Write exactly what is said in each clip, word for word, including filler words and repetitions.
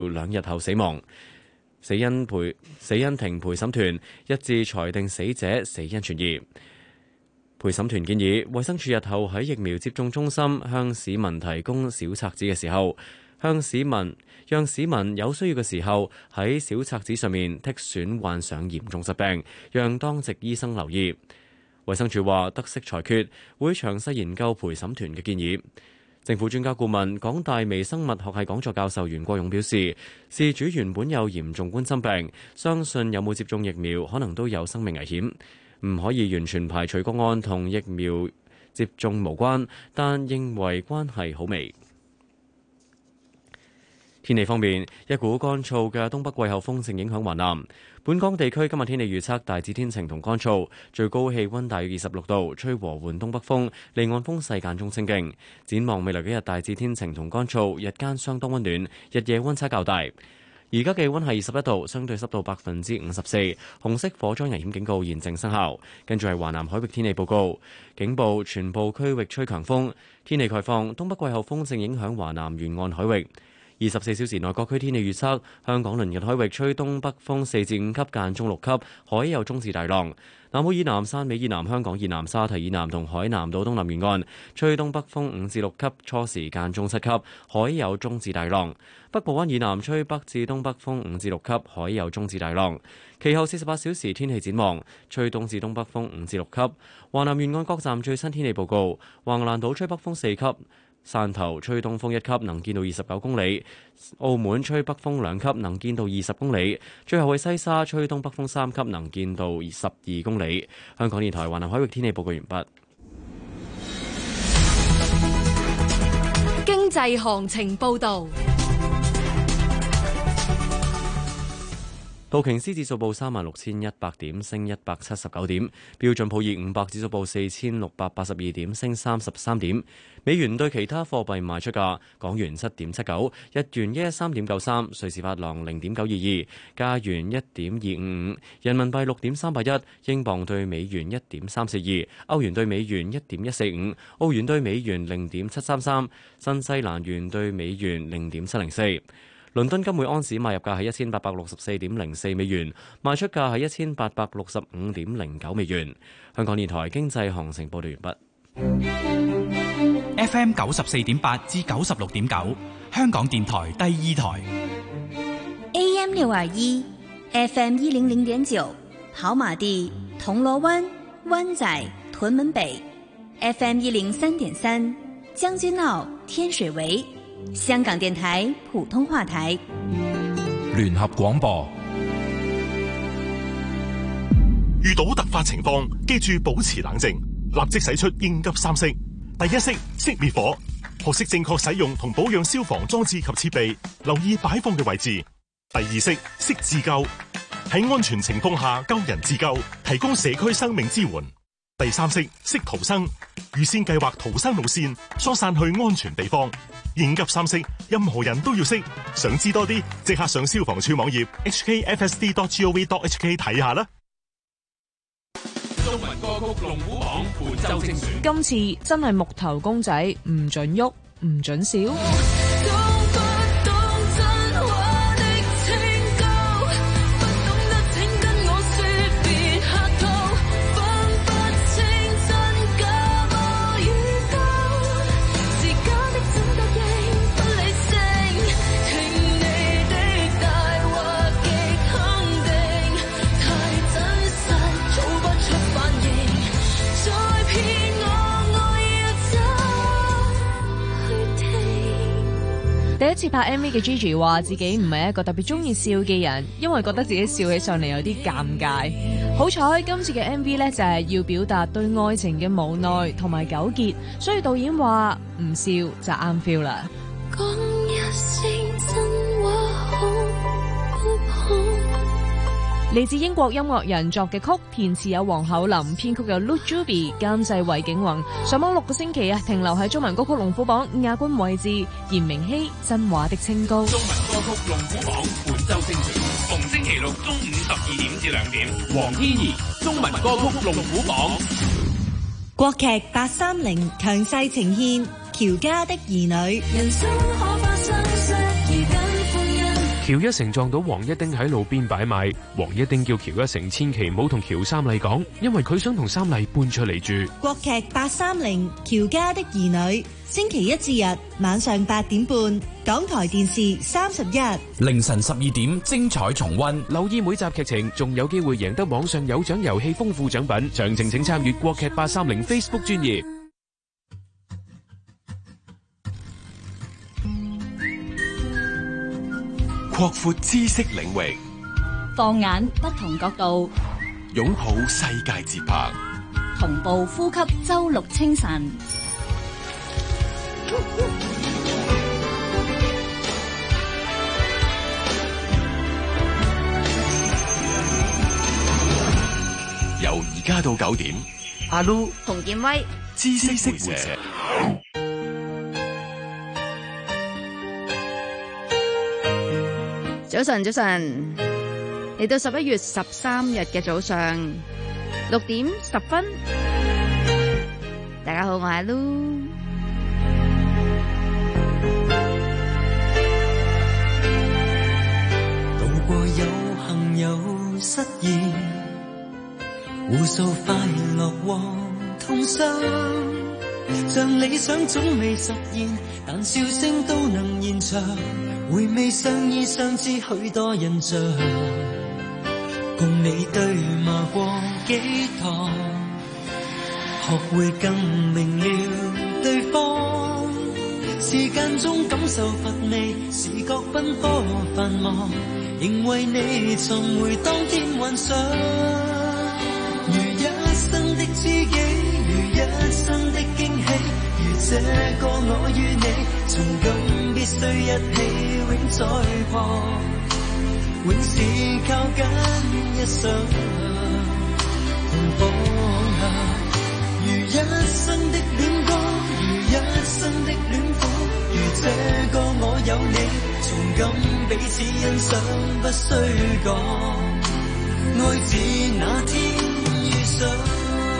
兩日後死亡。死因陪死因庭陪審團一致裁定死者死因存疑。陪審團建議衛生署日後喺疫苗接種中心向市民提供小冊子嘅時候，向市民讓市民有需要嘅時候喺小冊子上面剔選患上嚴重疾病，讓當值醫生留意。衛生署話得悉裁決，會詳細研究陪審團嘅建議。政府專家顧問、港大微生物學系講座教授袁國勇表示，事主原本有嚴重冠心病，相信有冇接種疫苗可能都有生命危險，唔可以完全排除個案同疫苗接種無關，但認為關係好微。天氣方面，一股乾燥嘅東北季候風正影響華南。本港地區今日天氣預測大致天晴同乾燥，最高氣溫大約二十六度，吹和緩東北風，離岸風勢間中清勁。展望未來幾日大致天晴同乾燥，日間相當溫暖，日夜溫差較大。而家嘅溫係二十一度，相對濕度百分之五十四，紅色火災危險警告現正生效。跟住係華南海域天氣報告，警報全部區域吹強風，天氣概況，東北季候風正影響華南沿岸海域。二十四小時內各區天氣預測：香港鄰近海域吹東北風四至五級，間中六級，海有中至大浪。南澳以南、汕尾以南、香港以南、沙堤以南同海南島東南沿岸吹東北風五至六級，初時間中七級，海有中至大浪。北部灣以南吹北至東北風五至六級，海有中至大浪。其後四十八小時天氣展望：吹東至東北風五至六級。華南沿岸各站最新天氣報告：橫瀾島吹北風四級。汕頭吹東風一級，能見到二十九公里；澳門吹北風兩級，能見到二十公里。最後係西沙吹東北風三級，能見到十二公里。香港電台華南海域天氣報告完畢。 經濟行情報導。 道瓊斯指數報三萬六千一百點，升一百七十九點；標準普爾五百指數報四千六百八十二點，升三十三點。美元對其他貨幣賣出價：港元七點七九，日元一一三點九三，瑞士法郎零點九二二，加元一點二五五，人民幣六點三八一，英鎊對美元一點三四二，歐元對美元一點一四五，澳元對美元零點七三三，新西蘭元對美元零點七零四。倫敦金每安士買入價係一千八百六十四點零四美元，賣出價係一千八百六十五點零九美元。香港電台經濟行情報道完畢。 F M 九十四點八至九十六點九，香港電台第二台。 A M 六二一 ，F M 一零零點九，跑馬地、銅鑼灣、灣仔、屯門北 ，F M 一零三點三，將軍澳、天水圍。香港電台普通話台聯合廣播。 遇到突發情況，記住保持冷靜，立即使出應急三式。第一式，熄滅火，學識正確使用同保養消防裝置及設備，留意擺放嘅位置。第二式，識自救，喺安全情況下救人自救，提供社區生命支援。第三式，識逃生，預先計劃逃生路線，疏散去安全地方。應急三式，任何人都要識。想知多啲，即刻上消防處網頁 h k f s d dot gov dot h k 睇下啦。 中文歌曲龍虎榜本周精選， 今次真係木頭公仔，唔准喐，唔准笑。第一次拍 M V 嘅 Gigi 話自己唔係一個特別中意笑嘅人，因為覺得自己笑起上嚟有啲尷尬。好彩今次嘅 M V 呢，就係要表達對愛情嘅無奈同埋糾結，所以導演話唔笑就啱 feel 啦。講一聲真話好不好？嚟自英國音樂人作嘅曲，填詞有黃厚林，編曲有 Luke Juby， 監製韋景宏。上網六個星期啊，停留喺中文歌曲龍虎榜亞軍位置。嚴明熙真話的清高。 中文歌曲龍虎榜本周精選，逢星期六中午十二點至兩點。黃天怡中文歌曲龍虎榜。 國劇八三零強勢呈現喬家的兒女。人生可發生失意跟歡欣， 喬一成撞到黃一丁喺路邊擺賣，黃一丁叫喬一成千祈唔好同喬三麗講，因為佢想同三麗搬出嚟住。 國劇八三零喬家的兒女，星期一至日晚上八點半，港台電視三十一， 凌晨十二點精彩重溫。 留意每集劇情，仲有機會贏得網上有獎遊戲豐富獎品。詳情請參閱國劇八三零 Facebook 專頁。 擴闊知識領域， 放眼不同角度， 擁抱世界節拍， 同步呼吸周六清晨。 由而家到九點， 阿 Lu 洪建威， 知識識者。 早晨，早晨，嚟到十一月十三日嘅早上六點十分，大家好，我係阿 Lu。 渡過有幸有失意，互訴快樂和痛傷，像理想總未實現，但笑聲都能延長。回味相依相知許多印象，共你對罵過幾堂，學會更明了對方。時間中感受乏味，視覺奔波繁忙，仍為你尋回當天幻想。如一生的知己，如一生的驚喜，如這個我與你，從今必須一起永在旁，永是靠緊一雙同方向。如一生的戀歌，如一生的戀火，如這個我有你，從今彼此欣賞不需講，愛自那天遇上。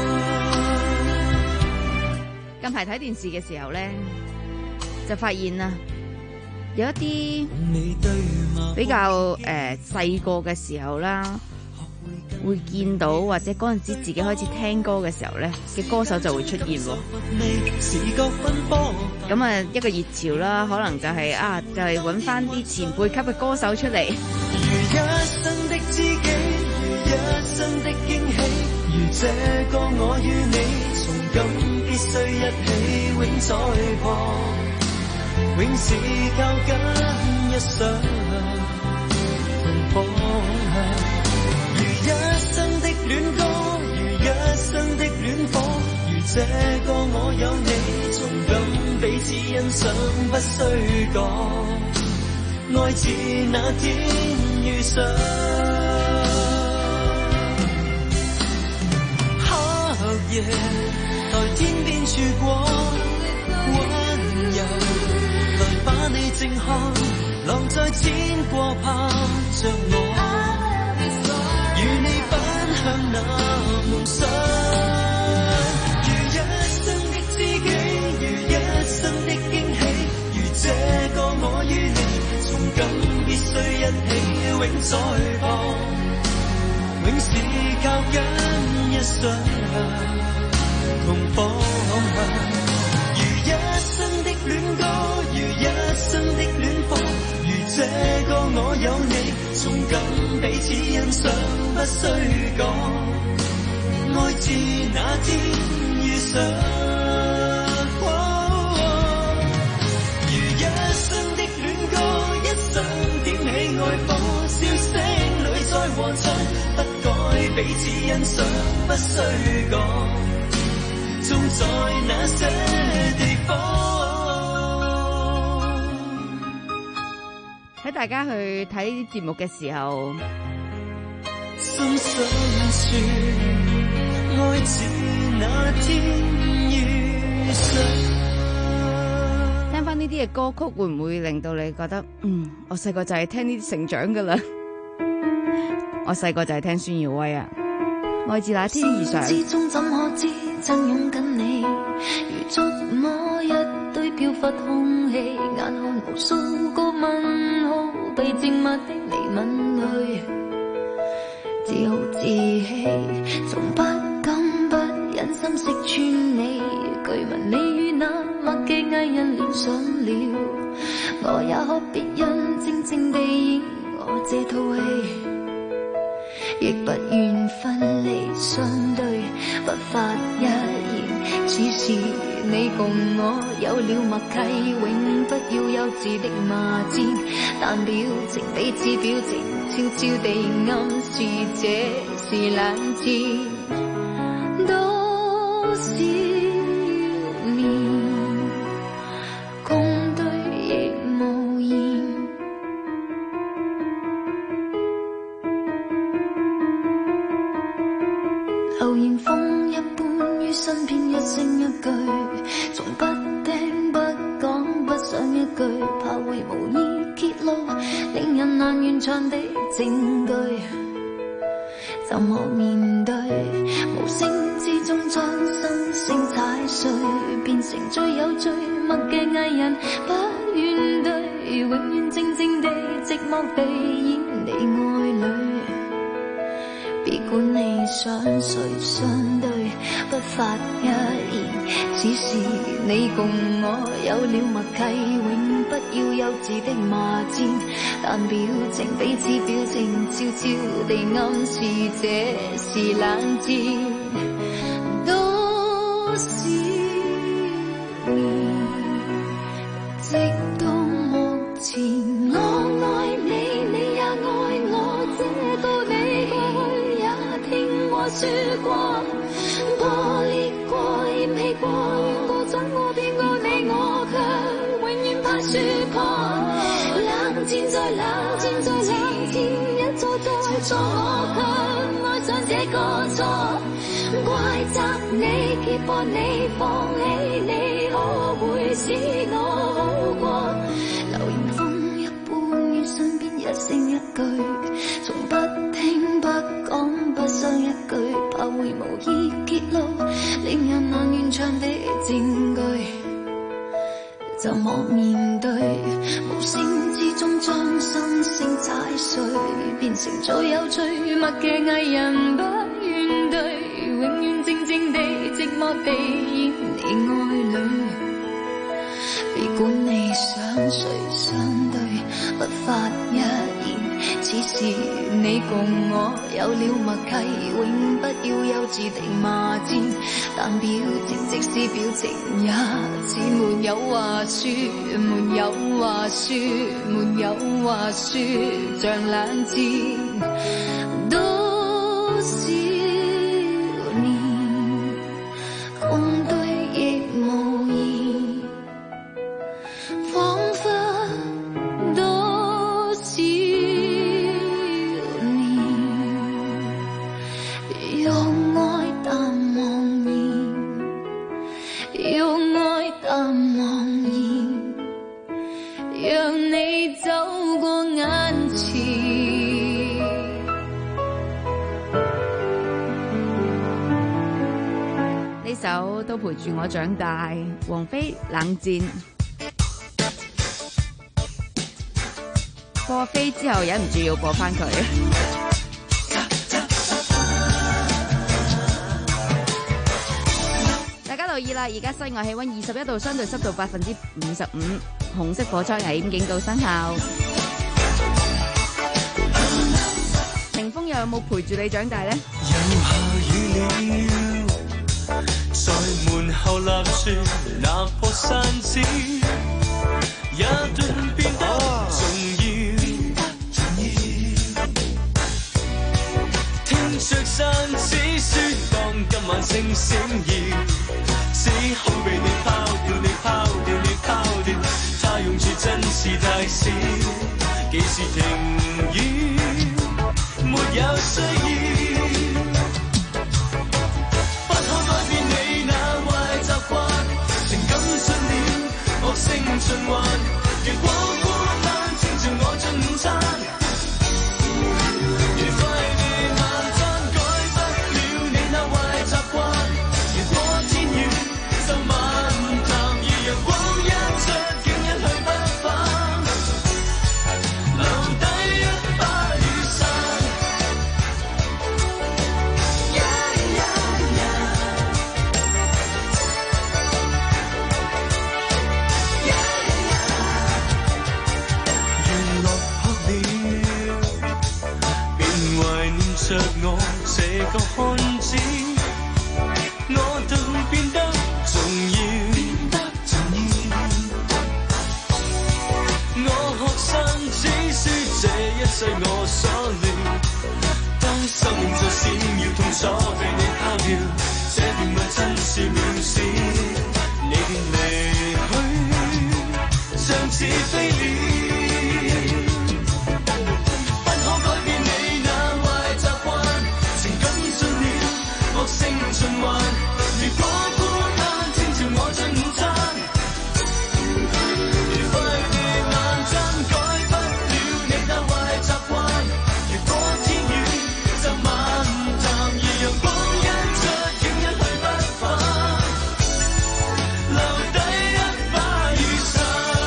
近排睇電視嘅時候咧，就發現啊，有一啲比較誒細個嘅時候啦，會見到或者嗰陣時自己開始聽歌嘅時候咧嘅歌手就會出現喎。咁啊一個熱潮啦，可能就係、是、啊就係揾翻啲前輩級嘅歌手出嚟。 如一生的知己，如一生的驚喜，如這個我與你，從今必須一起永在旁，永是靠緊一雙同方向。如一生的戀歌，如一生的戀火，如這個我有你，從今彼此欣賞不需講，愛似那天遇上。黑夜在天邊曙光，溫柔來把你靜看，浪在千過拍着我，與你奔向那夢想。如一生的知己，如一生的驚喜，如這個我與你，從今必須一起永在旁，永是靠緊一雙同方向。如一生的戀歌，如一生的戀火，如這個我有你，從今彼此欣賞不需講，愛自那天遇上。如一生的戀歌，一生點起愛火，笑聲裏再和唱，不改彼此欣賞不需講，總在那些地方。 喺大家去睇呢啲節目嘅時候， 心深處愛似那天遇上。 聽翻呢啲嘅歌曲，會唔會令到你覺得，嗯，我細個就係聽呢啲成長噶啦？我細個就係聽孫耀威啊，愛自那天而上。 之中怎可知真擁緊你，如觸摸一堆飄忽空氣，眼看無數個問號被靜默的你吻去，自豪自欺，從不敢不忍心識穿你。據聞你與那默嘅藝人戀上了，我也可別人靜靜地演我這套戲，亦不願分離相對，不發一言，只是你共我有了默契，永不要幼稚的罵戰，但表情彼此表情悄悄地暗示這是冷戰。多少年共對亦無言，流言風一般於身邊一聲一句，從不聽不講不想一句，怕會無意揭露令人難完場的證據，怎麼面對無聲之中將心聲踩碎，變成最有最默嘅藝人，不願對，永遠靜靜地寂寞地演你愛侶，別管你想誰相對，不發一言，只是你共我有了默契，永不要幼稚的罵戰，但表情彼此表情悄悄地暗示這是冷戰。多少年直到目前，我愛你，你也愛我，這道理過去也聽我說過，破裂過嫌棄過怨過憎過騙過你，我卻永遠怕說破，冷戰再冷戰再冷戰，一錯再錯，我卻愛上這個錯，怪責你揭破你放棄你，可會使我好過，流言風一般於身邊一聲一句，從不聽不講不想一句，怕會無意揭露令人難完場的證據，怎麼面對無聲之中將心聲踩碎，變成最有最默嘅藝人，不願對，永遠靜靜地寂寞地演你愛侶，別管你想誰相對，不發一言，只是你共我有了默契，永不要幼稚地罵戰，但表情即使表情也似沒有話說，沒有話說，沒有話說，像冷戰。多少年共對亦無言，彷彿多少年用愛淡忘言，用愛淡忘言，讓你走過眼前。 呢首都陪住我長大，王菲冷戰。播飛之後忍唔住要播翻佢。大家留意啦，而家室外氣溫二十一度，相對濕度百分之五十五，紅色火災危險警告生效。霆鋒又有冇陪住你長大呢？ 在門後立説那棵山子，一頓變得重要。聽着山子説，當今晚星星耀，只好被你拋掉，你拋掉，你拋掉。他用處真是太少，幾時停雨，沒有需要。惡性循環，月光孤單清照我進餐，愉快地晚餐改不了你那壞習慣，如果天遠就漫談，如陽光一出竟一去不返，留着我這個漢子，我都變得重要，變得重要。我學生只輸這一世我所料，當生命在閃耀，痛楚被你拋掉，這段愛真是渺小。你離去，像似飛鳥。惡性循環，如果孤單請照我進午餐，如快地冷餐改不了你那壞習慣，如果天遠就漫談，而陽光一出竟一去不返，留低一把雨傘，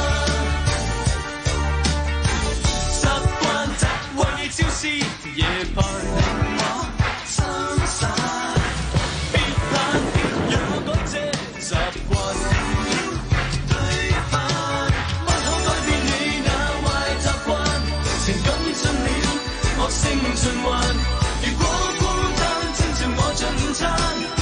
習慣習為你朝思夜盼。循環，如果孤單請照我進午餐，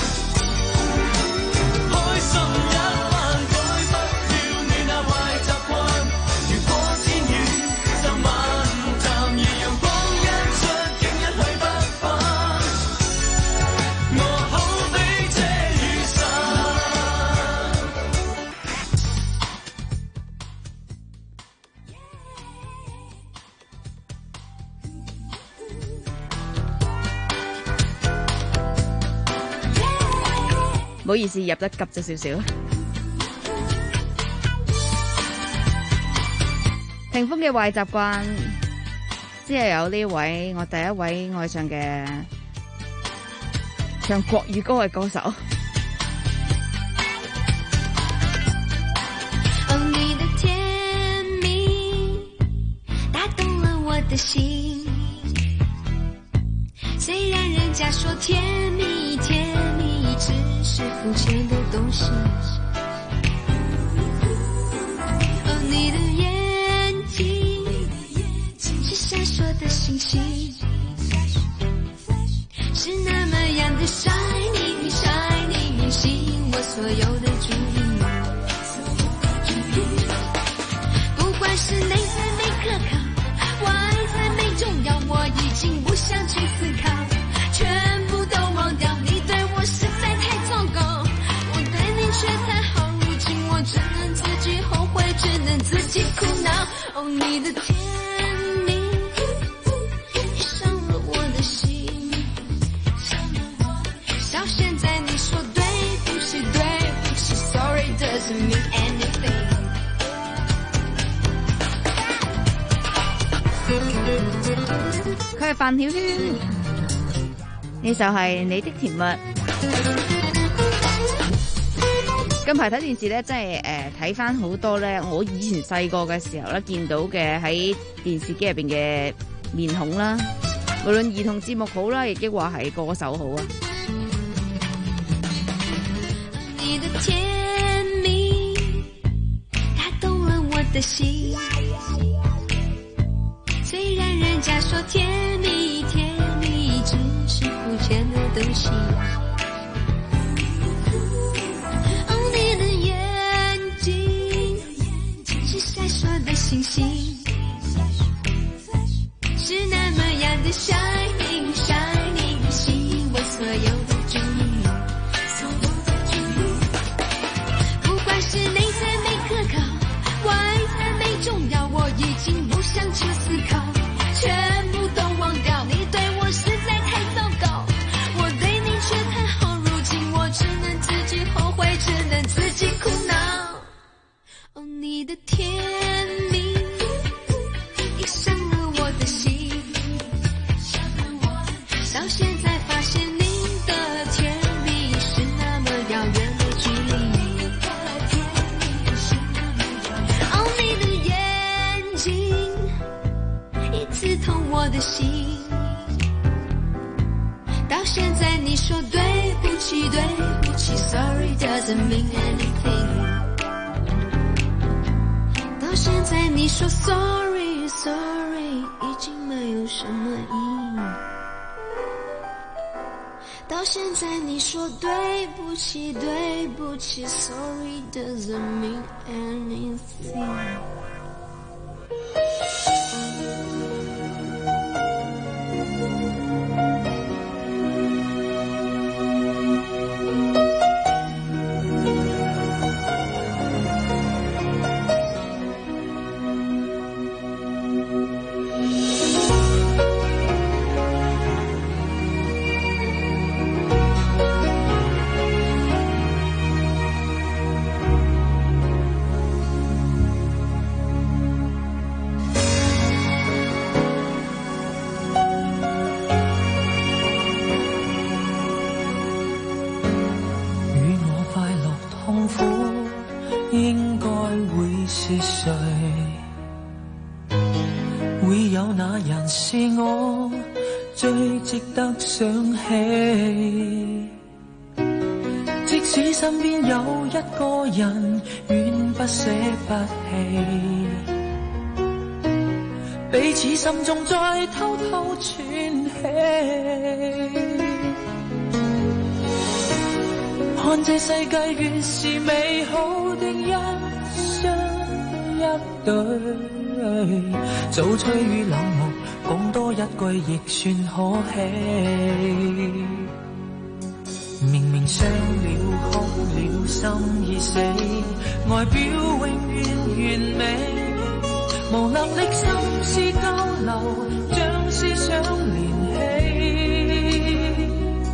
開心一晚改不了你那壞習慣，如果天遠就漫談，而陽光一出竟一去不返，我好比這雨傘。 唔好意思，入得急咗少少。霆鋒嘅壞習慣，之後有呢位我第一位愛上嘅唱國語歌嘅歌手。 哦，你的甜蜜打動了我的心，雖然人家說甜蜜甜蜜只是膚淺的東西，哦，你的眼睛是閃爍的星星，是那麼樣的 shining shining， 吸引我所有的注意，不管是內在美可靠，外在美重要，我已經不想去思考，全部都忘掉，你對我實在太糟糕，我對你卻太好，如今我只能自己後悔，只能自己苦惱。哦，你的甜蜜你傷了我的心，到現在你說對不起對不起 Sorry doesn't mean anything。 佢係范曉萱，呢首係你的甜蜜。近排睇電視咧，真係誒睇翻好多咧，我以前細個嘅時候咧見到嘅喺電視機入邊嘅面孔啦，無論兒童節目好啦，亦即話係歌手好啊。 你的甜蜜打動了我的心，雖然人家說甜蜜甜蜜只是膚淺的東西，哦，你的眼睛是閃爍的星星，是那麼樣的 shining shining， 吸引我所有的注意，不管是內在美可靠，外在美重要，我已經不想去思考，全部都忘掉，你對我實在太糟糕，我對你卻太好，如今我只能自己後悔，只能自己苦惱。哦，你的甜蜜已傷了我的心，到現在發現你的甜蜜是那麼遙遠的距離，哦，你的眼睛已刺痛我的心，到現在你說對不起對不起 Sorry doesn't mean anything， 到現在你說 Sorry Sorry 已經沒有什麼意義。 到现在你说对不起对不起 Sorry doesn't mean anything。 會有那人是我最值得想起，即使身邊有一個人遠不捨不棄，彼此心中再偷偷喘氣，看這世界越是美好的一雙一對，早吹與冷漠講多一句亦算可喜，明明傷了哭了心已死，外表永遠完美，無能力心思交流將思想連繫，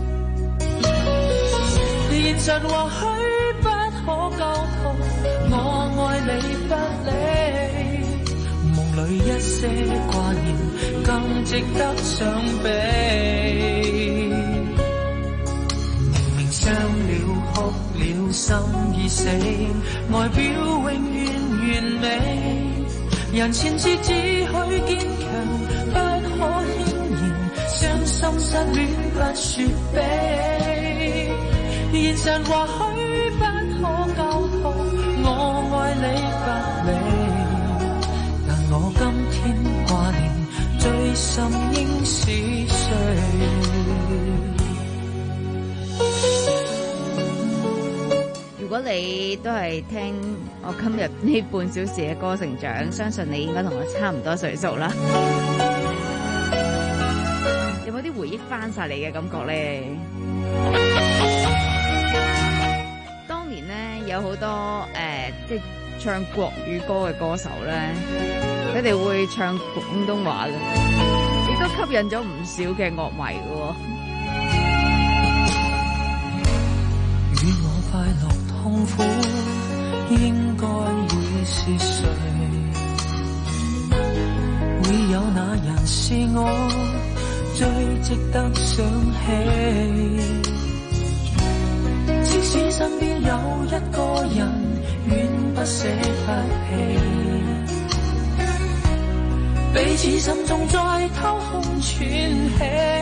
現實或許不可交託，我愛你不理，夢裏一些掛念更值得想比，明明傷了哭了心已死，外表永遠完美，人前事只許堅強不可輕言，傷心失戀不說悲，現實或許不可交託，我愛你不理，但我今天掛念最深應是誰？ 如果你都係聽我今日呢半小時嘅歌成長，相信你應該同我差唔多歲數啦。有冇啲回憶翻晒嚟嘅感覺咧？當年咧有好多誒、呃，即係唱國語歌嘅歌手咧，佢哋會唱廣東話嘅，亦都吸引咗唔少嘅樂迷嘅。 與我快樂痛苦應該會是誰？會有那人是我最值得想起，即使身邊有一個人遠不捨不棄，彼此心中再偷空喘氣，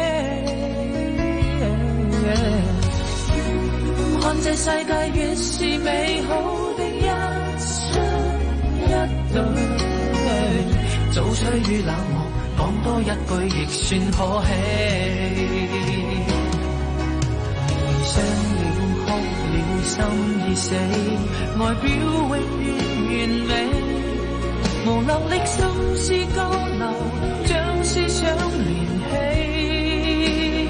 看這世界越是美好的一雙一對，早吹與冷漠講多一句亦算可喜，傷了哭了心已死，外表永遠完美，無能力心思交流將思想連繫，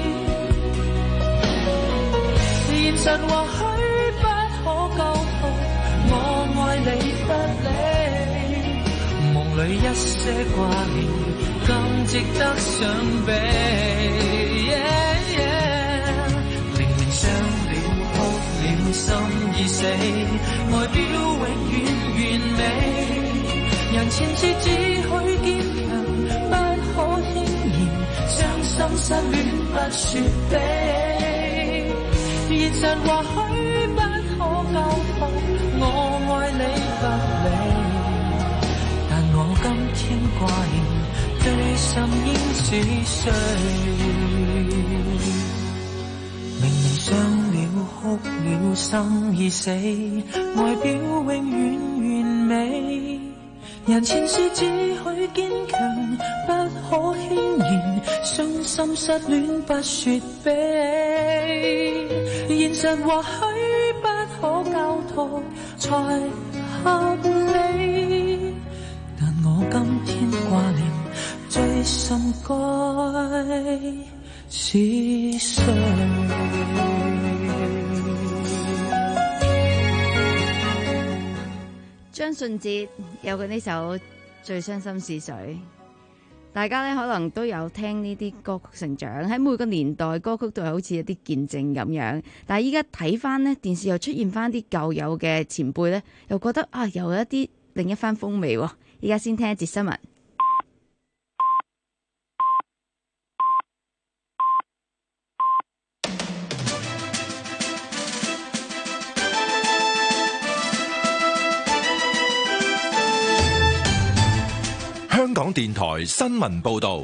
現實或許不可交託，我愛你不理，夢裏一些掛念更值得想比， yeah, yeah, 明明傷了哭了心已死，外表永遠完美，人前事只許堅強不可輕言，傷心失戀不說悲，現實或許不可交託，我愛你不理，但我今天掛念最深應是誰？明明傷了哭了心已死，外表永遠完美，人前事只許堅強不可輕言， 傷心失戀不說悲，現實或許不可交託才合理，但我今天掛念最深該是誰？ 張信哲有嘅呢首最傷心是誰？大家咧可能都有聽呢啲歌曲成長，喺每個年代歌曲都係好似一啲見證咁樣。但係依家睇翻呢電視又出現翻啲舊有嘅前輩呢，又覺得啊又有一啲另一番風味喎。依家先聽一節新聞。 香港電台新聞報道。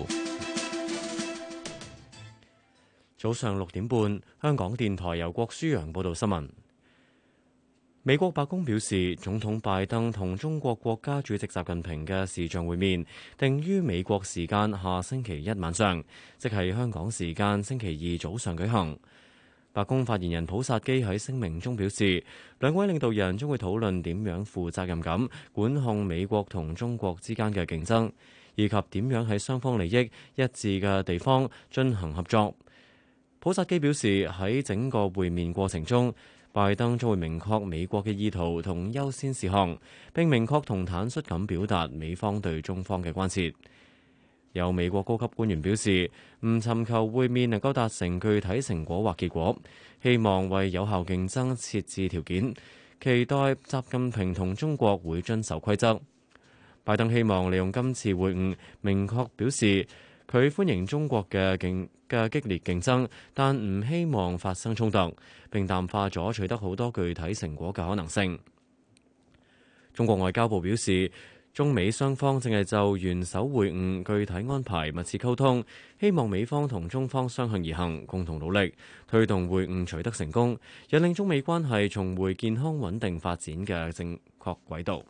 早上六點半，香港電台由郭舒揚報道新聞。美國白宮表示，總統拜登同中國國家主席習近平嘅視像會面定於美國時間下星期一晚上，即係香港時間星期二早上舉行。白宮發言人普薩基喺聲明中表示，兩位領導人將會討論點樣負責任咁管控美國同中國之間嘅競爭，以及點樣喺雙方利益一致嘅地方進行合作。普薩基表示，喺整個會面過程中，拜登將會明確美國嘅意圖同優先事項，並明確同坦率咁表達美方對中方嘅關切。有美國高級官員表示，唔尋求會面能夠達成具體成果或結果，希望為有效競爭設置條件，期待習近平同中國會遵守規則。拜登希望利用今次會晤，明確表示佢歡迎中國嘅競嘅激烈競爭，但唔希望發生衝突，並淡化咗取得好多具體成果嘅可能性。中國外交部表示，中美雙方正係就元首會晤具體安排密切溝通，希望美方同中方相向而行，共同努力推動會晤取得成功，引領中美關係重回健康穩定發展嘅正確軌道。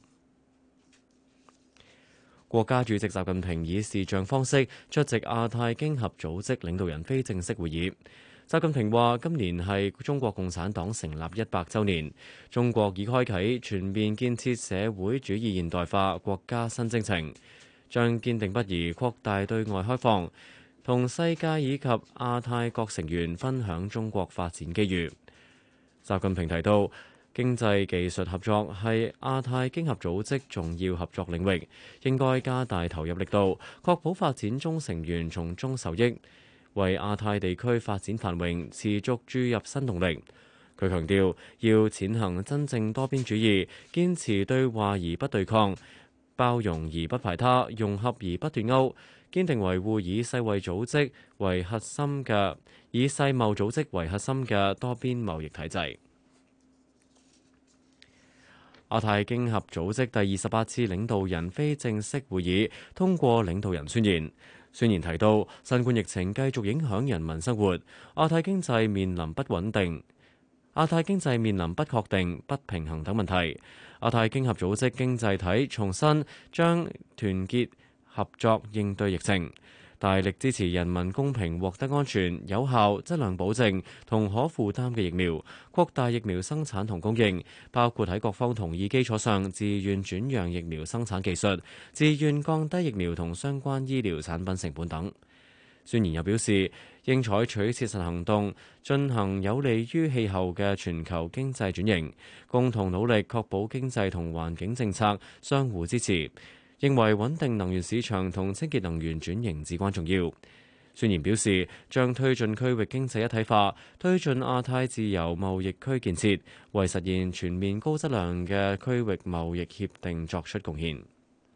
國家主席習近平以視像方式出席亞太經合組織領導人非正式會議。習近平話：今年係中國共產黨成立一百週年，中國已開啓全面建設社會主義現代化國家新征程，將堅定不移擴大對外開放，同世界以及亞太各成員分享中國發展機遇。習近平提到，經濟技術合作係亞太經合組織重要合作領域，應該加大投入力度，確保發展中成員從中受益，為亞太地區發展繁榮持續注入新動力。佢強調，要踐行真正多邊主義，堅持對話而不對抗，包容而不排他，融合而不斷勾，堅定維護以世衛組織為核心嘅以世貿組織為核心嘅多邊貿易體制。亞太經合組織第二十八次領導人非正式會議通過領導人宣言。宣言提到，新冠疫情繼續影響人民生活，亞太經濟面臨不穩定、亞太經濟面臨不確定、不平衡等問題。亞太經合組織經濟體重申將團結合作應對疫情，大力支持人民公平獲得安全、有效、質量保證同可負擔嘅疫苗，擴大疫苗生產同供應，包括喺各方同意基礎上自願轉讓疫苗生產技術，自願降低疫苗同相關醫療產品成本等。宣言又表示，應採取切實行動，進行有利於氣候嘅全球經濟轉型，共同努力確保經濟同環境政策相互支持。認為穩定能源市場同清潔能源轉型至關重要。宣言表示，將推進區域經濟一體化，推進亞太自由貿易區建設，為實現全面高質量嘅區域貿易協定作出貢獻。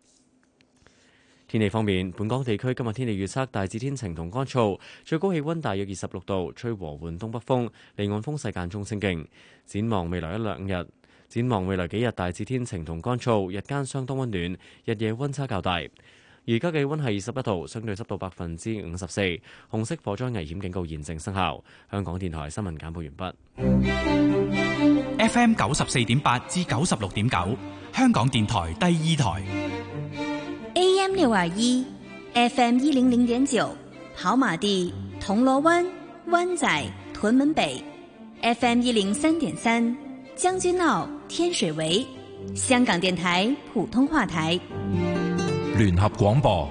天氣方面，本港地區今日天氣預測大致天晴同乾燥，最高氣溫大約二十六度，吹和緩東北風，離岸風勢間中清勁。展望未來一兩日，展望未來幾日大致天晴同乾燥，日間相當溫暖，日夜溫差較大。而家嘅氣溫係二十一度，相對濕度百分之五十四，紅色火災危險警告現正生效。香港電台新聞簡報完畢。F M 九十四點八至九十六點九，香港電台第二台。 A M 六二一 ，F M 一零零點九， 跑馬地、銅鑼灣、灣仔、屯門北 F M 一零三點三，將軍澳、天水圍，香港電台普通話台， 聯合廣播。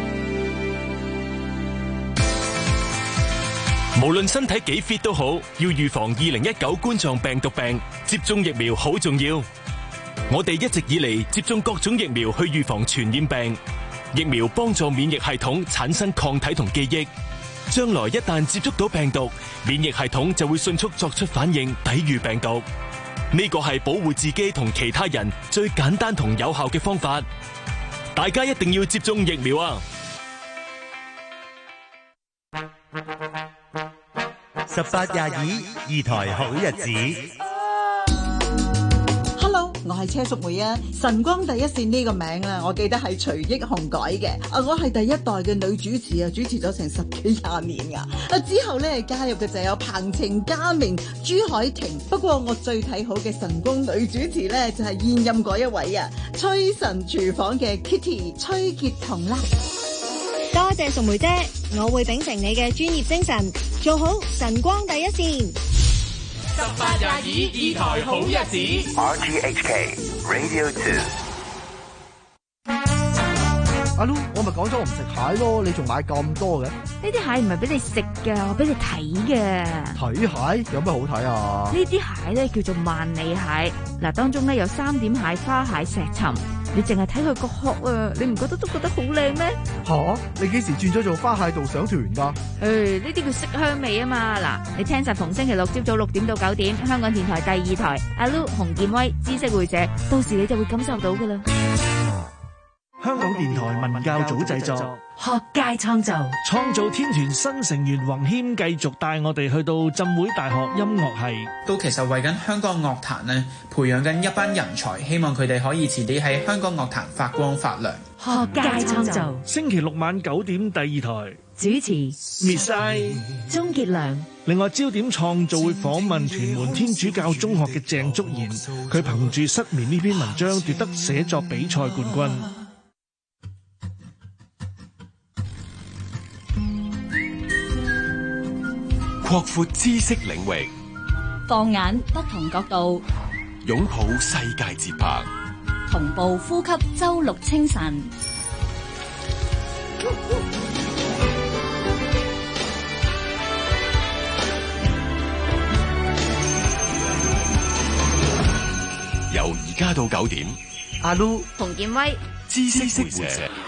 無論身體幾 fit 都好，要預防二零一九冠狀病毒病，接種疫苗好重要。我哋一直以嚟接種各種疫苗去預防傳染病，疫苗幫助免疫系統產生抗體同記憶，將來一旦接觸到病毒，免疫系統就會迅速作出反應，抵禦病毒。呢個係保護自己同其他人最簡單同有效嘅方法，大家一定要接種疫苗啊！ 十八廿二，二台好日子。 我係車淑梅啊！晨光第一線呢個名啊，我記得係徐益紅改嘅。啊，我係第一代嘅女主持啊，主持咗成十幾廿年噶。啊，之後咧加入嘅就有彭程、嘉明、朱海婷。不過我最睇好嘅晨光女主持咧，就係現任嗰一位啊，崔神廚房嘅 Kitty 崔潔彤啦。 多謝淑梅姐，我會秉承你嘅專業精神，做好晨光第一線。 十八廿二，二台好日子。 R T H K Radio Two。 阿 Lu，我咪講咗我唔食蟹咯，你仲買咁多嘅？ 呢啲蟹唔係俾你食嘅，我俾你睇嘅。 睇蟹有咩好睇啊？ 呢啲蟹咧叫做萬里蟹，嗱，當中咧有三點蟹、花蟹、石蠶。你淨係睇佢個殼啊，你唔覺得都覺得好靚咩？ 吓、啊，你幾時轉咗做花蟹導賞團噶？ 誒，呢啲叫色香味啊嘛！嗱，你聽實逢星期六朝早六點到九點，香港電台第二台，阿 Lu、洪建威、知識會者，到時你就會感受到噶啦。 香港電台文教組製作， 學界創造， 創造天團新成員宏謙繼續帶我哋去到浸會大學音樂系， 都其實為緊香港樂壇呢培養緊一班人才，希望佢哋可以遲啲喺香港樂壇發光發亮。 學界創造， 星期六晚九點第二台主持 Miss I 鍾傑良。 另外焦點創造會訪問屯門天主教中學嘅鄭竹賢，佢憑住失眠呢篇文章奪得寫作比賽冠軍。 擴闊知識領域， 放眼不同角度， 擁抱世界節拍， 同步呼吸周六清晨。 由而家到九點， 阿 Lu、 洪建威、 知識會者。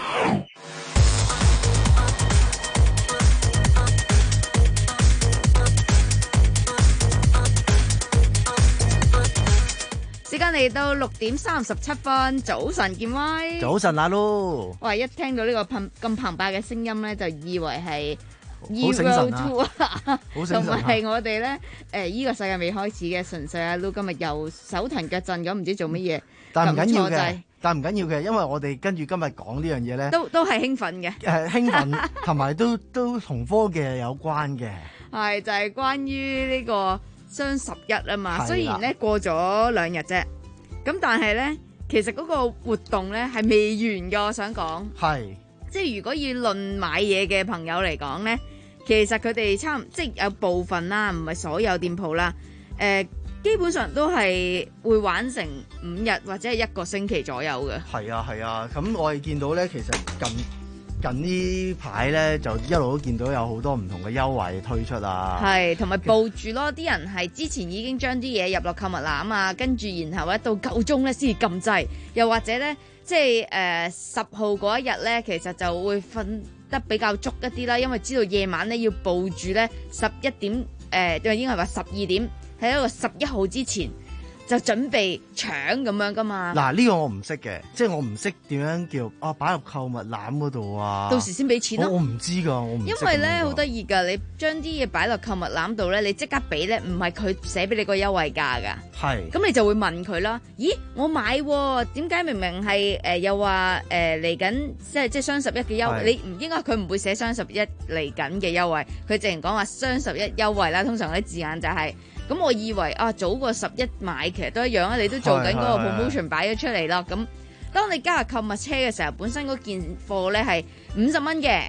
時間嚟到六點三十七分，早晨，建威。 早晨，阿 Lu。 哇！一聽到呢個澎咁澎湃嘅聲音咧，就以為係 Euro Two 啊，同埋係我哋咧誒依個世界未開始嘅，純粹阿 Lu 今日又手騰腳震咁，唔知做乜嘢。 但唔緊要嘅，但唔緊要嘅，因為我哋跟住今日講呢樣嘢咧， 都都係興奮嘅。 誒興奮，同埋都都同科技有關嘅。 係就係關於呢個雙十一啊嘛，雖然咧過咗兩日啫，咁但係咧，其實嗰個活動咧係未完㗎。我想講， 係即係如果要論買嘢嘅朋友嚟講咧，其實佢哋差唔即係有部分啦，唔係所有店鋪啦，誒、呃、基本上都係會玩成五日或者係一個星期左右嘅。 係啊係啊，咁我哋見到咧，其實近近呢排咧就一路都見到有好多唔同嘅優惠推出啊，係同埋報住咯，啲人係之前已經將啲嘢入落購物籃啊，跟住然後一到夠鐘咧先至撳掣，又或者咧即係誒十號嗰一日咧，其實就會瞓得比較足一啲啦，因為知道夜晚咧要報住咧十一點誒，呃、應該係話十二點喺一個十一號之前。就準備搶咁樣噶嘛？ 嗱，呢個我唔識嘅，即係我唔識點樣叫啊擺入購物籃嗰度啊。 到時先俾錢咯。 我唔知㗎，我唔知。 因為咧好得意㗎，你將啲嘢擺落購物籃度咧，你即刻俾咧，唔係佢寫俾你個優惠價㗎。係。咁你就會問佢啦。咦，我買喎，點解明明係誒、呃、又話誒嚟緊，即係即係雙十一嘅優惠？你唔應該佢唔會寫雙十一嚟緊嘅優惠，佢淨係講話雙十一優惠啦。通常嗰啲字眼就係、是。咁我以為啊，早過十一買其實都一樣啊，你都做緊嗰個 promotion 擺咗出嚟啦。咁當你加入購物車嘅時候，本身嗰件貨咧係五十蚊嘅，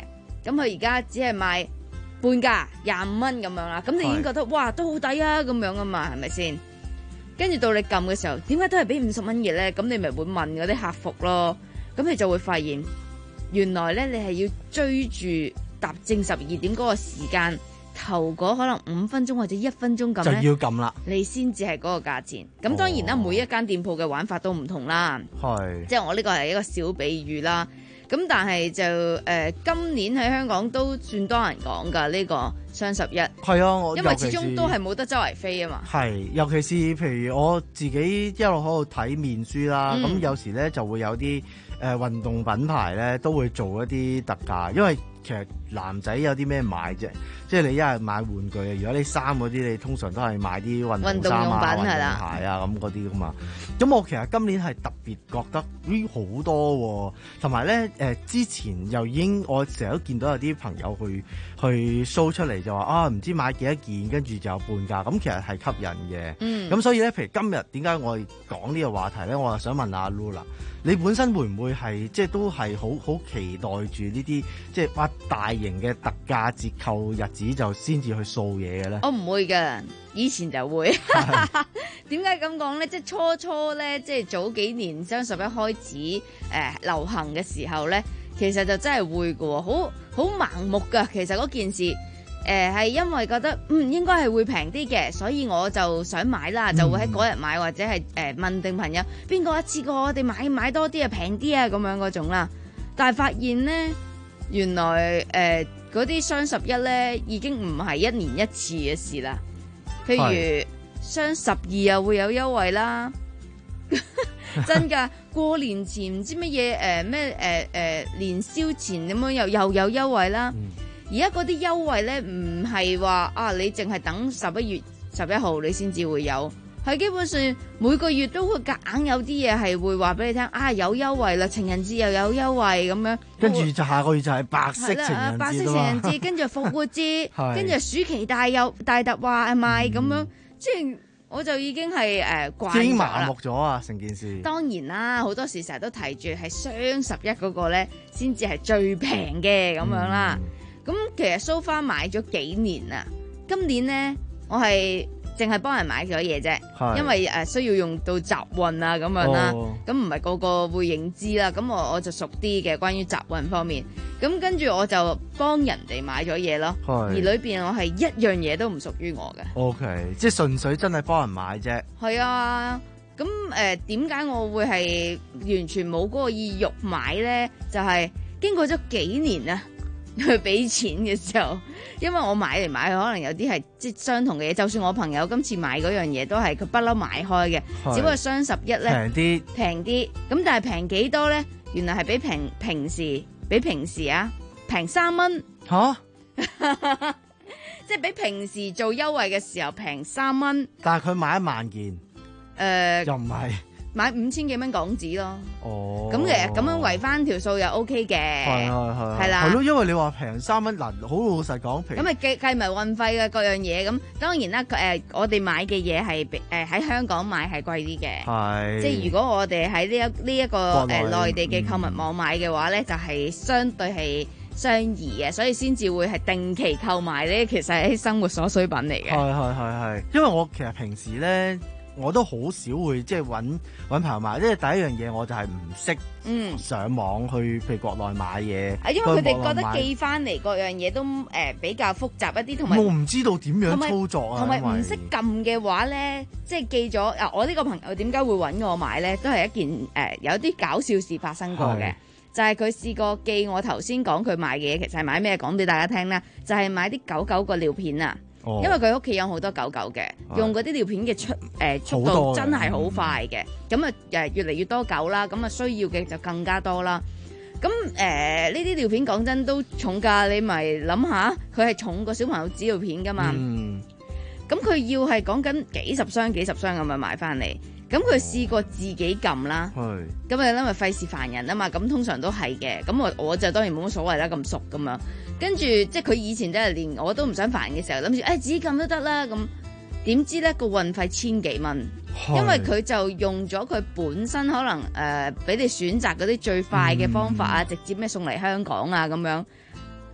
咁佢而家只係賣半價廿五蚊咁樣啦，咁你已經覺得哇都好抵啊咁樣啊嘛，係咪先？跟住到你撳嘅時候，點解都係俾五十蚊嘅咧？咁你咪會問嗰啲客服咯，咁你就會發現原來咧你係要追住踏正十二點嗰個時間，頭嗰可能五分鐘或者一分鐘咁咧， 就要撳啦， 你先至係嗰個價錢。咁當然啦，哦、每一間店鋪嘅玩法都唔同啦，係即係我呢個係一個小比喻啦。咁但係就誒、呃，今年喺香港都算多人講㗎呢個雙十一。係啊，我因為始終都係冇得周圍飛啊嘛。係，尤其是譬如我自己一路喺度睇面書啦，咁、嗯、有時咧就會有啲誒、呃、運動品牌咧都會做一啲特價，因為其實男仔有啲咩買啫？即係你一係買玩具啊，如果你衫嗰啲，你通常都係買啲運動衫啊、運動鞋啊咁嗰啲噶嘛。咁我其實今年係特別覺得咦好多喎、啊，同埋咧誒之前又已經我成日都見到有啲朋友去去 show 出嚟就話啊唔知買幾多件，跟住就有半價，咁其實係吸引嘅。嗯。咁所以咧，譬如今日點解我講呢個話題咧？我就想問下阿 Lula，你本身會唔會係即係都係好好期待住呢啲即係哇大型嘅特價折扣日子就先至去掃嘢嘅咧？我唔會㗎，以前就會。點解咁講咧？即係初初咧，即係早幾年雙十一開始誒、呃、流行嘅時候咧，其實就真係會㗎喎，好好盲目㗎。其實嗰件事誒係、呃、因為覺得嗯應該係會平啲嘅，所以我就想買啦，就會喺嗰日買，或者係誒、呃、問定朋友邊個一次過我哋買買多啲啊，平啲啊咁樣嗰種啦。但係發現咧，原來誒嗰啲雙十一咧已經唔係一年一次嘅事啦。譬如雙十二又會有優惠啦，真㗎！過年前唔知乜嘢誒咩誒誒年宵前咁樣又又有優惠啦。而家嗰啲優惠咧唔係話啊，你淨係等十一月十一號你先至會有。係基本上每個月都會夾硬有啲嘢係會話俾你聽，啊有優惠啦，情人節又有優惠咁樣，跟住就下個月就係白色情人節，白色情人節，跟住復活節，跟住暑期大有大特話賣咁樣，即係我就已經係誒慣咗啦，已經麻木咗啊成件事。當然啦，好多時成日都提住係雙十一嗰個咧，先至係最平嘅咁樣啦。咁、嗯、其實 so far 買咗幾年啦，今年咧我係淨係幫人買咗嘢啫，因為誒、呃、需要用到集運啊咁樣啦，咁唔係個個會認知啦，咁我我就熟啲嘅關於集運方面，咁跟住我就幫人哋買咗嘢咯，而裏邊我係一樣嘢都唔屬於我嘅。OK， 即係純粹真係幫人買啫。係啊，咁誒點解我會係完全冇嗰個意欲買咧？就係、是、經過咗幾年啊。去俾錢嘅時候，因為我買嚟買去，可能有啲係即係相同嘅嘢。就算我朋友今次買嗰樣嘢，都係佢不嬲買開嘅，只不過雙十一咧平啲，平啲。咁但係平幾多咧？原來係比平平時比平時啊平三蚊嚇，即係比平時做優惠嘅時候平三蚊。但係佢買一萬件，誒、呃、又唔係。買五千幾蚊港紙咯，哦，咁其實咁樣圍翻條數又 O K 嘅，係係係，係啦，係咯，因為你話平三蚊，嗱，好老實講平，咁咪計計埋運費嘅各樣嘢，咁當然啦，誒、呃，我哋買嘅嘢係誒喺香港買係貴啲嘅，係，即係如果我哋喺呢一呢一個誒內、呃、地嘅購物網買嘅話咧、嗯，就係、是、相對係相宜嘅，所以先至會係定期購買咧，其實係生活所需品嚟嘅，係係係係，因為我其實平時咧。我都好少會即係揾揾朋友買，因為第一樣嘢我就係唔識上網去譬如國內買嘢。啊，因為佢哋覺得寄翻嚟各樣嘢都誒、呃、比較複雜一啲，同埋我唔知道點樣操作啊。同埋唔識撳嘅話咧，即係寄咗啊！我呢個朋友點解會揾我買咧？都係一件誒、呃、有啲搞笑事發生過嘅，就係佢試過寄我頭先講佢買嘅嘢，其實係買咩？講俾大家聽啦，就係、是、買啲狗狗個尿片啊！因為佢屋企有好多狗狗嘅，用嗰啲尿片嘅出誒、呃、速度真係好快嘅，咁啊誒越嚟越多狗啦，咁啊需要嘅就更加多啦。咁誒呢啲尿片講真都重㗎，你咪諗下，佢係重過小朋友紙尿片㗎嘛。咁、嗯、佢要係講緊幾十箱幾十箱咁樣買翻嚟，咁佢試過自己撳啦，咁啊因為費事煩人啊嘛，咁通常都係嘅。咁我我就當然冇乜所謂啦，咁熟咁樣。跟住即係佢以前真係連我都唔想煩嘅時候，諗住誒自己撳都得啦。咁點知咧個運費千幾蚊，因為佢就用咗佢本身可能誒俾、呃、你選擇嗰啲最快嘅方法啊、嗯，直接咩送嚟香港啊咁樣。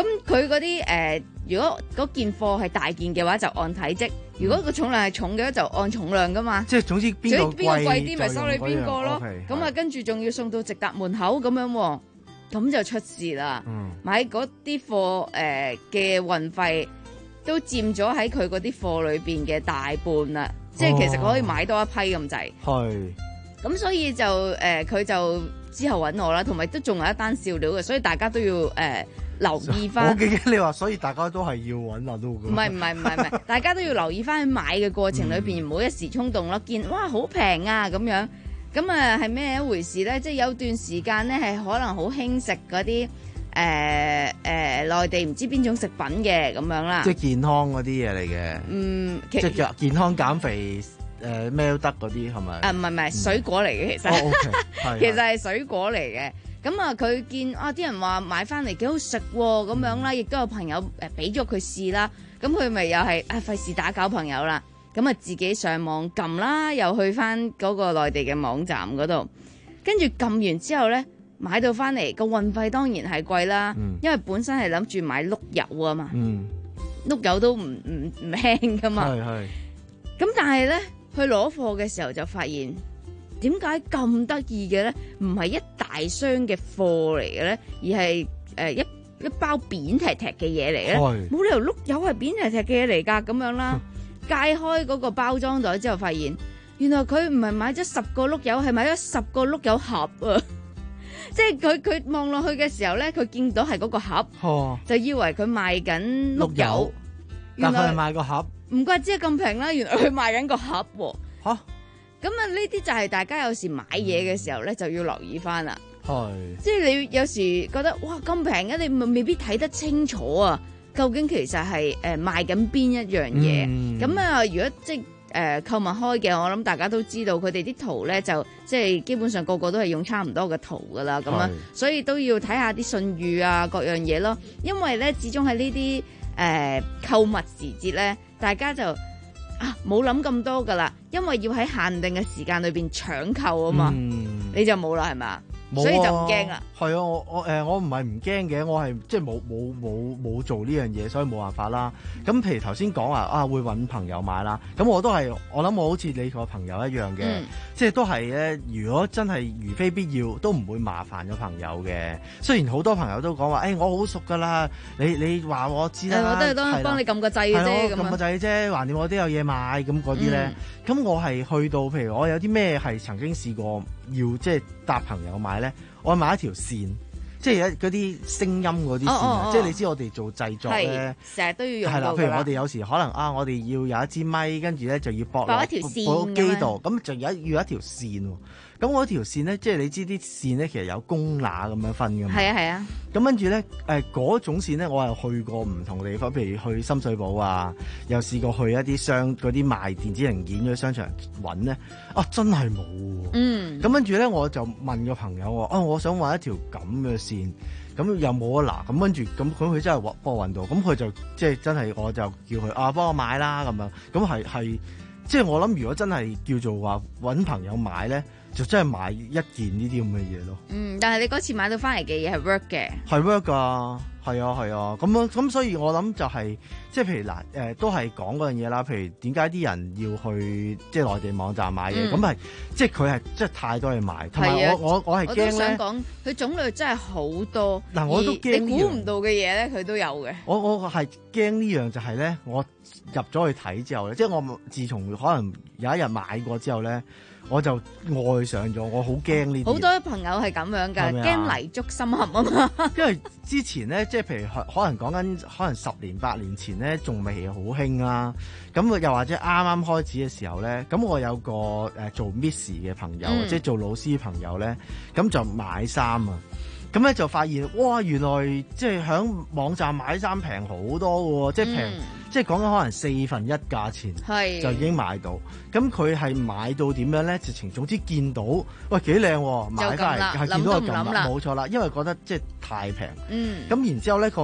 咁佢嗰啲誒，如果嗰件貨係大件嘅話，就按體積；如果個重量係重嘅，就按重量噶嘛。 即係總之邊個貴邊個貴啲，咪收你邊個咯。咁啊，跟住仲要送到直達門口咁樣喎，咁就出事啦。嗯、買嗰啲貨誒嘅運費都佔咗喺佢嗰啲貨裏邊嘅大半啦。即係其實佢可以買多一批咁滯。係。咁所以就誒，佢、呃、就之後揾我啦，同埋都仲有一單笑料嘅，所以大家都要誒。呃留意翻， 我記得你話，所以大家都係要揾啊都。唔係唔係唔係唔係，大家都要留意翻喺買嘅過程裏邊，唔好、嗯、一時衝動咯。見哇好平啊咁樣，咁啊係咩一回事咧？即係有段時間咧係可能好興食嗰啲誒誒內地唔知邊種食品嘅咁樣啦。 即係健康嗰啲嘢嚟嘅。嗯，即係健康減肥誒咩、呃、都得嗰啲係咪？ 啊唔係唔係水果嚟嘅其實， 哦 okay, 其實係水果嚟嘅。咁啊，佢見啊啲人話買翻嚟幾好食喎，咁樣啦，亦都有朋友誒俾咗佢試啦。咁佢咪又係啊費事打攪朋友啦。咁啊自己上網撳啦，又去翻嗰個內地嘅網站嗰度，跟住撳完之後咧，買到翻嚟個運費當然係貴啦，嗯、因為本身係諗住買碌柚啊嘛，嗯、碌柚都唔唔唔輕噶嘛。係係。咁但係咧，去攞貨嘅時候就發現。點解咁得意嘅咧？唔係一大箱嘅貨嚟嘅咧，而係誒、呃、一一包扁踢踢嘅嘢嚟咧。冇理由碌柚係扁踢踢嘅嘢嚟㗎，咁樣啦。解開嗰個包裝袋之後，發現原來佢唔係買咗十個碌柚，係買咗十個碌柚盒啊！即係佢佢望落去嘅時候咧，佢見到係嗰個盒，哦、就以為佢賣緊碌柚。 但佢係賣個盒， 唔怪之係咁平啦！原來佢賣緊個盒喎。嚇！咁啊，呢啲就係大家有時買嘢嘅時候咧，就要留意翻啦。係，即係你有時覺得哇咁平嘅，你咪未必睇得清楚啊。究竟其實係誒、呃、賣緊邊一樣嘢？咁、嗯、啊，如果即係誒購物開嘅，我諗大家都知道佢哋啲圖咧，就即係基本上個個都係用差唔多嘅圖噶啦。咁啊，所以都要睇下啲信譽啊，各樣嘢咯。因為咧，始終喺呢啲誒購物時節咧，大家就。啊，冇諗咁多噶啦，因為要喺限定嘅時間裏邊搶購啊嘛，嗯、你就冇啦係咪？啊、所以就唔驚啦。 係啊，我我誒、呃、我唔係唔驚嘅，我係即係冇冇冇冇做呢樣嘢，所以冇辦法啦。咁譬如頭先講話啊，會揾朋友買啦，咁我都係我諗我好似你個朋友一樣嘅，嗯、即係都係咧。如果真係如非必要，都唔會麻煩咗朋友嘅。雖然好多朋友都講話，誒、欸、我好熟噶啦，你你話我知啦， 我都係當幫你撳個掣嘅啫，咁撳個掣啫，橫掂我都有嘢買咁嗰啲咧。咁、嗯、我係去到譬如我有啲咩係曾經試過要即係搭朋友買咧。我買一條線，即係嗰啲聲音嗰啲線啊！哦哦哦即係你知我哋做製作咧， 成日都要用到。係啦， 譬如我哋有時可能啊，我哋要有一支咪，跟住咧就要駁落一條線機度，咁就有要一條線喎。咁我條線咧，即係你知啲線咧，其實有公乸咁樣分㗎嘛。係啊係啊。咁跟住咧，誒嗰種線咧，我係去過唔同嘅地方，譬如去深水埗啊，又試過去一啲商嗰啲賣電子零件嗰啲商場揾咧，啊真係冇喎。嗯。咁跟住咧，我就問個朋友話：啊，我想揾一條咁嘅線，咁又冇啊嗱。咁跟住咁咁佢真係幫我揾到，咁佢就即係真係我就叫佢啊幫我買啦咁樣。咁係係即係我諗，如果真係叫做話揾朋友買咧。就真係買一件呢啲咁嘅嘢咯。嗯， 但係你嗰次買到翻嚟嘅嘢係 work 嘅。 係 work 㗎，係啊係啊。咁樣咁所以我諗就係、是、即係譬如嗱誒、呃，都係講嗰樣嘢啦。譬如點解啲人要去即係內地網站買嘢？咁係、嗯、即係佢係即係太多嘢買。同埋我我我係驚咧。我都想講佢種類真係好多。 嗱，我都驚你估唔到嘅嘢咧，佢都有嘅。 我我係驚呢樣就係咧，我入咗去睇之後咧，即係我自從可能有一日買過之後咧。我就愛上咗，我好驚呢啲。 好多朋友係咁樣㗎，驚泥足深陷啊嘛。 因為之前咧，即係譬如可能講緊可能十年八年前咧，仲未好興啦。咁又或者啱啱開始嘅時候咧，咁我有個誒、呃、做 Miss 嘅朋友，嗯、即係做老師朋友咧，咁就買衫啊。咁咧就發現，哇！原來即係喺網站買衫平好多喎，即係平。嗯即係講緊可能四分一價錢，是就已經買到。咁佢係買到點樣咧？直情總之見到，喂幾靚喎，買翻嚟係見到就撳啦，冇錯啦。因為覺得即係太平。嗯。咁然之後咧個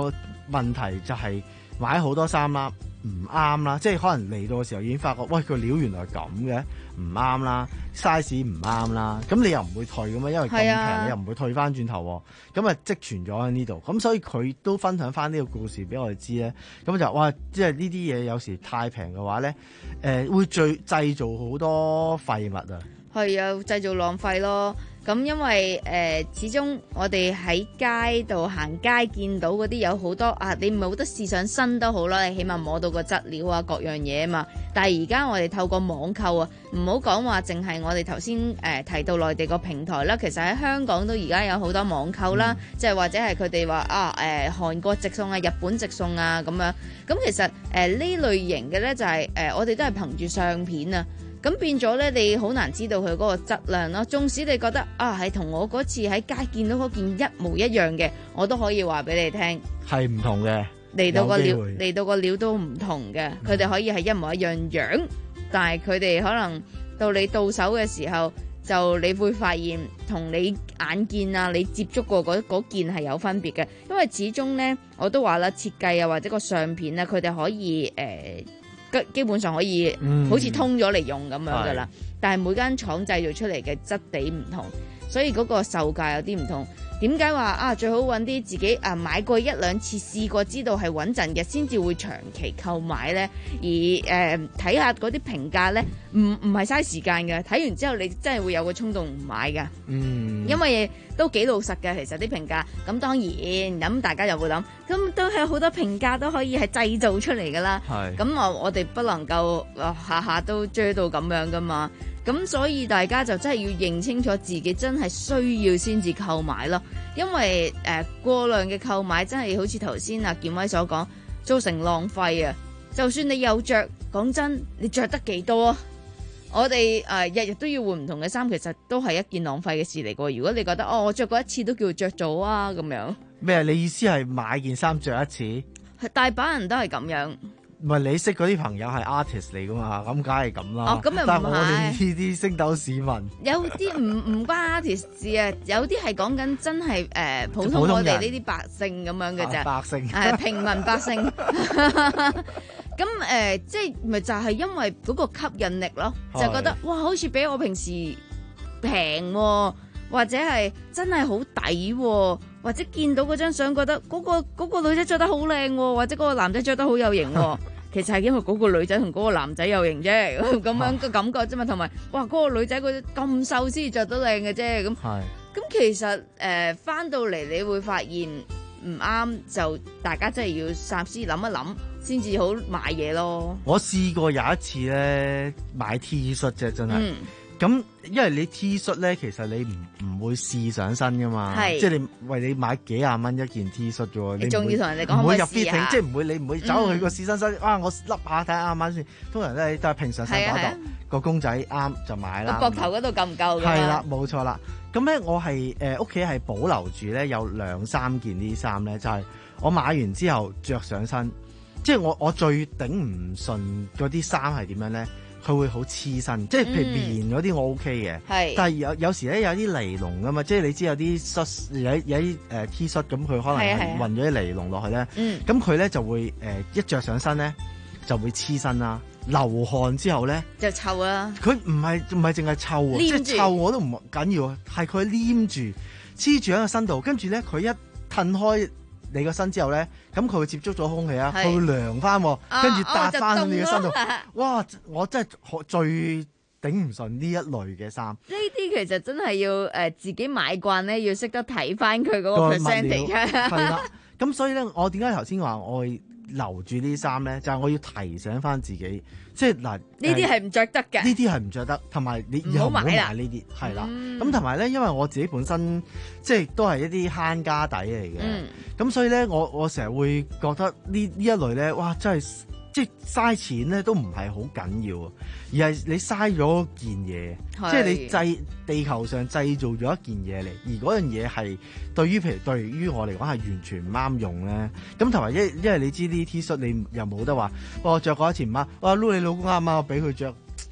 問題就係買好多衫啦，唔啱啦，即係可能嚟到嘅時候已經發覺，喂，個料原來係咁嘅，唔啱啦 ，size 唔啱啦，咁你又唔會退噶嘛，因為咁平，啊、你又唔會退翻轉頭，咁啊積存咗喺呢度，咁所以佢都分享翻呢個故事俾我哋知咧，咁就哇，即係呢啲嘢有時太平嘅話咧，誒、呃、會最製造好多廢物啊， 係啊，製造浪費咯。咁因為誒、呃，始終我哋喺街度行街見到嗰啲有好多啊，你冇得試上身都好啦，你起碼摸到個質料啊，各樣嘢啊嘛。但係而家我哋透過網購啊，唔好講話淨係我哋頭先誒提到內地個平台啦，其實喺香港都而家有好多網購啦，即係、嗯、或者係佢哋話啊誒、呃、韓國直送啊、日本直送啊咁樣。咁其實誒呢、呃、類型嘅咧就係、是、誒、呃、我哋都係憑住相片啊。咁變咗咧，你好難知道佢嗰個質量咯。縱使你覺得啊，係同我嗰次喺街見到嗰件一模一樣嘅，我都可以話俾你聽， 係唔同嘅。 嚟到個料，嚟到個料都唔同嘅。佢哋、嗯、可以係一模一樣樣，但係佢哋可能到你到手嘅時候，就你會發現同你眼見啊，你接觸過嗰嗰件係有分別嘅。因為始終咧，我都話啦，設計啊或者個相片咧，佢哋可以誒。呃基本上可以好似通咗嚟用咁樣噶啦，嗯、但係每間廠製造出嚟嘅質地唔同，所以嗰個售價有啲唔同。點解話啊最好揾啲自己啊買過一兩次試過知道係穩陣嘅先至會長期購買呢？而誒睇下嗰啲評價呢，唔唔係嘥時間嘅，睇完之後你真係會有個衝動唔買噶。嗯，因為都幾老實嘅，其實啲評價。咁當然咁大家又會諗，咁都係好多評價都可以係製造出嚟噶啦。係是。咁我我哋不能夠下下都追到咁樣噶嘛。咁所以大家就真係要認清楚自己真係需要先至購買咯，因為誒、呃、過量嘅購買真係好似頭先阿建威所講，造成浪費啊！就算你有着，講真，你着得幾多啊？我哋誒日日都要換唔同嘅衫，其實都係一件浪費嘅事嚟㗎。如果你覺得哦，我着過一次都叫着咗啊咁樣。咩？你意思係買件衫着一次？係大把人都係咁樣。 唔係你識嗰啲朋友係 artist 嚟噶嘛？咁梗係咁啦。 哦，咁又唔係。 但係我哋呢啲星斗市民， 有啲唔唔關 artist 事啊，有啲係講緊真係誒、呃、普通我哋呢啲百姓咁樣嘅啫、啊。百姓係、呃、平民百姓。咁誒、呃，即係咪就係、是、因為嗰個吸引力咯？就覺得哇，好似比我平時平、啊，或者係真係好抵。或者見到嗰張相覺得嗰、嗰個、嗰個女仔着得好靚，或者嗰個男仔着得好有型，其實係因為嗰個女仔同嗰個男仔有型啫，咁樣嘅感覺啫嘛。同埋哇，嗰、嗰個女仔佢咁瘦先至着得靚嘅啫，咁咁其實誒翻、呃、到嚟你會發現唔啱，就大家真係要三思諗一諗先至好買嘢咯。 我試過有一次咧買 T 恤啫，真係。嗯咁，因為你 T 恤咧，其實你唔唔會試上身噶嘛，是即係你為你買幾廿蚊一件 T 恤啫喎，你仲要同人哋講唔會入 fitting，即係唔會你唔會走去個試身身，啊我笠下睇下啱啱先，通常咧都係平常身嗰度個公仔啱就買啦。 個膊頭嗰度夠唔夠㗎？ 係啦，冇錯啦。咁咧我係誒屋企係保留住咧有兩三件呢啲衫咧，就係、是、我買完之後着上身，即係我我最頂唔順嗰啲衫係點樣咧？佢會好黐身，即係譬如棉嗰啲我 OK 嘅，嗯、但係有有時咧有啲尼龍噶嘛，即係你知有啲恤有有啲誒 T 恤咁，佢可能係混咗啲尼龍落去咧，咁佢咧就會誒、呃、一着上身咧就會黐身啦，流汗之後咧就臭啦。佢唔係唔係淨係臭啊，即係臭我都唔緊要，係佢黏住黐住喺個身度，跟住咧佢一褪開你個身之後咧，咁佢會接觸咗空氣啊，佢會涼翻，跟住搭翻喺你個身度。哇！我真係最頂唔順呢一類嘅衫。 呢啲其實真係要誒、呃、自己買慣咧，要識得睇翻佢嗰個 percentage。係啦，咁所以咧，我點解頭先話我會留住呢啲衫咧？就係、是、我要提醒翻自己，即係嗱，呢啲係唔着得嘅， 呢啲係唔着得，同埋你以後唔好買呢啲，係啦。咁同埋咧，因為我自己本身即係都係一啲慳家底嚟嘅，咁、嗯、所以咧，我我成日會覺得呢呢一類咧，哇，真係即係嘥錢咧，都唔係好緊要，而係你嘥咗件嘢，是即係你製地球上製造咗一件嘢嚟，而嗰樣嘢係對於譬如對於我嚟講係完全唔啱用咧。咁同埋因因為你知啲 T 恤你又冇得話，我着過一次唔啱，我撈你老公啱唔啱，我俾佢着。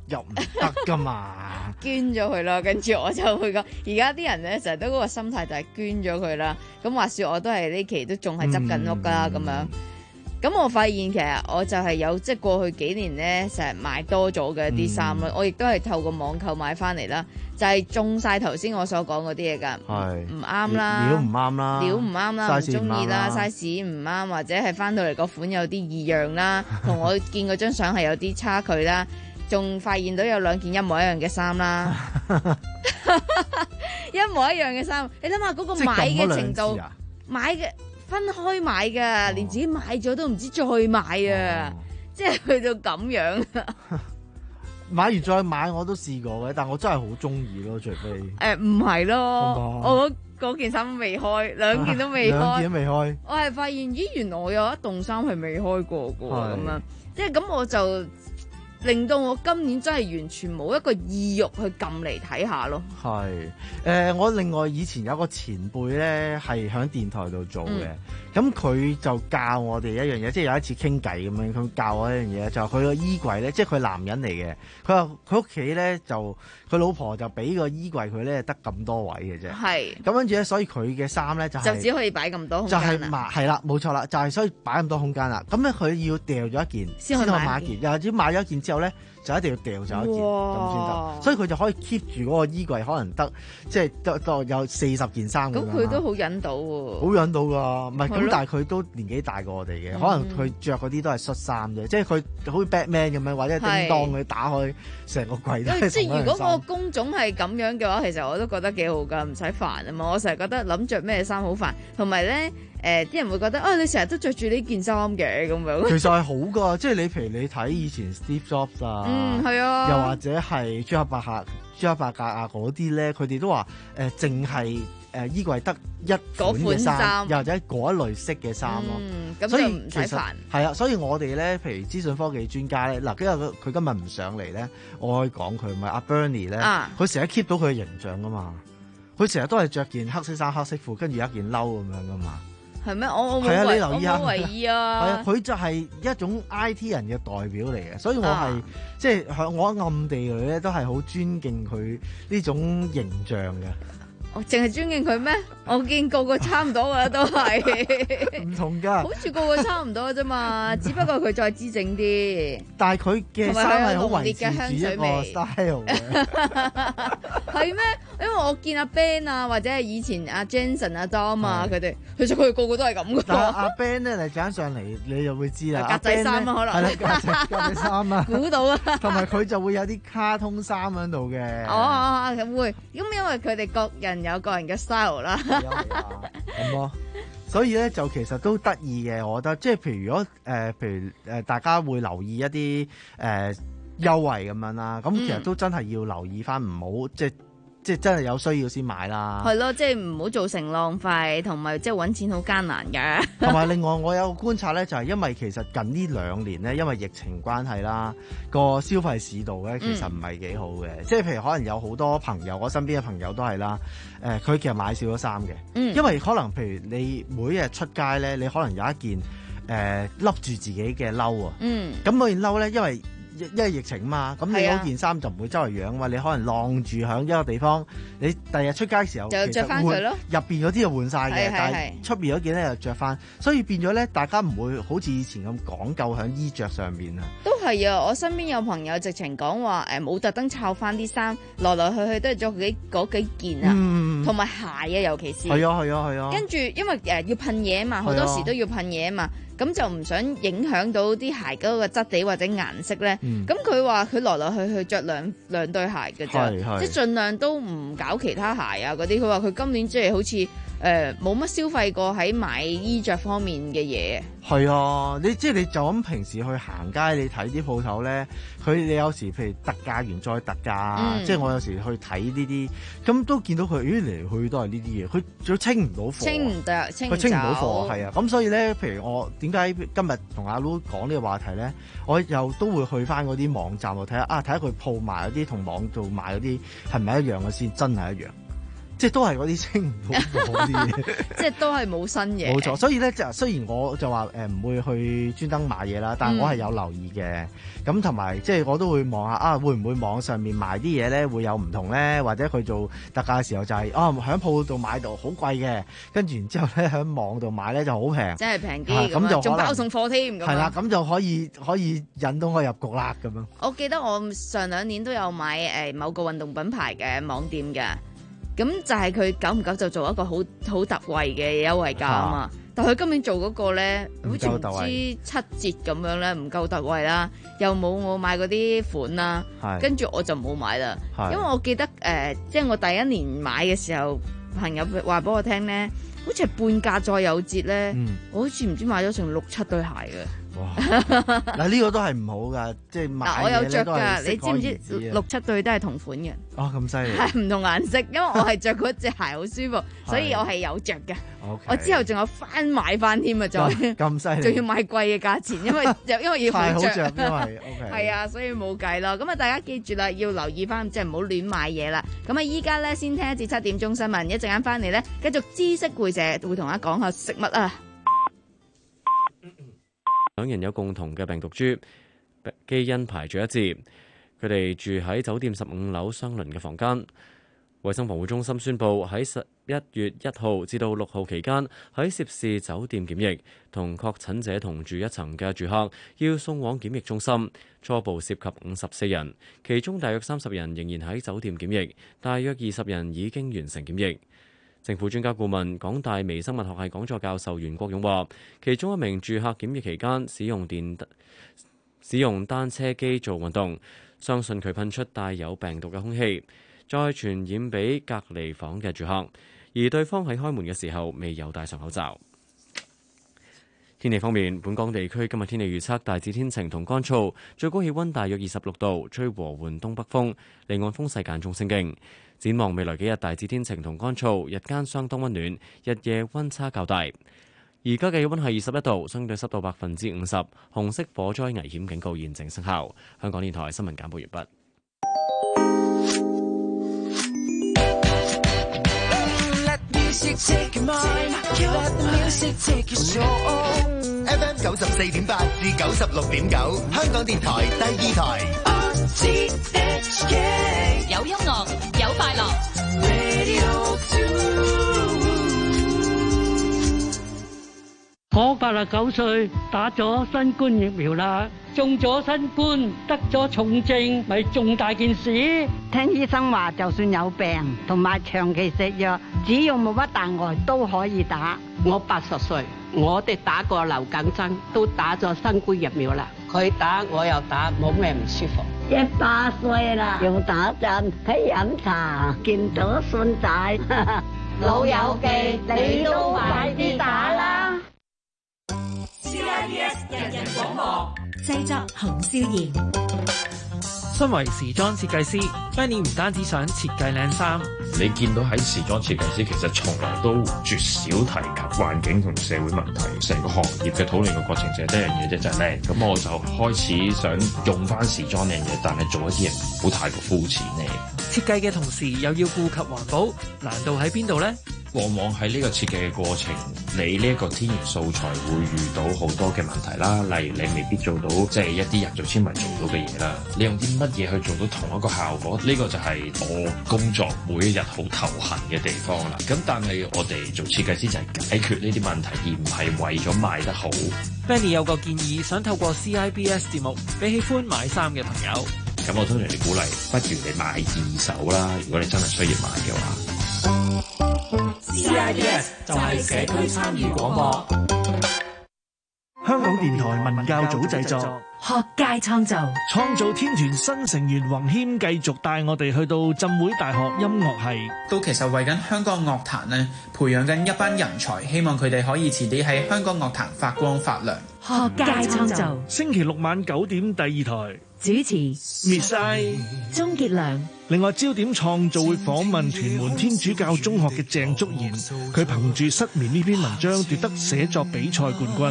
又唔得噶嘛。 捐咗佢啦，跟住我就會講，而家啲人咧成日都嗰個心態就係捐咗佢啦。咁話說我都係呢期都仲係執緊屋啦，咁、嗯、樣。咁我發現其實我就係有即係過去幾年咧成日買多咗嘅啲衫啦，我亦都係透過網購買翻嚟啦，就係、是、中晒頭先我所講嗰啲嘢㗎，唔啱啦， 料唔啱啦， 料唔啱啦，唔中意啦 ，size 唔啱，或者係翻到嚟個款有啲異樣啦，同我見嗰張相係有啲差距啦。仲發現到有兩件一模一樣嘅衫啦，一模一樣嘅衫，你諗下嗰個買嘅程度，啊、買嘅分開買噶，哦、連自己買咗都唔知再買啊，哦、即係去到咁樣。 買完再買我都試過嘅，但我真係好中意咯，除非誒唔係咯，我嗰件衫未開，兩件都未開， 兩件都未開。 我係發現咦，原來我有一棟衫係未開過噶，咁樣，即係咁我就。令到我今年真係完全冇一個意欲去撳嚟睇下咯。係，誒、 呃，我另外以前有個前輩咧，係喺電台度做嘅，咁佢、嗯、就教我哋一樣嘢，即係有一次傾偈咁樣，佢教我一樣嘢，就係佢個衣櫃咧，即係佢男人嚟嘅，佢話佢屋企咧就佢老婆就俾個衣櫃佢咧得咁多位嘅啫。係，咁跟住咧，所以佢嘅衫咧就係、 就只可以擺咁多空間啦。 就係買係啦，冇錯啦，就係、是、所以擺咁多空間啦。咁咧佢要掉咗一件先可以買一件，又或者買咗一件之後咧。就一定要掉走一件咁先得，所以佢就可以 keep 住嗰個衣櫃，可能得即係得得有四十件衫咁樣。 咁佢都好忍到喎， 好忍到㗎，唔係咁，但係佢都年紀大過我哋嘅，嗯、可能佢着嗰啲都係恤衫啫，即係佢好似 Batman 咁樣，或者叮當佢打開成個櫃都係同一樣衫。即係如果個工種係咁樣嘅話，其實我都覺得幾好㗎，唔使煩啊嘛。我成日覺得諗着咩衫好煩，同埋咧。誒啲、呃、人會覺得啊、哦，你成日都着住呢件衫嘅咁樣。其實係好噶，即係你譬如你睇以前 Steve Jobs 啊， 嗯係啊， 又或者係朱克伯格、朱克伯格啊嗰啲咧，佢哋都話誒，淨係誒衣櫃得一款嘅衫，又或者嗰一類式嘅衫咯。嗯，咁就唔使煩。係啊，所以我哋咧，譬如資訊科技專家咧，嗱，今日佢今日唔上嚟咧，我可以講佢咪阿 Bernie 咧，佢成日 keep 到佢嘅形象噶嘛，佢成日都係着件黑色衫、黑色褲，跟住一件褸咁樣噶嘛。 係咩？我我冇為我冇為意啊！ 係啊，佢就係一種 I T 人嘅代表嚟嘅，所以我係、啊、即係喺我暗地裏咧都係好尊敬佢呢種形象嘅。 我淨係尊敬佢咩？我見個個差唔多噶都係唔同噶， 好似個個差唔多啫嘛，只不過佢再姿整啲。 但係佢嘅衫係好維持住一個 style 嘅， 係咩？因為我見阿 Ben 啊，或者係以前阿 Jensen 阿 Dom 啊，佢哋其實佢哋個個都係咁噶。 但係阿 Ben 咧，你陣間上嚟你就會知啦。 格仔衫啊，可能係啦，格仔格仔衫啊， 估到啊。 同埋佢就會有啲卡通衫喺度嘅。 哦，咁會咁，因為佢哋各人有個人嘅 style 啦。 咁咯，所以咧就其實都得意嘅，我覺得即係譬如如果誒、呃，譬如誒、呃，大家會留意一啲誒優惠咁樣啦，咁其實都真係要留意翻，唔好即係即係真係有需要先買啦。 係咯，即係唔好造成浪費，同埋即係搵錢好艱難嘅。 同埋另外我有個觀察咧，就係、是、因為其實近呢兩年咧，因為疫情關係啦，個消費市道咧其實唔係幾好嘅。嗯、即係譬如可能有好多朋友，我身邊嘅朋友都係啦。誒、呃，佢其實買少咗衫嘅，嗯、因為可能譬如你每日出街咧，你可能有一件誒笠住自己嘅褸啊，咁嗰件褸咧，因為因為疫情嘛，咁你嗰件衫就唔會周圍揚啊嘛，你可能晾住喺一個地方，你第日出街嘅時候就着翻佢咯， 入邊嗰啲就換晒嘅，但係出邊嗰件咧又着翻，所以變咗咧，大家唔會好似以前咁講究喺衣着上面啊。 都係啊，我身邊有朋友直情講話誒，冇特登摷翻啲衫，來來去去都係着幾嗰幾件啊，同埋、嗯、鞋啊，尤其是係啊係啊係啊， 跟住因為誒要噴嘢啊嘛，好多時都要噴嘢啊嘛。咁就唔想影響到啲鞋嗰個質地或者顏色咧。咁佢話佢來來去去着兩兩對鞋嘅啫，即係盡量都唔搞其他鞋啊嗰啲。佢話佢今年即係好似誒冇乜消費過喺買衣着方面嘅嘢。 係啊，你即係你就咁平時去行街，你睇啲鋪頭咧，佢你有時譬如特價完再特價，嗯、即係我有時去睇呢啲，咁都見到佢咦嚟去都係呢啲嘢，佢仲清唔到貨， 清唔得，清佢清唔到貨，係啊，咁所以咧，譬如我點解今日同阿 Lu 講呢個話題咧，我又都會去翻嗰啲網站度睇下啊，睇下佢鋪賣嗰啲同網度賣嗰啲係咪一樣嘅先，真係一樣。 即係都係嗰啲清唔到火啲嘢， 即係都係冇新嘢。 冇錯，所以咧就雖然我就話誒唔會去專登買嘢啦，但係我係有留意嘅。咁同埋即係我都會望下啊，會唔會網上面賣啲嘢咧會有唔同咧？或者佢做特價嘅時候就係、是、哦喺鋪度買到好貴嘅，跟住然之後咧喺網度買咧就好平， 即係平啲咁樣，仲包送貨添。 係啦，咁就可以可以引到我入局啦咁樣。 我記得我上兩年都有買誒、呃、某個運動品牌嘅網店嘅。咁就係佢久唔久就做一個好好特惠嘅優惠價啊嘛，但係佢今年做嗰個咧，好似唔知七折咁樣咧，唔夠特惠啦，又冇我買嗰啲款啦，跟住我就冇買啦，因為我記得誒、呃，即係我第一年買嘅時候，朋友話俾我聽咧，好似係半價再有折咧、嗯，我好似唔知買咗成六七對鞋嘅。 哇！嗱呢個都係唔好噶，即係買嘢咧都係適可而止。你知唔知六七對都係同款嘅？哦，咁犀利！係唔同顏色，因為我係着嗰隻鞋好舒服，所以我係有着嘅。Okay. 我之後仲有翻買翻添啊，再咁犀利，仲要買貴嘅價錢，因為因為要好着，因為係啊，所以冇計咯。咁啊，大家記住啦，要留意翻，即係唔好亂買嘢啦。咁啊，依家咧先聽一節七點鐘新聞，一陣間翻嚟咧，繼續知識會社會同大家講下食物啊。 兩人有共同嘅病毒株，基因排序一致。佢哋住喺酒店十五樓相鄰嘅房間。衛生防護中心宣布喺十一月一號至到六號期間，喺涉事酒店檢疫同確診者同住一層嘅住客要送往檢疫中心。初步涉及五十四人，其中大約三十人仍然喺酒店檢疫，大約二十人已經完成檢疫。政府專家顧問、港大微生物學系講座教授袁國勇話，其中一名住客檢疫期間使用電使用單車機做運動，相信佢噴出帶有病毒嘅空氣，再傳染俾隔離房嘅住客，而對方喺開門嘅時候未有戴上口罩。天氣方面，本港地區今日天氣預測大致天晴同乾燥，最高氣溫大約二十六度，吹和緩東北風，離岸風勢間中清勁。展望未來幾日，大致天晴同乾燥，日間相當溫暖，日夜溫差較大。而家嘅氣溫係二十一度，相對濕度百分之五十，紅色火災危險警告現正生效。香港電台新聞簡報完畢。 F M 九十四點八至九十六點九，香港電台第二台。 有音樂，有快樂。 我八十九歲，打咗新冠疫苗啦，中咗新冠，得咗重症，咪重大件事。 聽醫生話，就算有病同埋長期食藥，只要冇乜大礙都可以打。 我八十歲，我哋打過流感針，都打咗新冠疫苗啦。佢打我又打，冇咩唔舒服。 一百歲啦，又打針，喺飲茶，見到孫仔， 老友記，你都快啲打啦！C I B S 人人廣播， 製作洪少賢。 身為時裝設計師 Fanny 唔單止想設計靚衫， 你見到喺時裝設計師其實從來都絕少提及環境同社會問題，成個行業嘅討論嘅過程就係一樣嘢啫，就係靚。咁我就開始想用翻時裝靚嘢，但係做一啲嘢唔好太過膚淺咧。 設計嘅同時又要顧及環保，難度喺邊度呢？ 往往喺呢個設計嘅過程，你呢一個天然素材會遇到好多嘅問題啦，例如你未必做到即係一啲人造纖維做到嘅嘢啦。你用啲乜嘢去做到同一個效果？呢個就係我工作每一日好頭痕嘅地方啦。咁但係我哋做設計師就係解決呢啲問題，而唔係為咗賣得好。 Fanny 有個建議，想透過 C I B S 節目俾喜歡買衫嘅朋友。 咁我通常你鼓勵，不如你買二手啦。如果你真係需要買嘅話。 C I B S 就係社區參與廣播。 香港電台文教組製作， 學界創造， 創造天團新成員宏謙繼續帶我哋去到浸會大學音樂系， 都其實為緊香港樂壇呢培養緊一班人才，希望佢哋可以遲啲喺香港樂壇發光發亮。 學界創造， 星期六晚九點第二台主持 Miss I 鍾傑良。 另外焦點創造會訪問屯門天主教中學嘅鄭竹賢，佢憑住失眠呢篇文章奪得寫作比賽冠軍。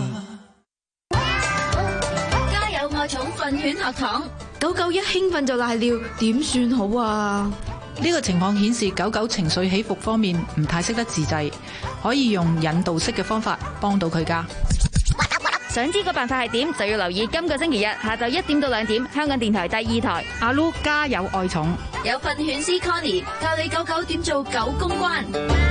家有愛寵訓犬學堂， 狗狗一興奮就賴尿，點算好啊？ 呢個情況顯示狗狗情緒起伏方面唔太識得自制，可以用引導式嘅方法幫到佢㗎。 想知個辦法係點，就要留意今個星期日下晝一點到兩點，香港電台第二台。 阿 Lu 家有愛寵， 有訓犬師 Connie 教你狗狗點做狗公關。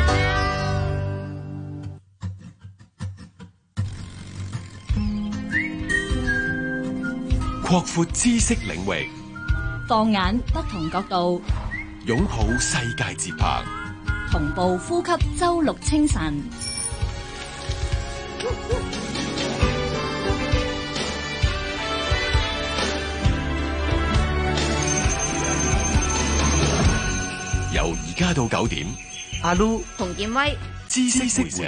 擴闊知識領域， 放眼不同角度， 擁抱世界節拍， 同步呼吸周六清晨。 由而家到九點， 阿 Lu 洪建威， 知識會社。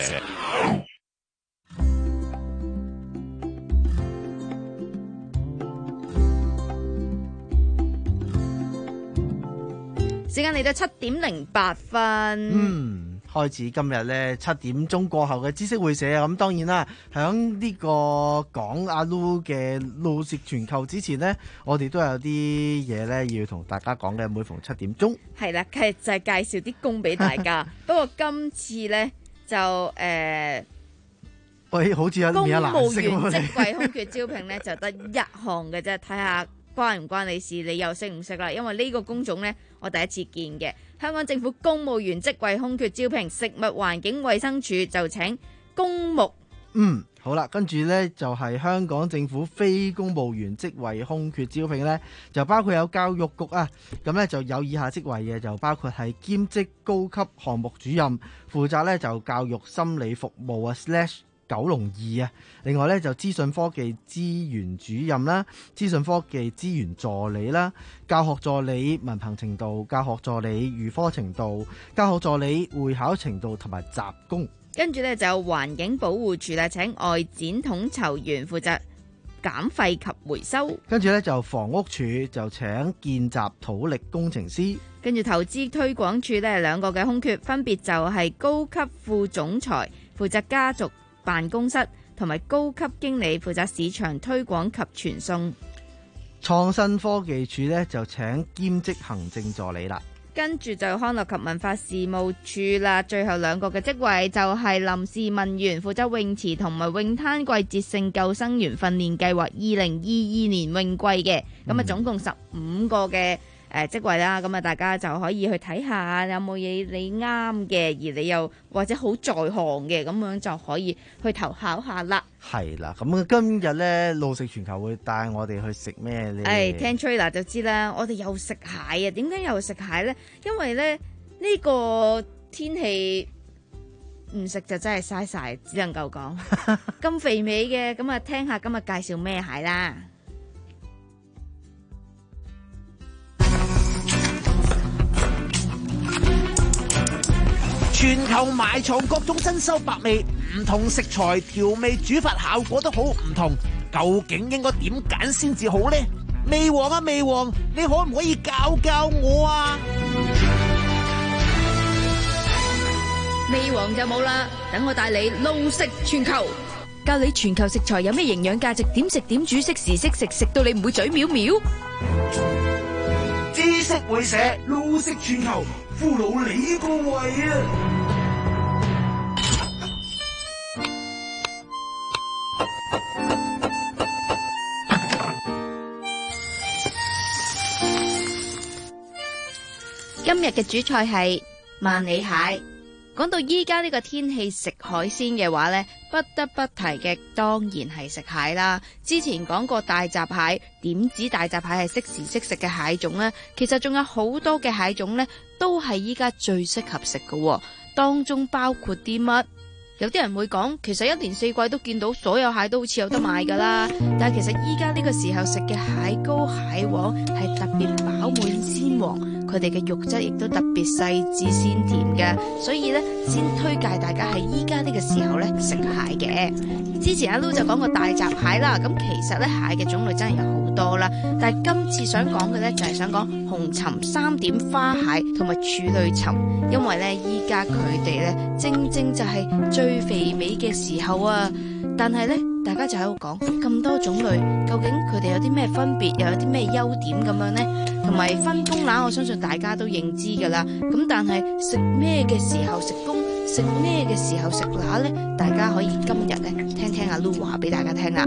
時間嚟到七點零八分。 嗯，開始今日咧七點鐘過後嘅知識會社啊！咁當然啦，響呢個講阿 Lu 嘅路食全球之前呢，我哋都有啲嘢咧要同大家講嘅。每逢七點鐘， 係啦，其實就係介紹啲工俾大家。不過今次咧就誒， 喂、呃，好似有啲咩難公務員職位空缺招聘咧就得一項嘅啫，睇下關唔關你事，你又識唔識啦？因為呢個工種咧，我第一次見嘅。香港政府公務員職位空缺招聘，食物環境衛生署就請公務。 嗯，好啦，跟住呢就係、是、香港政府非公務員職位空缺招聘呢，就包括有教育局啊，咁呢就有以下職位嘅，就包括係兼職高級項目主任，負責呢就教育心理服務啊 slash 九龍二啊，另外咧就資訊科技資源主任啦、資訊科技資源助理啦、教學助理文憑程度、教學助理預科程度、教學助理會考程度同埋雜工。 跟住咧就有環境保護署啦，請外展統籌員負責減廢及回收。 跟住咧就房屋署就請見習土力工程師。 跟住投資推廣署咧兩個嘅空缺，分別就係高級副總裁負責家族辦公室同埋高級經理負責市場推廣及傳送。 創新科技署呢就請兼職行政助理啦。 跟住就康樂及文化事務署啦，最後兩個嘅職位就係臨時文員負責泳池同埋泳灘季節性救生員訓練計劃二零二二年泳季嘅，咁啊總共十五個嘅誒職位啦，咁啊大家就可以去睇下有冇嘢你啱嘅，而你又或者好在行嘅，咁樣就可以去投考下啦。 係啦，咁今日咧路食全球會帶我哋去食咩咧？ 誒，聽 trailer 就知啦，我哋又食蟹啊！點解又食蟹咧？因為咧呢個天氣唔食就真係嘥晒，只能夠講咁肥美嘅，咁啊聽下今日介紹咩蟹啦。 全球埋藏各種珍饈百味，唔同食材調味煮法效果都好唔同，究竟應該點揀先至好呢？味王啊味王，你可唔可以教教我啊？ 味王就冇啦，等我帶你路食全球，教你全球食材有咩營養價值，點食點煮，適時適食，食到你唔會嘴藐藐。 知識會社路食全球，俘虜你個胃啊！ 今日嘅主菜係萬里蟹。講到依家呢個天氣食海鮮嘅話呢，不得不提嘅當然係食蟹啦。之前講過大閘蟹，點止大閘蟹係適時適食嘅蟹種呢？其實仲有好多嘅蟹種呢，都係依家最適合食嘅。當中包括啲乜？有啲人會講，其實一年四季都見到所有蟹都好似有得賣噶啦。但係其實依家呢個時候食嘅蟹膏、蟹黃係特別飽滿鮮黃，佢哋嘅肉質亦都特別細緻鮮甜嘅，所以咧先推介大家喺依家呢個時候咧食蟹嘅。之前阿 Lu 就講過大閘蟹啦，咁其實咧蟹嘅種類真係有好多啦，但係今次想講嘅咧就係想講紅鱘、三點花蟹同埋處女鱘，因為咧依家佢哋咧正正就係最肥美嘅時候啊！ 但係咧，大家就喺度講咁多種類，究竟佢哋有啲咩分別，又有啲咩優點咁樣呢？同埋分公乸，我相信大家都認知噶啦。咁但係食咩嘅時候食公，食咩嘅時候食乸呢？大家可以今日咧聽聽阿 Lu 話俾大家聽啦。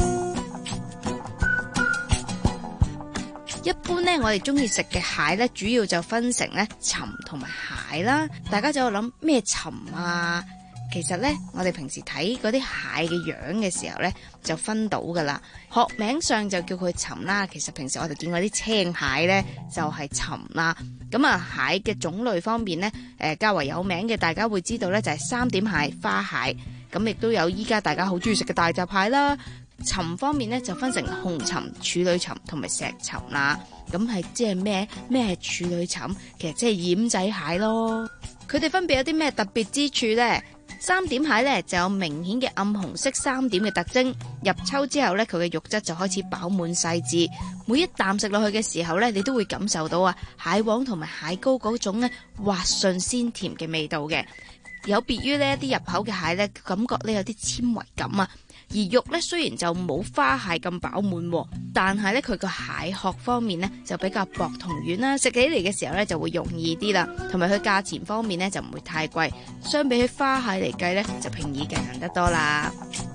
一般咧，我哋中意食嘅蟹咧，主要就分成咧鱘同埋蟹啦。大家就喺度諗咩鱘啊？其實咧，我哋平時睇嗰啲蟹嘅樣嘅時候咧，就分到噶啦。學名上就叫佢鱘啦。其實平時我哋見過啲青蟹咧，就係鱘啦。咁啊，蟹嘅種類方面咧，誒較為有名嘅，大家會知道咧就係三點蟹、花蟹。咁亦都有依家大家好中意食嘅大閘蟹啦。鱘方面咧就分成紅鱘、處女鱘同埋石鱘啦。咁係即係咩？咩係處女鱘？其實即係奄仔蟹咯。佢哋分別有啲咩特別之處呢？三點蟹咧就有明顯嘅暗紅色三點嘅特徵。入秋之後咧，佢嘅肉質就開始飽滿細緻。每一啖食落去嘅時候咧，你都會感受到啊蟹黃同埋蟹膏嗰種咧滑順鮮甜嘅味道嘅。有別於呢一啲入口嘅蟹咧，感覺咧有啲纖維感啊。而肉咧雖然就冇花蟹咁飽滿，但係咧佢個蟹殼方面咧就比較薄同軟啦，食起嚟嘅時候咧就會容易啲啦，同埋佢價錢方面咧就唔會太貴，相比起花蟹嚟計咧就平易近人得多啦。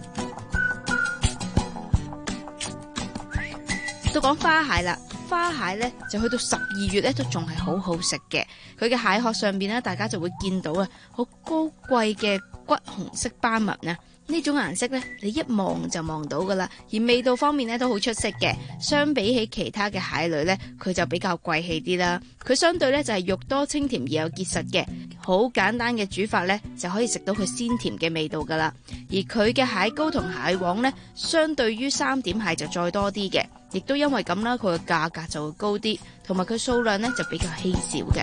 到講花蟹啦，花蟹咧就去到十二月咧都仲係好好食嘅，佢嘅蟹殼上邊咧大家就會見到啊好高貴嘅骨紅色斑紋啊。呢種顏色咧，你一望就望到噶啦，而味道方面咧都好出色嘅。相比起其他嘅蟹類咧，佢就比較貴氣啲啦。佢相對咧就係肉多清甜而又結實嘅，好簡單嘅煮法咧就可以食到佢鮮甜嘅味道噶啦。而佢嘅蟹膏同蟹黃咧，相對於三點蟹就再多啲嘅，亦都因為咁啦，佢嘅價格就會高啲，同埋佢數量咧就比較稀少嘅。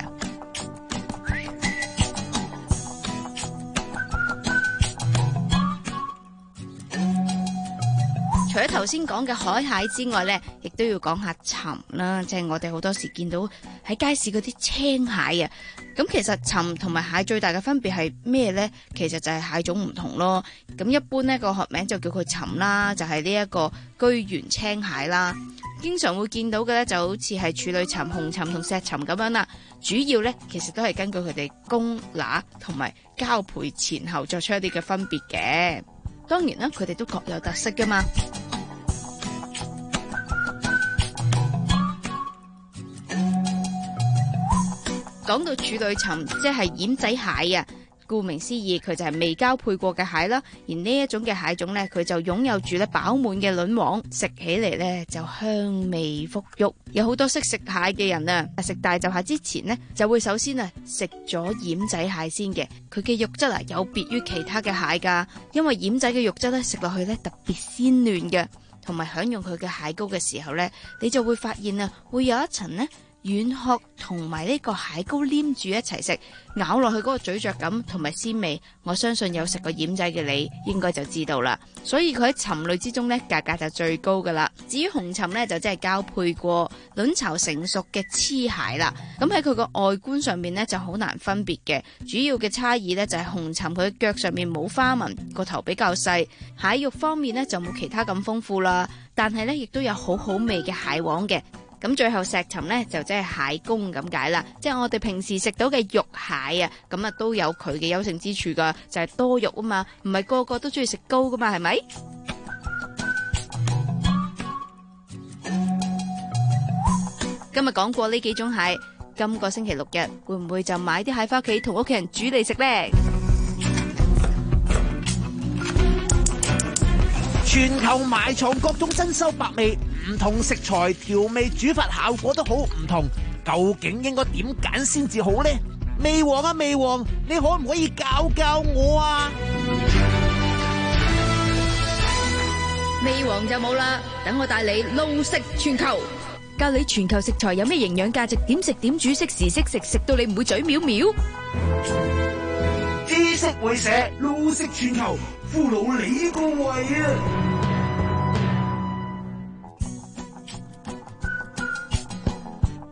除咗頭先講嘅海蟹之外呢，亦都要講下鱘啦，即係我哋好多時見到喺街市嗰啲青蟹啊。咁其實鱘同埋蟹最大嘅分別係咩呢？其實就係蟹種唔同咯。咁一般呢個學名就叫佢鱘啦，就係呢一個居原青蟹啦。經常會見到嘅呢，就好似係處女鱘、紅鱘同石鱘咁樣啦。主要呢，其實都係根據佢哋公乸同埋交配前後作出一啲嘅分別嘅。當然啦，佢哋都各有特色噶嘛。講到處女鱘，即係奄仔蟹啊，顧名思義，佢就係未交配過嘅蟹啦。而呢一種嘅蟹種呢，佢就擁有住咧飽滿嘅卵黃，食起嚟呢就香味馥郁。有好多識食蟹嘅人啊，食大閘蟹之前呢，就會首先啊食咗奄仔蟹先嘅。佢嘅肉質啊有別於其他嘅蟹噶，因為奄仔嘅肉質咧食落去咧特別鮮嫩嘅，同埋享用佢嘅蟹膏嘅時候呢，你就會發現啊會有一層呢。軟殼同埋呢個蟹膏黏住一齊食，咬落去嗰個咀嚼感同埋鮮味，我相信有食過奄仔嘅你應該就知道啦。所以佢喺鱘類之中呢，價格就最高噶啦。至於紅鱘呢，就真係交配過卵巢成熟嘅雌蟹啦。咁喺佢個外觀上面呢，就好難分別嘅，主要嘅差異呢，就係紅鱘佢腳上面冇花紋，個頭比較細，蟹肉方面呢，就冇其他咁豐富啦。但係呢，亦都有好好味嘅蟹黃嘅。咁最後石鱘呢，就即係蟹公咁解啦，即係我哋平時食到嘅肉蟹啊，咁啊都有佢嘅優勝之處噶，就係多肉啊嘛，唔係個個都中意食膏噶嘛，係咪？今日講過呢幾種蟹，今個星期六日會唔會就買啲蟹翻屋企同屋企人煮嚟食呢？ 全球埋藏各種珍饈百味，唔同食材調味煮法效果都好唔同，究竟應該點揀先至好呢？味王啊味王，你可唔可以教教我啊？ 味王就冇啦，等我帶你撈食全球，教你全球食材有咩營養價值，點食點煮，適時適食，食到你唔會嘴藐藐。 知識會社撈食全球，俘虜你個胃啊！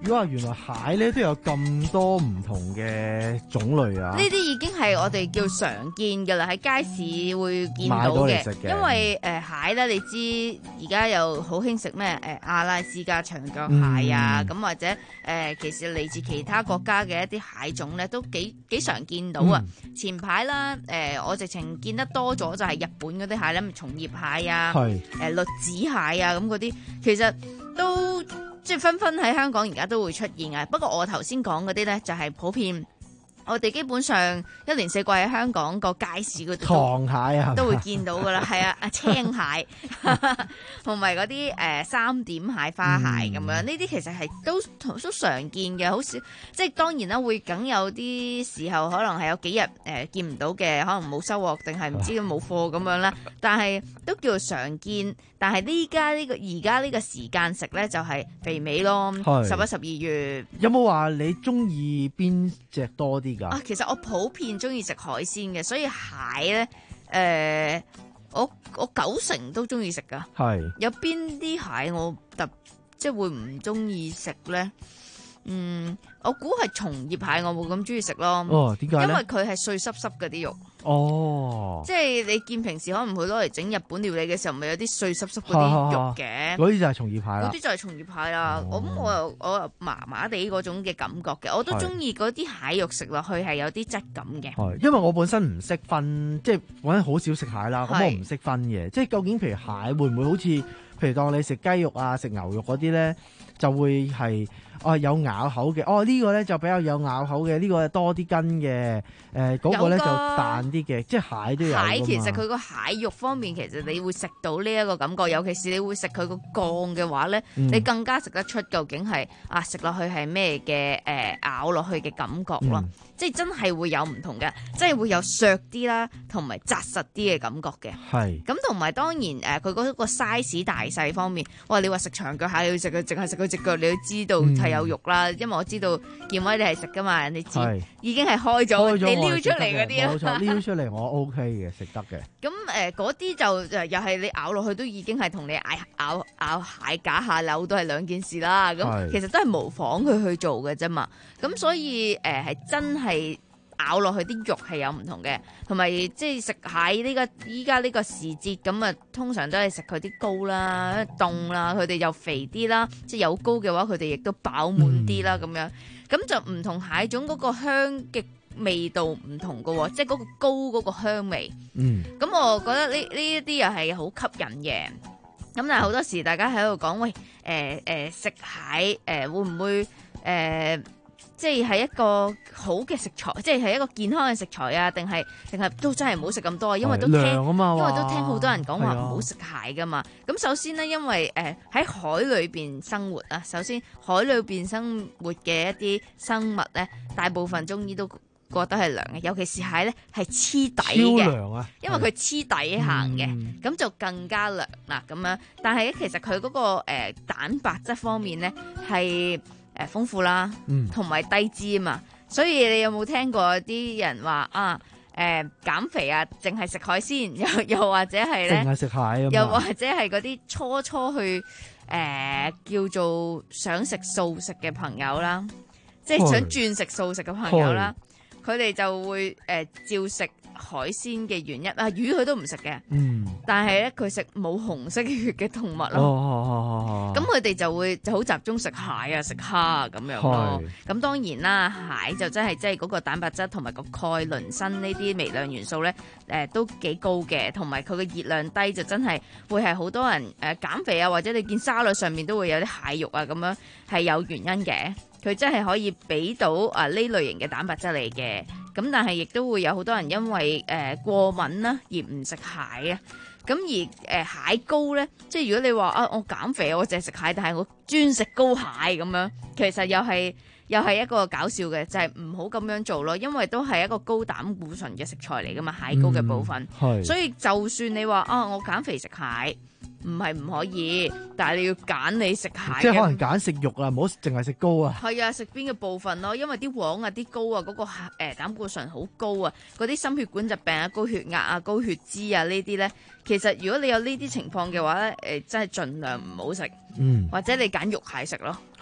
如果話原來蟹咧都有咁多唔同嘅種類啊！ 呢啲已經係我哋叫常見㗎啦，喺街市會見到買到嚟食嘅。 嘅因為誒、呃、蟹咧，你知而家又好興食咩誒阿拉斯加長腳蟹啊，咁、 嗯、 或者誒、呃、其實嚟自其他國家嘅一啲蟹種咧，都幾幾常見到啊！嗯、前排啦，誒、呃、我直情見得多咗就係日本嗰啲蟹咧，松葉蟹啊，誒、呃、栗子蟹啊咁嗰啲，其實都。即係紛紛喺香港而家都會出現嘅，不過我頭先講嗰啲咧就係普遍，我哋基本上一年四季喺香港個街市嗰度糖蟹啊都會見到噶啦，係啊，啊青蟹同埋嗰啲誒三點蟹、花蟹咁樣，呢啲其實係都都常見嘅，好少即係當然啦，會梗有啲時候可能係有幾日誒、呃、見唔到嘅，可能冇收穫定係唔知冇貨咁樣啦，但係都叫做常見。但係呢家呢個而家呢個時間食咧就係肥尾咯，十一、十二月。 有冇話你中意邊隻多啲㗎？ 啊，其實我普遍中意食海鮮嘅，所以蟹咧，誒、呃，我我九成都中意食㗎。係。有邊啲蟹我特即係會唔中意食咧？嗯，我估係松葉蟹，我冇咁中意食咯。 哦，點解咧？ 因為佢係碎濕濕嗰啲肉。 哦， 即係你見平時可能會攞嚟整日本料理嘅時候，咪有啲碎濕濕嗰啲肉嘅。 嗰啲就係松葉蟹啦。 嗰啲就係松葉蟹啦。我咁我又我又麻麻地嗰種嘅感覺嘅，我都中意嗰啲蟹肉食落去係有啲質感嘅。 係，因為我本身唔識分，即係我好少食蟹啦，咁我唔識分嘅。即係究竟譬如蟹會唔會好似，譬如當你食雞肉啊、食牛肉嗰啲咧，就會係。哦，有咬口嘅，哦呢、這個咧就比較有咬口嘅，呢、這個多啲筋嘅，誒、呃、嗰、那個咧就彈啲嘅，即係蟹都有。 蟹其實佢個蟹肉方面，其實你會食到呢一個感覺，尤其是你會食佢個鋼嘅話咧，嗯、你更加食得出究竟係啊食落去係咩嘅誒咬落去嘅感覺咯，嗯、即係真係會有唔同嘅，即係會有削啲啦，同埋紮實啲嘅感覺嘅。係。咁同埋當然誒，佢嗰個 size 大細方面，哇！你話食長腳蟹，你要食佢淨係食佢隻腳，你要知道係、嗯。有肉啦，因為我知道健威你係食噶嘛，人哋知已經係開咗，你撩出嚟嗰啲啊，冇錯， 撩出嚟我 OK 嘅，食得嘅。 咁誒，嗰啲就又係你咬落去都已經係同你咬咬咬蟹架下柳都係兩件事啦。咁其實都係模仿佢去做嘅啫嘛。咁所以誒係、呃、真係。咬落去啲肉係有唔同嘅，同埋即係食蟹呢個依家呢個時節咁啊，通常都係食佢啲膏啦、凍啦，佢哋又肥啲啦，即係有膏嘅話，佢哋亦都飽滿啲啦咁樣，咁就唔同蟹種嗰個香嘅味道唔同噶喎，即係嗰個膏嗰個香味。嗯，咁我覺得呢呢一啲又係好吸引嘅。咁但係好多時大家喺度講，喂，誒、呃、誒、呃、食蟹誒、呃、會唔會誒？呃即係係一個好嘅食材，即係係一個健康嘅食材啊？定係定係都真係唔好食咁多啊？因為都聽，因為都聽好多人講話唔好食蟹噶嘛。咁首先呢，因為誒喺、呃、海裏邊生活啊，首先海裏邊生活嘅一啲生物咧，大部分中醫都覺得係涼嘅，尤其是蟹咧係黐底嘅，超涼啊、因為佢黐底行嘅，咁、嗯、就更加涼啦咁樣。但係咧，其實佢嗰、那個誒、呃、蛋白質方面咧係。誒豐富啦，同埋低脂啊嘛，所以你有冇聽過啲人話啊？誒、呃、減肥啊，淨係食海鮮，又又或者係咧，淨係食蟹啊，又或者係嗰啲初初去誒、呃、叫做想食素食嘅朋友啦，即係想轉食素食嘅朋友啦，佢哋就會誒、呃、照食海鮮嘅原因啊，魚佢都唔食嘅，嗯，但係咧佢食冇紅色血嘅動物咯，咁佢哋就會就好集中食蟹啊、食蝦啊咁樣咯。咁當然啦，蟹就真係即係嗰個蛋白質同埋個鈣、磷、鋅呢啲微量元素咧，誒、呃、都幾高嘅，同埋佢嘅熱量低，就真係會係好多人誒、呃、減肥啊，或者你見沙律上面都會有啲蟹肉啊，咁樣係有原因嘅。佢真係可以俾到啊呢類型嘅蛋白質嚟嘅，咁但係亦都會有好多人因為誒、呃、過敏啦而唔食蟹啊，咁而誒、呃、蟹膏咧，即係如果你話啊我減肥我淨係食蟹，但係我專食膏蟹咁樣，其實又係又係一個搞笑嘅，就係唔好咁樣做咯，因為都係一個高膽固醇嘅食材嚟噶嘛，蟹膏嘅部分，嗯、所以就算你話啊我減肥食蟹。唔係唔可以，但係你要揀你食蟹， 即係可能揀食肉啊，唔好淨係食膏啊。 係啊，食邊嘅部分咯，因為啲黃啊、啲膏啊，嗰、嗰個誒、呃、膽固醇好高啊，嗰啲心血管疾病啊、高血壓啊、高血脂啊呢啲咧，其實如果你有呢啲情況嘅話咧，誒、呃、真係盡量唔好食，嗯，或者你揀肉蟹食咯。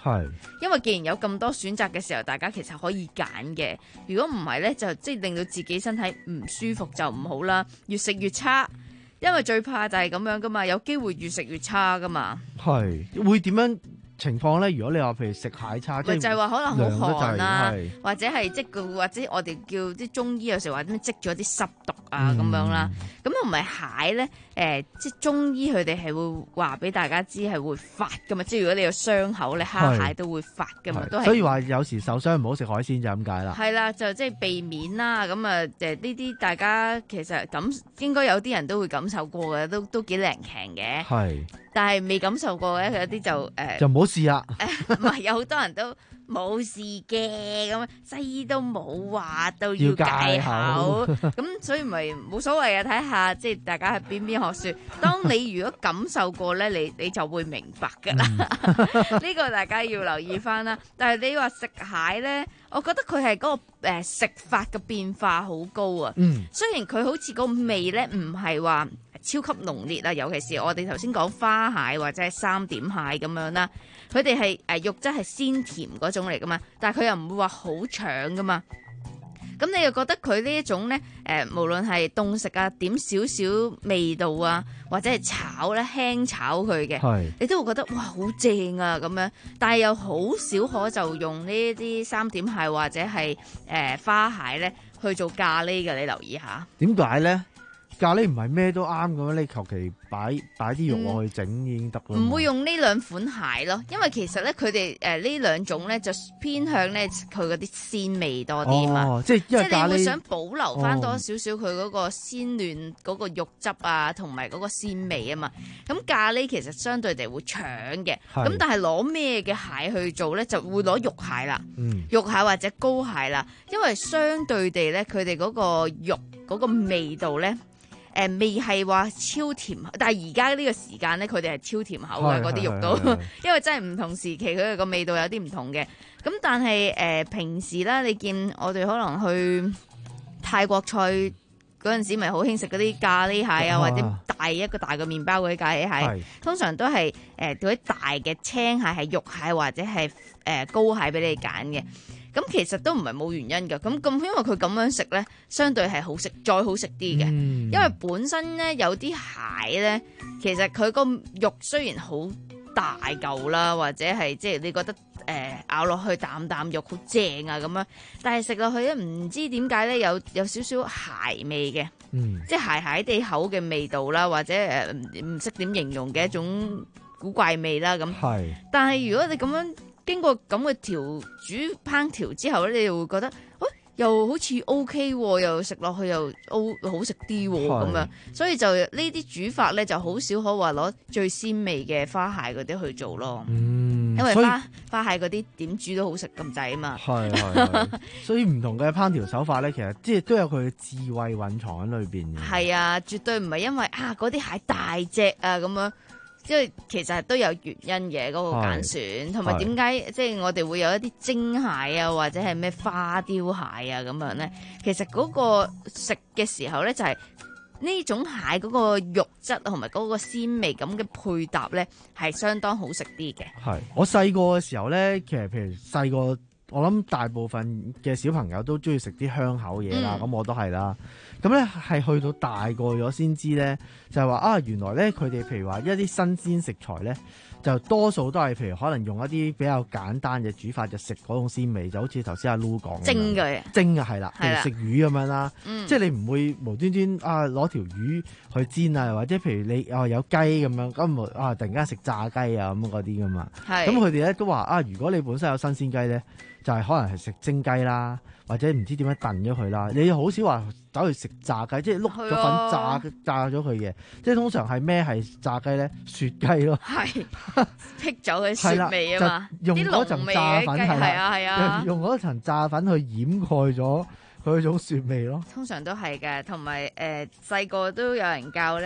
係， 因為既然有咁多選擇嘅時候，大家其實可以揀嘅。如果唔係咧，就即係令到自己身體唔舒服就唔好啦，越食越差。因為最怕就係咁樣噶嘛，有機會越食越差噶嘛。 係會點樣情況咧？如果你話譬如食蟹叉，即係就係話可能好寒啦， 係或者係即係或者我哋叫啲中醫有時話點積咗啲濕毒啊咁、嗯、樣啦。咁同埋蟹咧，誒、呃、即係中醫佢哋係會話俾大家知係會發噶嘛。即係如果你有傷口咧，蝦蟹都會發噶嘛，都係。 所以話有時受傷唔好食海鮮就咁解啦。 係啦，就即係避免啦。咁啊誒呢啲大家其實感應該有啲人都會感受過嘅，都都幾靈強嘅。 係。 但係未感受過嘅有啲就誒、呃、 就唔好試啦。 誒唔係有好多人都冇事嘅，咁西醫都冇話都要戒口，咁所以咪冇所謂啊！睇下即係大家係邊邊學說。當你如果感受過咧，你你就會明白㗎啦。呢、嗯、個大家要留意翻啦。但係你話食蟹咧，我覺得佢係嗰個、呃、食法嘅變化好高啊。嗯，雖然佢好似個味咧唔係話超級濃烈啊，尤其是我哋頭先講花蟹或者係三點蟹咁樣啦，佢哋係誒肉質係鮮甜嗰種嚟噶嘛，但係佢又唔會話好搶噶嘛。咁你又覺得佢呢一種咧誒、呃，無論係凍食啊，點少少味道啊，或者係炒咧輕炒佢嘅，你都會覺得哇好正啊咁樣。但係又好少可就用呢啲三點蟹或者係誒、呃、花蟹咧去做咖喱嘅，你留意下。點解咧？咖喱唔係咩都啱咁樣，你求其擺擺啲肉落去整已經得啦。唔會用呢兩款蟹咯，因為其實咧佢哋誒呢兩種咧就偏向咧佢嗰啲鮮味多啲嘛。哦，即係因為咖喱，即係你會想保留翻多少少佢嗰個鮮嫩嗰個肉汁啊，同埋嗰個鮮味啊嘛。咁咖喱其實相對地會搶嘅，咁但係攞咩嘅蟹去做咧，就會攞肉蟹啦，嗯、肉蟹或者膏蟹啦，因為相對地咧佢哋嗰個肉嗰個味道咧。誒、呃、未係話超甜，但係而家呢個時間咧，佢哋係超甜口嘅嗰啲肉都，因為真係唔同時期佢哋個味道有啲唔同嘅。咁但係誒、呃、平時啦，你見我哋可能去泰國菜嗰陣時，咪好興食嗰啲咖喱蟹啊，或者大一個大嘅麵包嗰啲咖喱蟹，通常都係誒嗰啲大嘅青蟹係肉蟹或者係誒膏蟹俾你揀嘅。咁其實都唔係冇原因㗎，咁咁因為佢咁樣食咧，相對係好食，再好食啲嘅。嗯、因為本身咧有啲蟹咧，其實佢個肉雖然好大嚿啦，或者係即係你覺得誒、呃、咬落去啖啖肉好正啊咁樣，但係食落去咧唔知點解咧有有少少蟹味嘅，嗯、即係蟹蟹地口嘅味道啦，或者誒唔識點形容嘅一種古怪味啦咁。係，但係如果你咁樣經過咁嘅調煮烹調之後咧，你就會覺得，喂、哎，又好似 O K，又食落去又 O 好食啲咁樣，所以就呢啲煮法咧就好少可話攞最鮮味嘅花蟹嗰啲去做咯。嗯，因為花花蟹嗰啲點煮都好食咁滯啊嘛。係係，所以唔同嘅烹調手法咧，其實即係都有佢嘅智慧蘊藏喺裏邊嘅。係啊，絕對唔係因為啊嗰啲蟹大隻啊咁樣。即係其實都有原因嘅嗰、嗰個揀選，同埋點解即係我哋會有一啲蒸蟹啊，或者係咩花雕蟹啊咁樣咧？其實嗰個食嘅時候咧，就係、係、呢種蟹嗰個肉質同埋嗰個鮮味咁嘅配搭咧，係相當好食啲嘅。係我細個嘅時候咧，其實譬如細個，我諗大部分嘅小朋友都中意食啲香口嘢啦，咁、嗯、我都係啦。咁咧係去到大個咗先知咧，就係話啊，原來咧佢哋譬如話一啲新鮮食材咧，就多數都係譬如可能用一啲比較簡單嘅煮法就食嗰種鮮味，就好似頭先阿 Lu 講蒸嘅，蒸啊係啦，譬如食魚咁樣啦，嗯、即係你唔會無端端啊攞條魚去煎啊，或者譬如你啊有雞咁樣，咁啊突然間食炸雞啊咁嗰啲噶嘛，咁佢哋咧都話啊，如果你本身有新鮮雞咧，就係、是、可能係食蒸雞啦。或者唔知點樣燉咗佢啦，你好少話走去食炸雞，即係碌咗粉炸炸咗佢嘅，即係通常係咩係炸雞咧？雪雞咯，係剔走佢雪味啊嘛，用嗰層炸粉係啊係啊，用嗰層炸粉去掩蓋咗佢嗰種雪味咯。通常都係嘅，同埋誒細個都有人教咧，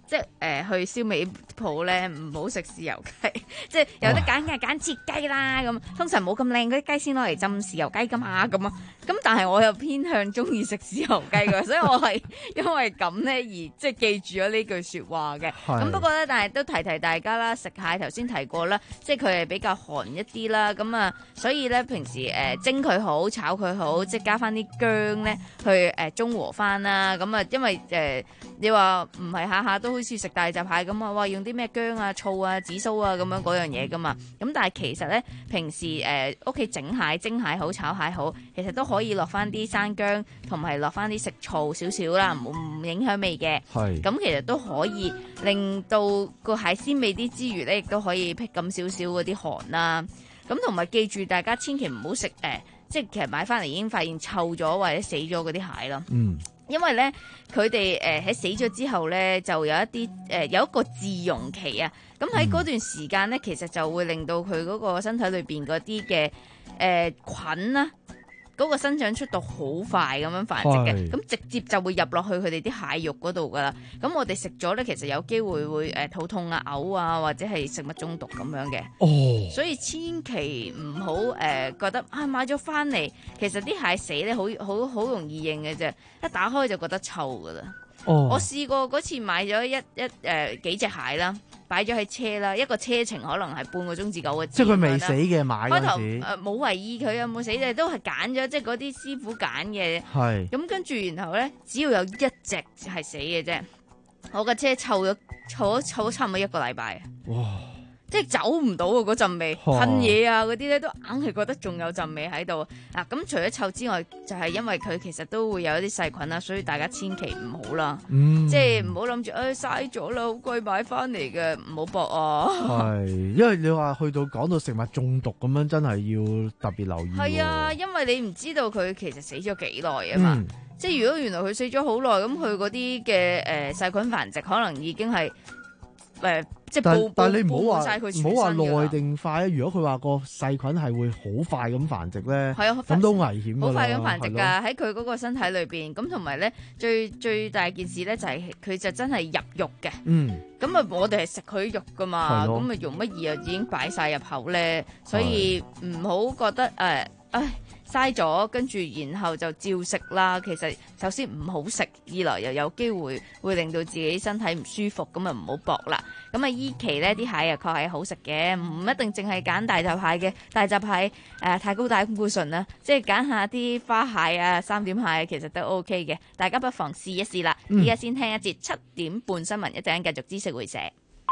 即係誒、呃、去燒味鋪咧，唔好食豉油雞，即係有得揀嘅揀切雞啦咁。通常冇咁靚嗰啲雞先攞嚟浸豉油雞噶嘛咁啊。咁但係我又偏向中意食豉油雞嘅，所以我係因為咁咧而即係記住咗呢句説話嘅。咁不過咧，但係都提提大家啦，食蟹頭先提過啦，即係佢係比較寒一啲啦。咁啊，所以咧平時誒、呃、蒸佢好，炒佢好，即係加翻啲薑咧去誒、呃、中和翻啦。咁啊，因為誒、呃、你話唔係下下都好似食大閘蟹咁啊，哇用啲咩薑啊、醋啊、紫蘇啊咁樣嗰樣嘢噶嘛。咁但係其實咧，平時誒屋企整蟹、蒸蟹好、炒蟹好，其實都可以落翻啲生薑，同埋落翻啲食醋少少啦，唔唔影響味嘅。係。咁其實都可以令到個蟹鮮味啲之餘咧，亦都可以辟咁少少嗰啲寒啦。咁同埋記住，大家千祈唔好食誒，即係其實買翻嚟已經發現臭咗或者死咗嗰啲蟹咯。嗯。因為咧，佢哋誒喺死咗之後咧，就有一啲誒、呃、有一個自溶期啊。咁喺嗰段時間咧，其實就會令到佢嗰個身體裏邊嗰啲嘅誒菌啦，嗰個生長速度好快咁樣繁殖嘅，咁直接就會入落去佢哋啲蟹肉嗰度噶啦。咁我哋食咗咧，其實有機會會誒肚痛啊、嘔啊，或者係食物中毒咁樣嘅。哦，所以千祈唔好誒覺得啊買咗翻嚟，其實啲蟹死咧好好好容易認嘅啫，一打開就覺得臭噶啦。哦，我試過嗰次買咗一一誒、呃、幾隻蟹啦。擺咗喺車啦，一個車程可能係半個鐘至九個字。即係佢未死嘅買嗰陣時。開頭誒冇懷疑佢有冇死嘅，都係揀咗，即係嗰啲師傅揀嘅。係。咁跟住然後咧，只要有一隻係死嘅啫，我架車臭咗臭咗臭咗差唔多一個禮拜。哇！即係走唔到啊！嗰陣味噴嘢啊嗰啲咧，都硬係覺得仲有陣味喺度。嗱，咁除咗臭之外，就係、是、因為佢其實都會有一啲細菌啦，所以大家千祈唔好啦。嗯、即係唔好諗住誒嘥咗啦，好貴買翻嚟嘅，唔好搏啊！係， 因為你話去到講到食物中毒咁樣，真係要特別留意。係啊， 因為你唔知道佢其實死咗幾耐啊嘛。嗯、即係如果原來佢死咗好耐，咁佢嗰啲嘅誒細菌繁殖可能已經係。誒、呃，即係但但係你唔好話唔好話耐定快啊！如果佢話個細菌係會好快咁繁殖咧，係啊，咁都危險㗎啦，好快咁繁殖㗎，喺佢嗰個身體裏邊。咁同埋咧，最最大件事咧就係、是、佢就真係入肉嘅。嗯。咁啊，我哋係食佢肉㗎嘛，咁啊用乜嘢啊已經擺晒入口咧，所以唔好覺得誒，唉。嘥咗，跟住然後就照食啦。其實首先唔好食，二來又有機會會令到自己身體唔舒服，咁啊唔好搏啦。咁啊依期呢啲蟹啊確係好食嘅，唔一定淨係揀大閘蟹嘅，大閘蟹誒、呃、太高膽固醇啦，即係揀下啲花蟹啊、三點蟹其實都 OK 嘅，大家不妨試一試啦。依家、嗯、先聽一節七點半新聞，一陣間繼續知識會社。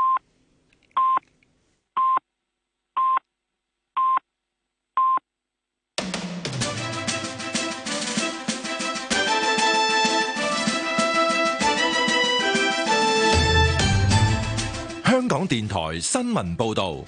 香港電台新聞報道，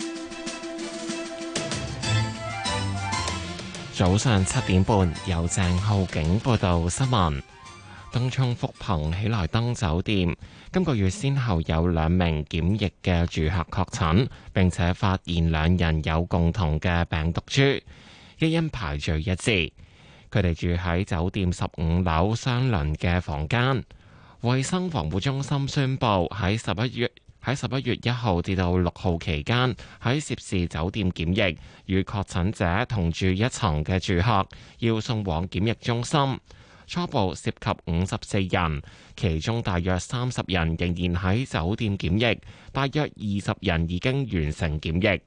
早上七點半由鄭浩景報道新聞。東涌福朋喜來登酒店今個月先後有兩名檢疫嘅住客確診，並且發現兩人有共同嘅病毒株，基因排序一致。佢哋住喺酒店十五樓相鄰嘅房間。衛生防護中心宣布喺十一月喺十一月一號至到六號期間，喺涉事酒店檢疫與確診者同住一層嘅住客，要送往檢疫中心。初步涉及五十四人，其中大約三十人仍然喺酒店檢疫，大約二十人已經完成檢疫。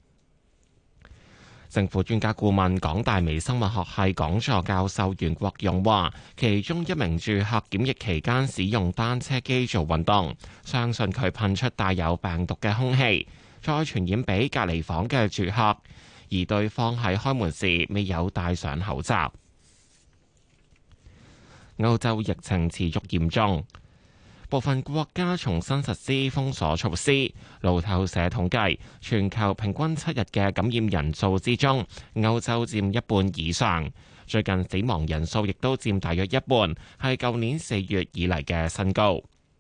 政府專家顧問港大微生物學系講座教授袁國勇話，其中一名住客檢疫期間使用單車機做運動，相信佢噴出帶有病毒嘅空氣，再傳染俾隔離房嘅住客，而對方喺開門時未有戴上口罩。歐洲疫情持續嚴重，部分國家重新實施封鎖措施。路透社統計，全球平均七日嘅感染人數之中，歐洲佔一半以上。最近死亡人數亦都佔大約一半，係舊年四月以嚟嘅新高。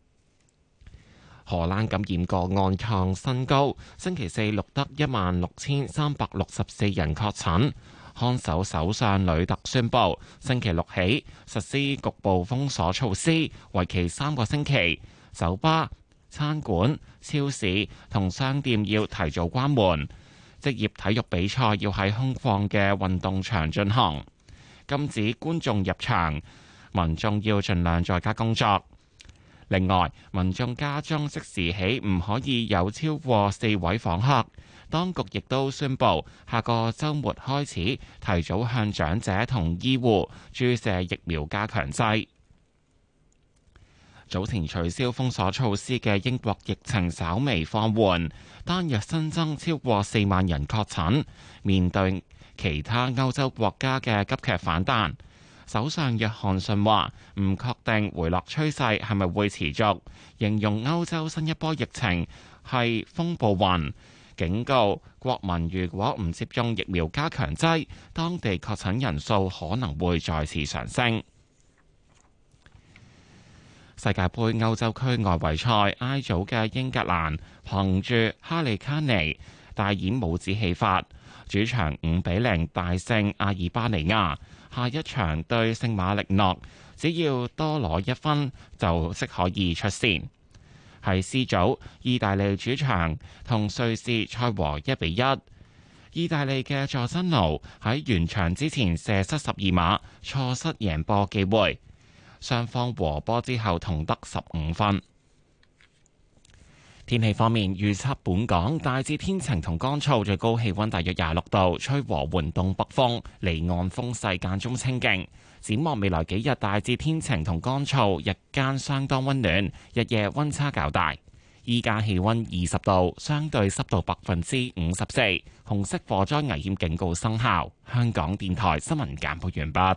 荷蘭感染個案創新高，星期四錄得一萬六千三百六十四人確診。看守首相呂特宣布，星期六起實施局部封鎖措施，為期三個星期。酒吧、 餐館、超市同商店要提早關門。職業體育比賽要喺空曠嘅運動場進行，禁止觀眾入場，民眾要盡量在家工作。另外，民眾家中即時起唔可以有超過四位訪客。當局亦都宣布，下個週末開始提早向長者同醫護注射疫苗加強劑。早前取消封鎖措施嘅英國疫情稍微放緩，單日新增超過四萬人確診。面對其他歐洲國家嘅急劇反彈，首相約翰遜話唔確定回落趨勢係咪會持續，形容歐洲新一波疫情係風暴雲，警告國民如果唔接種疫苗加強劑，當地確診人數可能會再次上升。世界盃歐洲區外圍賽 I 組嘅英格蘭憑住哈利卡尼大演帽子戲法，主場五比零大勝阿爾巴尼亞。下一場對聖馬力諾，只要多攞一分就即可以出線。喺 C 組，意大利主場同瑞士賽和一比一。意大利嘅佐真奴喺完場之前射失十二碼，錯失贏波機會。雙方和波之後同得十五分。天氣方面，預測本港大致天晴同乾燥，最高氣溫大約廿六度，吹和緩東北風，離岸風勢間中清勁。展望未來幾日，大致天晴同乾燥，日間相當溫暖，日夜溫差較大。依家氣溫二十度，相對濕度百分之五十四，紅色火災危險警告生效。香港電台新聞簡報完畢。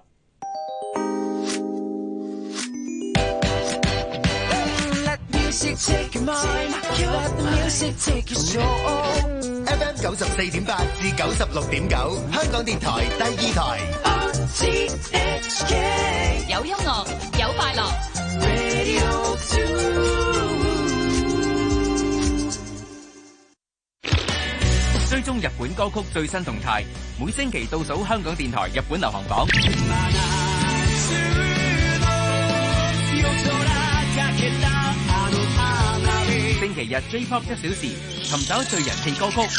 F M 九十四點八至九十六點九，香港電台第二台。 有音樂，有快樂。追蹤日本歌曲最新動態，每星期倒數香港電台日本流行榜。星期日 J-pop 一小時，尋找最人氣歌曲。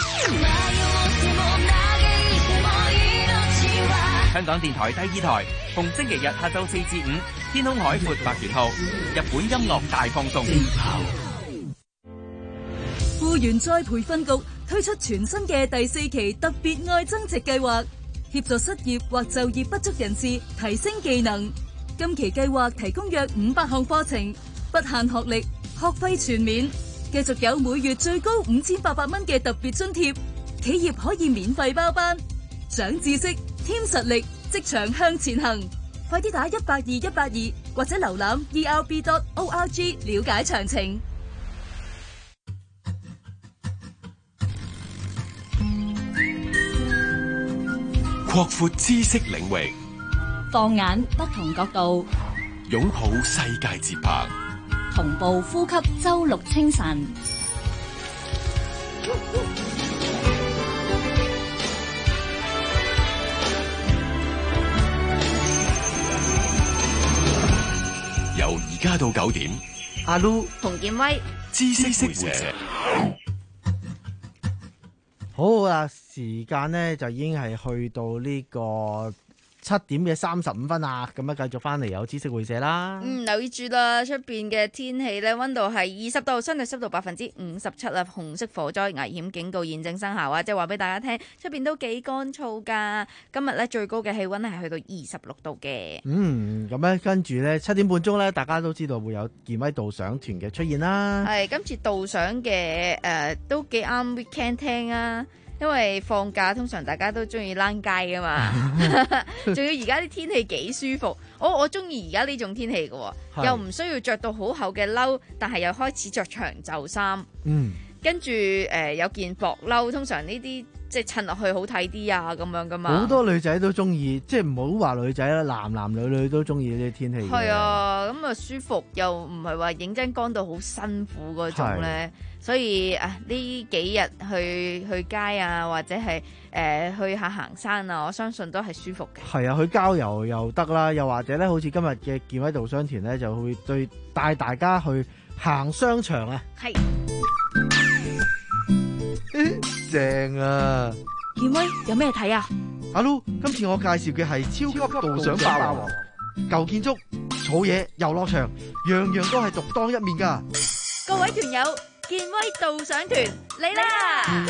香港電台第二台，逢星期日下晝四至五，天空海闊百元號，日本音樂大放送。 僱員再培訓局推出全新嘅第四期特別愛增值計劃，協助失業或就業不足人士提升技能。今期計劃提供約五百項課程，不限學歷，學費全免。繼續有每月最高五千八百蚊嘅特別津貼，企業可以免費包班，長知識，添實力，職場向前行。快啲打一八二一八二或者瀏覽 e r b dot org 了解詳情。 擴闊知識領域， 放眼不同角度， 擁抱世界節拍， 同步呼吸周六清晨。 由而家到九點， 阿 Lu 洪建威， 知識會社。 好啦，時間呢就已經係去到呢個七點嘅三十五分啦，咁啊繼續翻嚟有知識會社啦。 嗯，留意住啦，出邊嘅天氣咧，溫度係二十度，相對濕度百分之五十七啦，紅色火災危險警告現正生效啊！即係話俾大家聽，出邊都幾乾燥噶。今日咧最高嘅氣溫係去到二十六度嘅。 嗯，咁咧跟住咧七點半鐘咧，大家都知道會有健威導賞團嘅出現啦。 係今次導賞嘅誒都幾啱 weekend 聽啊！因為放假通常大家都中意躝街噶嘛，仲要而家啲天氣幾舒服，我我中意而家呢種天氣嘅，又唔需要着到好厚嘅褸，但係又開始着長袖衫，嗯，跟住誒、呃、有件薄褸，通常呢啲即係襯落去好睇啲啊，咁樣噶嘛。好多女仔都中意，即係唔好話女仔啦，男男女女都中意呢啲天氣。係啊，咁啊舒服，又唔係話認真乾到好辛苦嗰種咧。所以啊，呢幾日去去街啊，或者係誒、呃、去下行山啊，我相信都係舒服嘅。 係啊，去郊遊又得啦，又或者咧，好似今日嘅健威導賞團咧，就會對帶大家去行商場啊， 係正啊！ 健威有咩睇啊？ 阿 Lu，今次我介紹嘅係超級導賞霸王，舊建築、草野、遊樂場，樣樣都係獨當一面噶。 各位團友，健威導賞團嚟啦！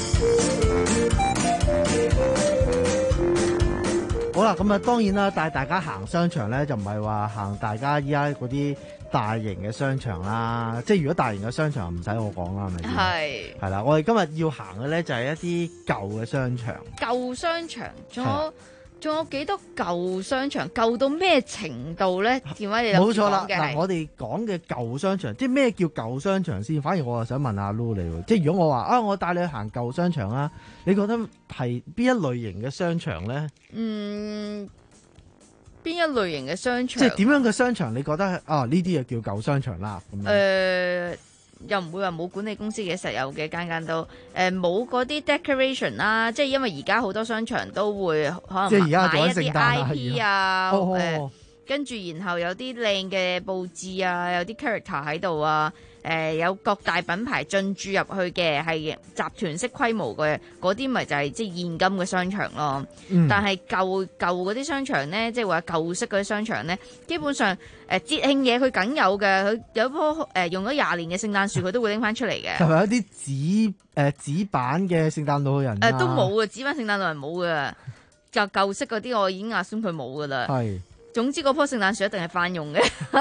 好啦，咁啊，當然啦，帶大家行商場咧，就唔係話行大家依家嗰啲大型嘅商場啦。即係如果大型嘅商場唔使我講啦，係咪先？係係啦，我哋今日要行嘅咧就係一啲舊嘅商場。 舊商場，仲有仲有幾多舊商場？舊到咩程度咧？健威你諗住講嘅係？冇錯啦，嗱，我哋講嘅舊商場，即係咩叫舊商場先？反而我啊想問阿 Lu 你喎，即係如果我話啊，我帶你去行舊商場啊，你覺得係邊一類型嘅商場咧？嗯，邊一類型嘅商場？即係點樣嘅商場？你覺得啊呢啲就叫舊商場啦？咁樣。誒。又唔會話冇管理公司嘅，實有嘅間間都誒冇嗰啲 decoration 啦，即係因為而家好多商場都會可能買一啲 I P 啊，誒跟住然後有啲靚嘅佈置啊，有啲 character 喺度啊，誒、呃、有各大品牌進駐入去嘅係集團式規模嘅嗰啲，咪就係即係現金嘅商場咯。嗯、但係舊舊嗰啲商場咧，即係話舊式嗰啲商場咧，基本上。誒節慶嘢佢梗有嘅，佢有棵誒、呃、用咗廿年嘅聖誕樹，佢都會拎翻出嚟嘅。係咪有啲紙誒紙板嘅聖誕老人啊？誒、呃、都冇嘅，紙板聖誕老人冇嘅，就舊式嗰啲我已經 assume 佢冇嘅啦。係。總之嗰棵聖誕樹一定係翻用嘅。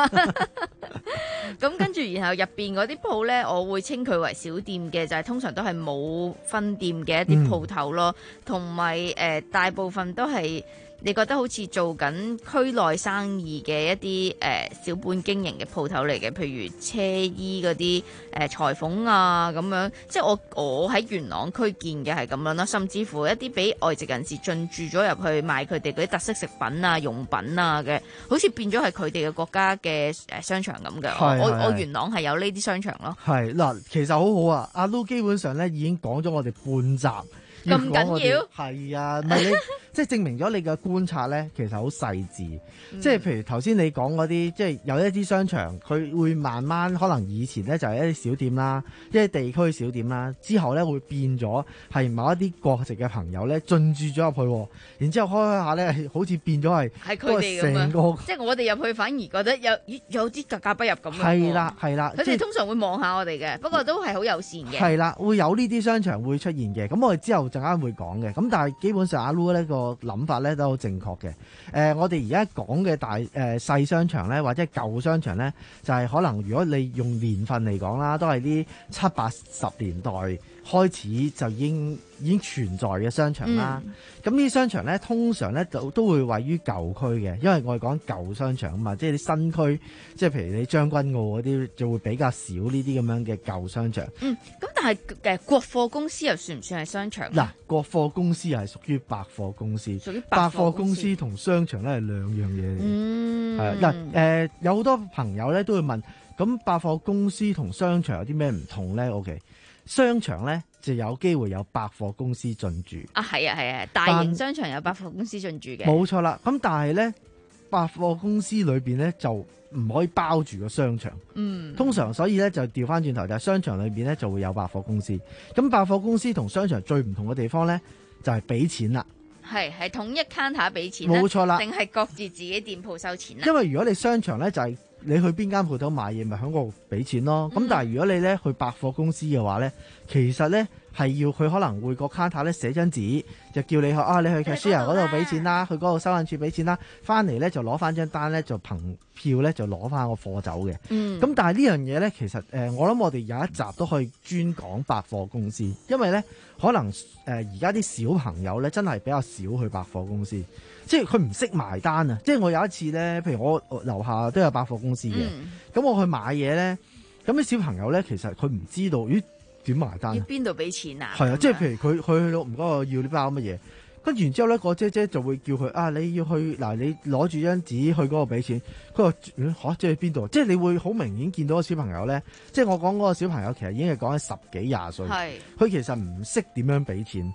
咁跟住然後入邊嗰啲鋪咧，我會稱佢為小店嘅，就係、是、通常都係冇分店嘅一啲鋪頭咯，同埋誒大部分都係。你覺得好似做緊區內生意嘅一啲誒、呃、小本經營嘅鋪頭嚟嘅，譬如車衣嗰啲誒裁縫啊咁樣，即係我我喺元朗區見嘅係咁樣啦，甚至乎一啲俾外籍人士進駐咗入去賣佢哋嗰啲特色食品啊、用品啊嘅，好似變咗係佢哋嘅國家嘅誒商場咁嘅。我我元朗係有呢啲商場咯。係嗱，其實好好啊，阿 Lu 基本上咧已經講咗我哋半集。咁緊要？係啊，唔係你即係證明咗你嘅觀察咧，其實好細緻。嗯、即係譬如頭先你講嗰啲，即係有一啲商場，佢會慢慢可能以前咧就係一啲小店啦，一啲地區小店啦，之後咧會變咗係某一啲國籍嘅朋友咧進駐咗入去，然之後開開下咧，好似變咗係係佢哋咁樣，即係我哋入去反而覺得有有啲格格不入咁樣。係啦係啦，佢哋通常會望下我哋嘅，不過都係好友善嘅。係啦，會有呢啲商場會出現嘅。咁我哋之後陣間會講嘅，咁但係基本上阿 Lu 呢個諗法咧都好正確嘅。誒、呃，我哋而家講嘅大誒、呃、細商場咧，或者舊商場咧，就係、是、可能如果你用年份嚟講啦，都係啲七八十年代開始就已經已經存在嘅商場啦。咁呢啲商場咧，通常咧就都會位於舊區嘅，因為我哋講舊商場啊嘛，即係啲新區，即係譬如你將軍澳嗰啲就會比較少呢啲咁樣嘅舊商場。嗯，咁但係誒國貨公司又算唔算係商場？嗱，國貨公司係屬於百貨公司，屬於百貨公司同商場咧係兩樣嘢嚟。嗯，係嗱誒，有好多朋友咧都會問，咁百貨公司同商場有啲咩唔同咧 ？OK。商場咧就有機會有百貨公司進駐啊，係啊係啊，大型商場有百貨公司進駐嘅，冇錯啦。咁但係咧，百貨公司裏邊咧就唔可以包住個商場，嗯，通常所以咧就調翻轉頭，就係商場裏邊咧就會有百貨公司。咁百貨公司同商場最唔同嘅地方咧，就係俾錢啦。係係統一 counter 俾錢，冇錯啦，定係各自自己店鋪收錢啦。因為如果你商場咧就係、是。你去邊間鋪頭買嘢，咪喺嗰度俾錢咯。咁、嗯、但係如果你咧去百貨公司嘅話咧，其實咧係要佢可能會個 counter 咧寫張紙，就叫你去啊，你去 cashier 嗰度俾錢啦，去嗰度收銀處俾錢啦，翻嚟咧就攞翻張單咧，就憑票咧就攞翻個貨走嘅。咁、嗯、但係呢樣嘢咧，其實誒、呃、我諗我哋有一集都可以專講百貨公司，因為咧可能誒而家啲小朋友咧真係比較少去百貨公司。即係佢唔識埋單啊！即係我有一次咧，譬如我樓下都有百貨公司嘅，咁、嗯、我去買嘢咧，咁啲小朋友咧其實佢唔知道咦點埋單？要邊度俾錢啊？係啊，即係譬如佢佢去到唔該我要呢包乜嘢，跟住然之後咧個姐姐就會叫佢啊，你要去嗱你攞住張紙去嗰度俾錢。佢話嚇即係邊度？即係你會好明顯見到個小朋友咧，即係我講嗰個小朋友其實已經係講緊十幾廿歲，佢其實唔識點樣俾錢。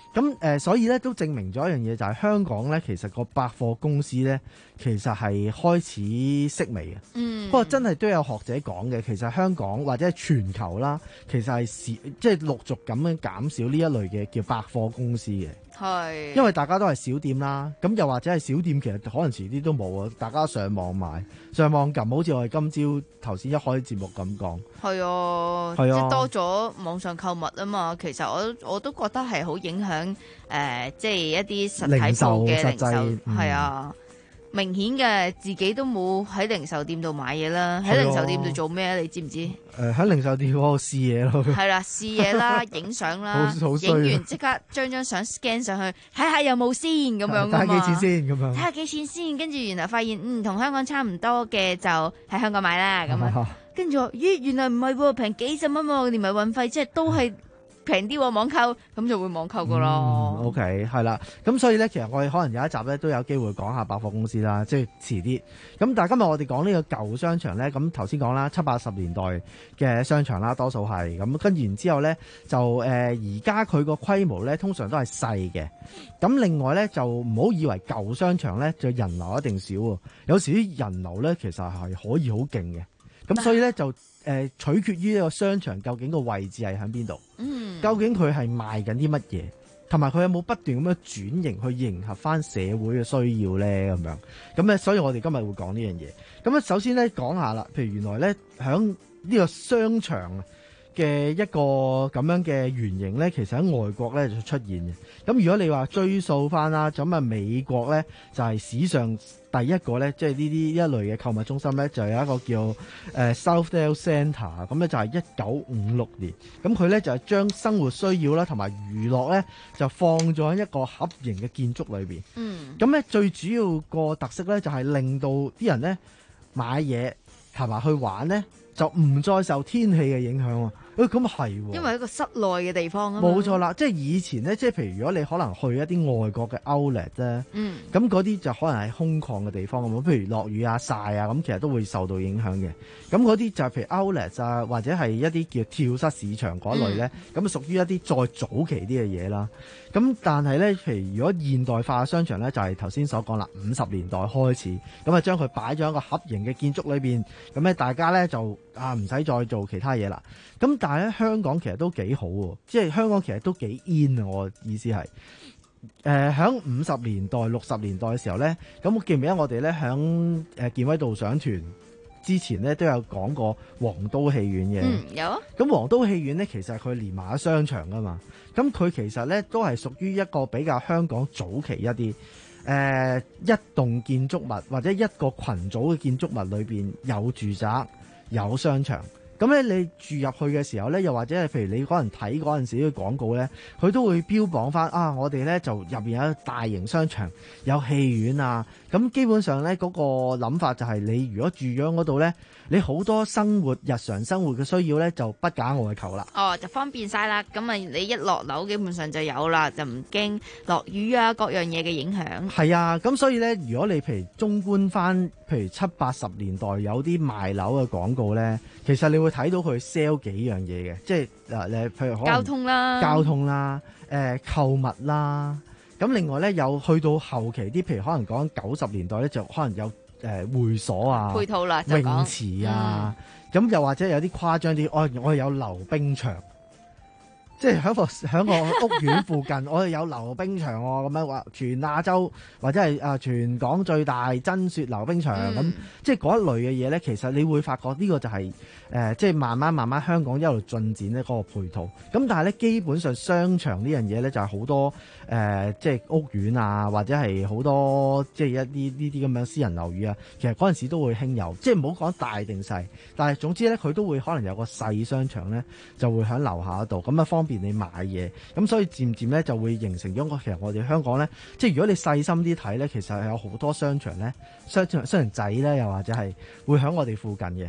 咁誒、呃，所以咧都證明咗一樣嘢，就係香港咧，其實個百貨公司咧，其實係開始式微嘅。嗯。不過真係都有學者講嘅，其實香港或者係全球啦，其實係少即係陸續咁樣減少呢一類嘅叫百貨公司嘅。係。因為大家都係小店啦，咁又或者係小店，其實可能遲啲都冇啊，大家上網買、上網撳，好似我哋今朝頭先一開節目咁講。係啊。係啊。即係多咗網上購物啊嘛，其實我我都覺得係好影響。誒、呃，即係一啲實體鋪嘅零售，係啊，明顯嘅自己都冇喺零售店度買嘢啦，喺零售店度做咩？你知唔知？誒、呃，喺零售店嗰度試嘢咯。係啦，試嘢啦，影相啦，影完即刻將張相 scan 上去，睇下有冇先咁樣啊嘛。睇下幾錢先咁樣。睇下幾錢先，跟住原來發現嗯同香港差唔多嘅就喺香港買啦咁啊。跟住咦，原來唔係喎，平幾十蚊喎，連埋運費，即係都係。平啲喎網購，咁就會網購噶咯。嗯、OK， 係啦，咁所以咧，其實我哋可能有一集咧都有機會講下百貨公司啦，即係遲啲。咁但係今日我哋講呢個舊商場咧，咁頭先講啦，七八十年代嘅商場啦，多數係咁。跟住然之後咧，就誒而家佢個規模咧，通常都係細嘅。咁另外咧，就唔好以為舊商場咧就人流一定少喎，有時啲人流咧其實係可以好勁嘅。咁所以咧就。誒、呃、取決於呢個商場究竟個位置係喺邊度，嗯，究竟佢係賣緊啲乜嘢，同埋佢有冇不斷咁樣轉型去迎合翻社會嘅需要咧，咁樣咁咧，所以我哋今日會講呢樣嘢。咁咧，首先咧講下啦，譬如原來咧響呢個商場嘅一個咁樣嘅原型咧，其實喺外國咧就出現嘅。咁如果你話追溯翻啦，咁啊美國咧就係、是、史上第一個咧，即係呢啲一類嘅購物中心咧，就有一個叫誒、呃、Southdale Centre， 咁咧就係一九五六年，咁佢咧就係、是、將生活需要啦同埋娛樂咧就放咗喺一個盒形嘅建築裏邊。嗯，咁咧最主要個特色咧就係、是、令到啲人咧買嘢同埋去玩咧就唔再受天氣嘅影響喎。誒咁係喎，因為一個室內嘅地方啊嘛。冇錯啦，即係以前咧，即係譬如如果你可能去一啲外國嘅 outlet 咧，嗯，咁嗰啲就可能係空曠嘅地方咁，譬如落雨啊、曬啊，咁其實都會受到影響嘅。咁嗰啲就係譬如 outlet 啊，或者係一啲叫跳蚤市場嗰類咧，咁、嗯、屬於一啲再早期啲嘅嘢啦。咁但係咧，譬如如果現代化嘅商場咧，就係頭先所講啦，五十年代開始，咁啊將佢擺咗喺一個盒形嘅建築裏邊，咁咧大家咧就啊唔使再做其他嘢啦。咁但係咧香港其實都幾好喎，即係香港其實都幾 in 啊！我意思係誒喺五十年代、六十年代嘅時候咧，咁我記唔記得我哋咧喺誒健威導賞團之前咧都有講過皇都戲院嘅。嗯，有啊。咁皇都戲院咧其實佢連埋咗商場噶嘛，咁佢其實咧都係屬於一個比較香港早期一啲誒、呃、一棟建築物或者一個群組嘅建築物裏邊有住宅有商場。咁咧，你住入去嘅時候咧，又或者係譬如你可能睇嗰陣時啲廣告咧，佢都會標榜翻啊，我哋咧就入邊有一個大型商場，有戲院啊。咁基本上咧，嗰個諗法就係你如果住咗嗰度咧，你好多生活日常生活嘅需要咧，就不假外求啦。哦，就方便晒啦。咁啊，你一落樓基本上就有啦，就唔驚落雨啊各樣嘢嘅影響。係啊，咁所以咧，如果你譬如綜觀翻，譬如七八十年代有啲賣樓嘅廣告咧，其實你會睇到佢 sell 幾樣嘢嘅，即係嗱，你譬如可能交通啦、交通啦、誒、呃、購物啦。咁另外咧，有去到後期啲，譬如可能講九十年代咧，就可能有誒、呃、會所啊、配套啦、泳池啊，咁、嗯、又或者有啲誇張啲，我我有溜冰場。即係喺個喺個屋苑附近，我哋有溜冰場喎，咁樣話全亞洲或者係啊全港最大真雪溜冰場咁、嗯，即係嗰一類嘅嘢咧，其實你會發覺呢個就係、是、誒、呃，即係慢慢慢慢香港一路進展咧嗰個配套。咁但係咧，基本上商場呢樣嘢咧就係好多誒、呃，即係屋苑啊，或者係好多即係一啲呢啲咁樣私人樓宇啊，其實嗰陣時都會興有，即係唔好講大定細，但係總之咧，佢都會可能有個細商場咧，就會喺樓下度咁啊方便你買嘢，咁所以漸漸咧就會形成咗。其實我哋香港咧，即係如果你細心啲睇咧，其實係有好多商場咧，商場商場仔咧，又或者係會喺我哋附近嘅。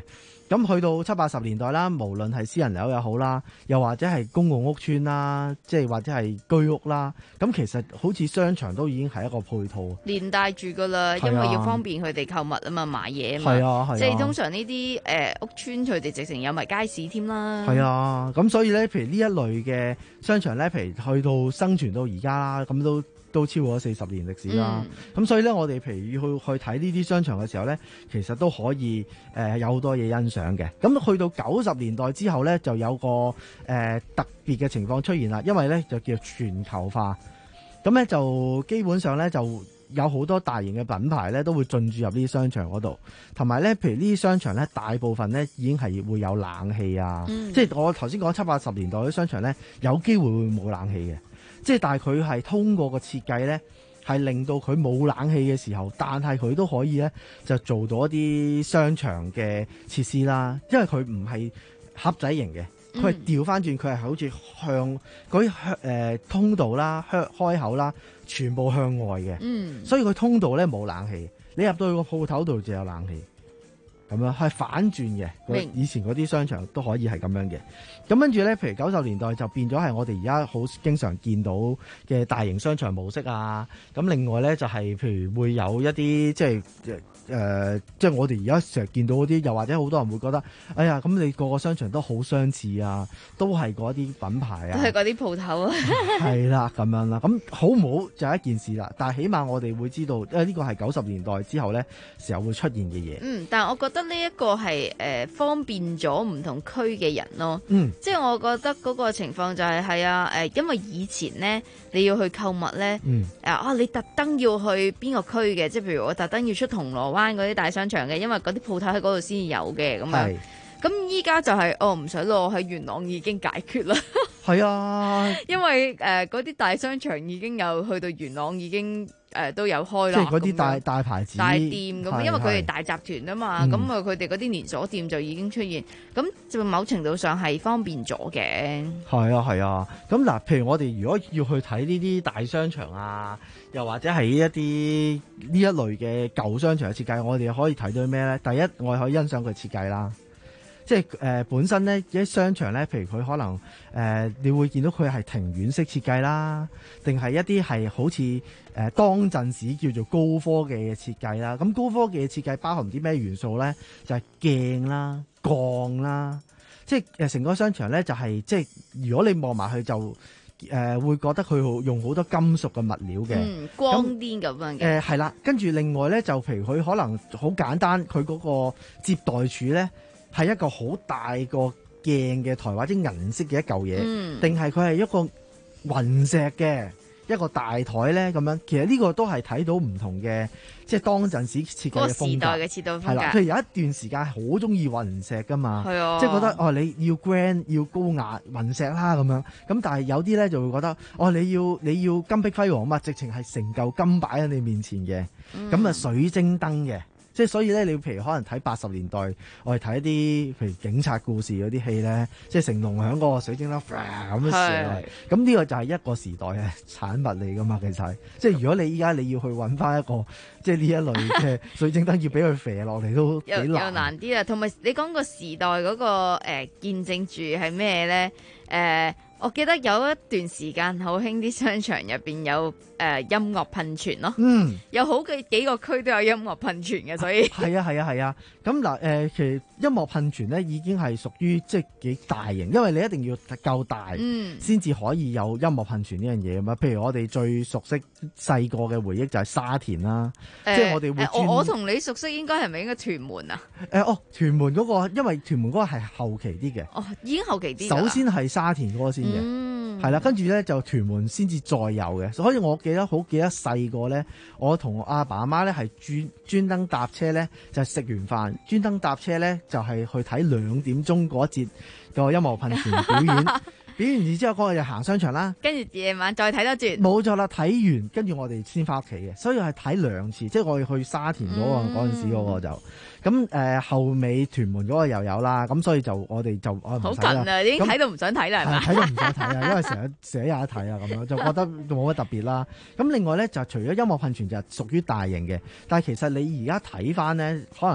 咁去到七八十年代啦，無論係私人樓又好啦，又或者係公共屋邨啦，即係或者係居屋啦，咁其實好似商場都已經係一個配套， 連帶住噶啦，因為要方便佢哋購物啊嘛，買嘢啊嘛， 係啊係啊， 即係通常呢啲誒屋邨佢哋直情有埋街市添啦。 係啊，咁所以咧，譬如呢一類嘅商場咧，譬如去到生存到而家啦，咁都都超過咗四十年歷史啦。咁、嗯、所以咧，我哋譬如要去去睇呢啲商場嘅時候咧，其實都可以誒、呃、有好多嘢欣賞嘅。咁去到九十年代之後咧，就有個誒、呃、特別嘅情況出現啦，因為咧就叫全球化，咁咧就基本上咧就有好多大型嘅品牌咧都會進駐入呢啲商場嗰度，同埋咧，譬如呢啲商場咧，大部分咧已經係會有冷氣啊，嗯、即係我頭先講七八十年代啲商場咧，有機會會冇冷氣嘅。即係，但係佢係通過個設計咧，係令到佢冇冷氣嘅時候，但係佢都可以咧就做到一啲商場嘅設施啦。因為佢唔係盒仔型嘅，佢係調翻轉，佢係好似向嗰啲向誒通道啦、向開口啦，全部向外嘅。嗯，所以佢通道咧冇冷氣，你入到去個鋪頭度就有冷氣。咁樣係反轉嘅，以前嗰啲商場都可以係咁樣嘅。咁跟住咧，譬如九十年代就變咗係我哋而家好經常見到嘅大型商場模式啊。咁另外咧就係、是、譬如會有一啲即係誒、呃，即係我哋而家成日見到嗰啲，又或者好多人會覺得，哎呀，咁你個個商場都好相似啊，都係嗰啲品牌啊， 都係嗰啲鋪頭啊， 係啦，咁樣啦，咁好唔好就係一件事啦。但係起碼我哋會知道，因為呢個係九十年代之後咧時候會出現嘅嘢。 嗯，但係我覺得呢一個係誒、呃、方便咗唔同區嘅人咯。 嗯， 即係我覺得嗰個情況就係、是、係啊，誒、呃，因為以前咧你要去購物咧，嗯，啊，你特登要去邊個區嘅，即係譬如我特登要出銅鑼灣嗰啲大商場嘅，因為嗰啲鋪頭喺嗰度先有嘅，咁樣。咁依家就係、是、哦，唔使咯，喺元朗已經解決啦。 係啊， 因為誒嗰啲大商場已經有去到元朗已經誒、呃、都有開啦。 即係嗰啲大大牌子、 大店咁，因為佢哋大集團啊嘛，咁啊佢哋嗰啲連鎖店就已經出現，咁就某程度上係方便咗嘅。 係啊係啊，咁嗱、啊，譬如我哋如果要去睇呢啲大商場啊，又或者係一啲呢一類嘅舊商場嘅設計，我哋可以睇到咩咧？第一，我哋可以欣賞佢設計啦。即係誒、呃、本身咧，一啲商場咧，譬如佢可能誒、呃，你會見到佢係庭院式設計啦，定係一啲係好似誒、呃、當陣時叫做高科技嘅設計啦。咁高科技嘅設計包含啲咩元素咧？就係、是、鏡啦、鋼啦，即係誒成個商場咧就係、是、即係如果你望埋去就誒、呃、會覺得佢好用好多金屬嘅物料嘅、 嗯，光啲咁樣嘅。誒係啦，跟住另外咧就譬如佢可能好簡單，佢嗰個接待處咧。係一個好大個鏡嘅台或者銀色嘅一嚿嘢，定係佢係一個雲石嘅一個大台咧咁樣。其實呢個都係睇到唔同嘅，即係當陣時設計嘅風格。嗰個時代嘅設計風格係啦，譬如有一段時間好中意雲石噶嘛，係啊，即係覺得哦你要 grand 要高雅雲石啦咁樣。咁但係有啲咧就會覺得哦你要你要金碧輝煌啊嘛，直情係成嚿金擺喺你面前嘅，咁啊、嗯、水晶燈嘅。即係所以咧，你譬如可能睇八十年代，我哋睇一啲譬如警察故事嗰啲戲咧，即係成龍響嗰個水晶燈咁樣射落嚟，咁呢個就係一個時代嘅產物嚟噶嘛。其實，即係如果你依家你要去揾翻一個即係呢一類嘅水晶燈，要俾佢射落嚟都幾難，又， 又難啲啦。同埋你講個時代嗰、嗰個誒、呃、見證住係咩咧？誒、呃。我記得有一段時間好興啲商場入邊有誒、呃、音樂噴泉咯，嗯，有好幾幾個區都有音樂噴泉嘅，所以係啊係啊係啊，咁嗱誒，其實音樂噴泉咧已經係屬於即係幾大型，因為你一定要夠大，嗯，先至可以有音樂噴泉呢樣嘢啊嘛。譬如我哋最熟悉細個嘅回憶就係沙田啦，呃、即係我哋會、呃、 我同你熟悉應該係咪應該屯門啊？誒、 呃、哦，屯門嗰、嗰個因為屯門嗰個係後期啲嘅， 哦已經後期啲， 首先係沙田嗰個先。嗯，係啦，跟住咧就屯門先至再有嘅，所以我記得好記得細個咧，我同阿爸阿媽咧係專專登搭車咧，就食完飯專登搭車咧，就係去睇兩點鐘嗰一節個音樂噴泉表演，表演完之後嗰日就行商場啦， 跟住夜晚再睇多轉， 冇錯啦，睇完跟住我哋先翻屋企嘅，所以係睇兩次，即係我哋去沙田嗰、嗰個嗰陣、嗯、時嗰個就。咁誒、呃、後尾屯門嗰個又有啦，咁所以就我哋就我唔好近啊，已經睇到唔想睇啦，係咪？ 睇到唔想睇啊，因為成日成日有得睇啊，咁樣就覺得冇乜特別啦。咁另外咧就除咗音樂噴泉就係屬於大型嘅，但係其實你而家睇翻咧，可能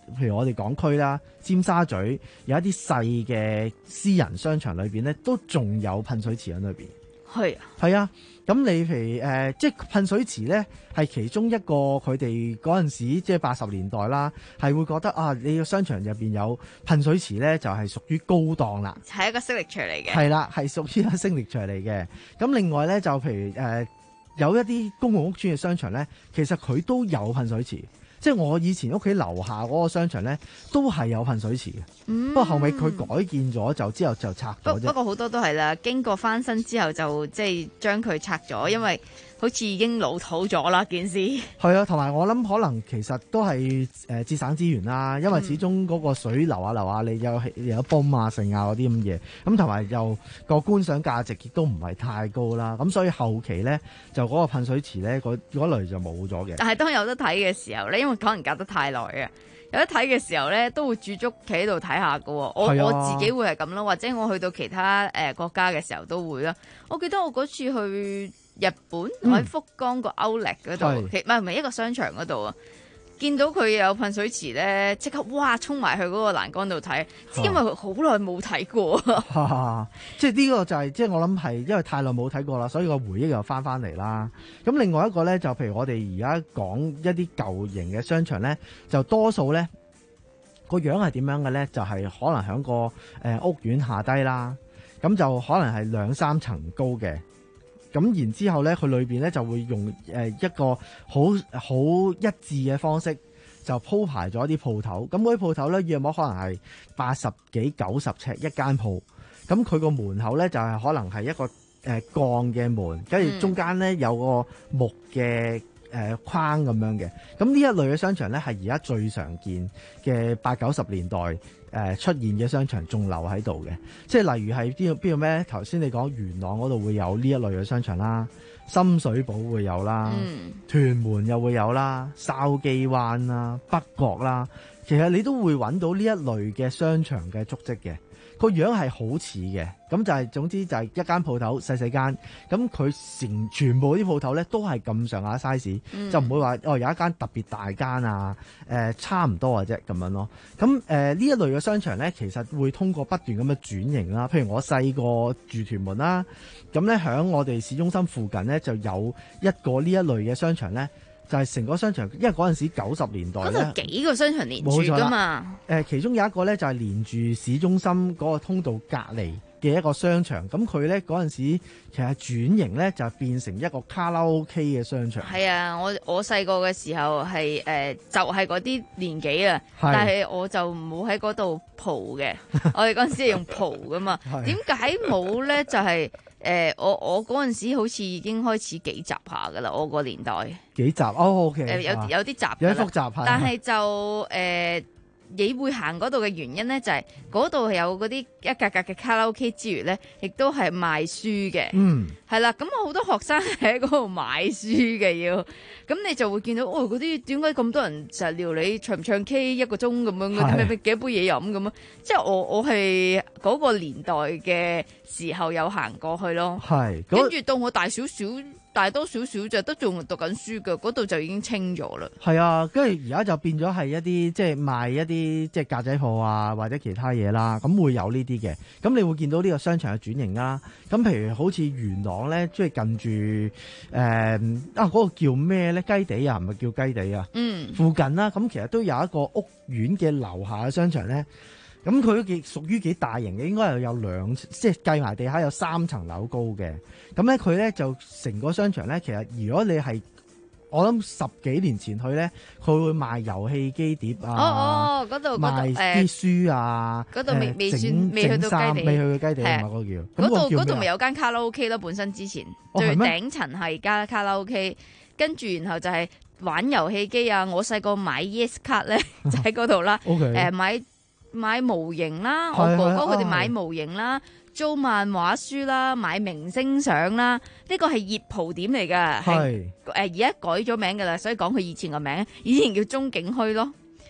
譬如我哋港區啦、尖沙咀有一啲細嘅私人商場裏邊咧，都仲有噴水池喺裏邊。 係啊， 係啊。咁你譬如誒、呃，即係噴水池咧，係其中一個佢哋嗰陣時，即係八十年代啦，係會覺得啊，你個商場入邊有噴水池咧，就係、是、屬於高檔啦。 係一個 signature 嚟嘅。係啦，係屬於一個 signature嚟嘅。咁另外咧，就譬如誒、呃，有一啲公共屋邨嘅商場咧，其實佢都有噴水池。即係我以前屋企樓下嗰個商場咧，都係有噴水池嘅。嗯、不過後尾佢改建咗，就之後就拆咗啫。 不過好多都係啦，經過翻新之後就即係將佢拆咗，因為好似已經老土咗啦件事。 係啊，同埋我諗可能其實都係誒節省資源啦，因為始終嗰個水流下流下，你有有泵啊、剩啊嗰啲咁嘢，咁同埋又個觀賞價值亦都唔係太高啦。咁所以後期咧就嗰個噴水池咧嗰嗰類就冇咗嘅。 但係當有得睇嘅時候咧，因為可能隔得太耐啊。有得睇嘅時候咧，都會駐足企喺度睇下㗎喎。我、啊、我自己會係咁咯，或者我去到其他誒、呃、國家嘅時候都會啦。我記得我嗰次去日本，嗯、我喺福岡個 Outlet 嗰度，其唔係唔係一個商場嗰度啊，見到佢有噴水池咧，即刻哇衝埋去嗰個欄杆度睇，因為好耐冇睇過。 啊、即係呢個就係、是、即係我諗係因為太耐冇睇過啦，所以個回憶又翻翻嚟啦。咁另外一個咧，就譬如我哋而家講一啲舊型嘅商場咧，就多數咧個樣係點樣嘅咧？就係、是、可能喺個誒、呃、屋苑下低啦，咁就可能係兩三層高嘅。咁然之後咧，佢裏邊咧就會用誒一個好好一致嘅方式，就鋪排咗啲鋪頭。咁嗰啲鋪頭咧，約莫可能係八十幾、九十尺一間鋪。咁佢個門口咧就係、是、可能係一個誒、呃、鋼嘅門，跟住中間咧有個木嘅誒、呃、框咁樣嘅。咁呢一類嘅商場咧，係而家最常見嘅八九十年代誒、呃、出現嘅商場，仲留喺度嘅。即係例如係邊度邊度咩？頭先你講元朗嗰度會有呢一類嘅商場啦，深水埗會有啦，嗯、屯門又會有啦，筲箕灣啦，北角啦，其實你都會揾到呢一類嘅商場嘅足跡嘅。個樣係好似嘅，咁就係、是、總之就係一間鋪頭細細間，咁佢成全部啲鋪頭咧都係咁上下 size，就唔會話哦有一間特別大間啊，誒、呃、差唔多嘅啫咁樣咯。咁誒呢一類嘅商場咧，其實會通過不斷咁嘅轉型啦。譬如我細個住屯門啦，咁咧喺我哋市中心附近咧就有一個呢一類嘅商場咧。就係成個商場，因為嗰陣時九十年代咧， 嗰度幾個商場連住㗎嘛。 誒，其中有一個咧就係連住市中心嗰個通道隔離嘅一個商場。咁佢咧嗰陣時其實轉型咧就變成一個卡拉 OK 嘅商場。 係啊，我我細個嘅時候係誒、呃、就係嗰啲年紀啊，但係我就冇喺嗰度蒲嘅。我哋嗰陣時係用蒲㗎嘛。點解冇咧？就係、是。誒、呃，我我嗰陣時好似已經開始幾雜下噶啦，我個年代幾雜哦，OK， 誒有有啲雜， 有啲複雜， 但係就誒、呃，你會行嗰度嘅原因咧，就係嗰度係有嗰啲一格格嘅卡拉 OK 之餘咧，亦都係賣書嘅，嗯，係啦，咁我好多學生喺嗰度買書嘅要，咁你就會見到，哦，嗰啲點解咁多人成日撩你唱唔唱 K 一個鐘咁樣，嗰啲咩咩幾杯嘢飲咁啊？即係我我係嗰個年代嘅時候有行過去咯，係，跟住到我大少少。大多少少就都仲讀緊書嘅，嗰度就已經清咗啦。 係啊，跟住而家就變咗係一啲即係賣一啲即係格仔鋪啊，或者其他嘢啦，咁會有呢啲嘅。咁你會見到呢個商場嘅轉型啦。咁譬如好似元朗咧，即係近住誒、呃、啊嗰、嗰個叫咩咧？雞地啊，唔係叫雞地啊。嗯。附近啦，咁其實都有一個屋苑嘅樓下嘅商場咧。咁佢都幾屬於幾大型嘅，應該係有兩即係計埋地下有三層樓高嘅。咁咧佢咧就成個商場咧，其實如果你係我諗十幾年前去咧，佢會賣遊戲機碟啊， 哦哦，嗰度賣啲書啊， 嗰度未未算未去到雞地， 未去到雞地係嘛？嗰個叫嗰度嗰度咪有間卡拉 OK 咯，本身之前最頂層係加卡拉 OK，跟住然後就係玩遊戲機啊。我細個買 Yes 卡咧就喺嗰度啦，誒買。買模型啦，我哥哥佢哋買模型啦，租漫畫書啦，買明星相啦，呢個係熱蒲點嚟噶，係誒而家改咗名噶啦，所以講佢以前個名，以前叫中景墟咯。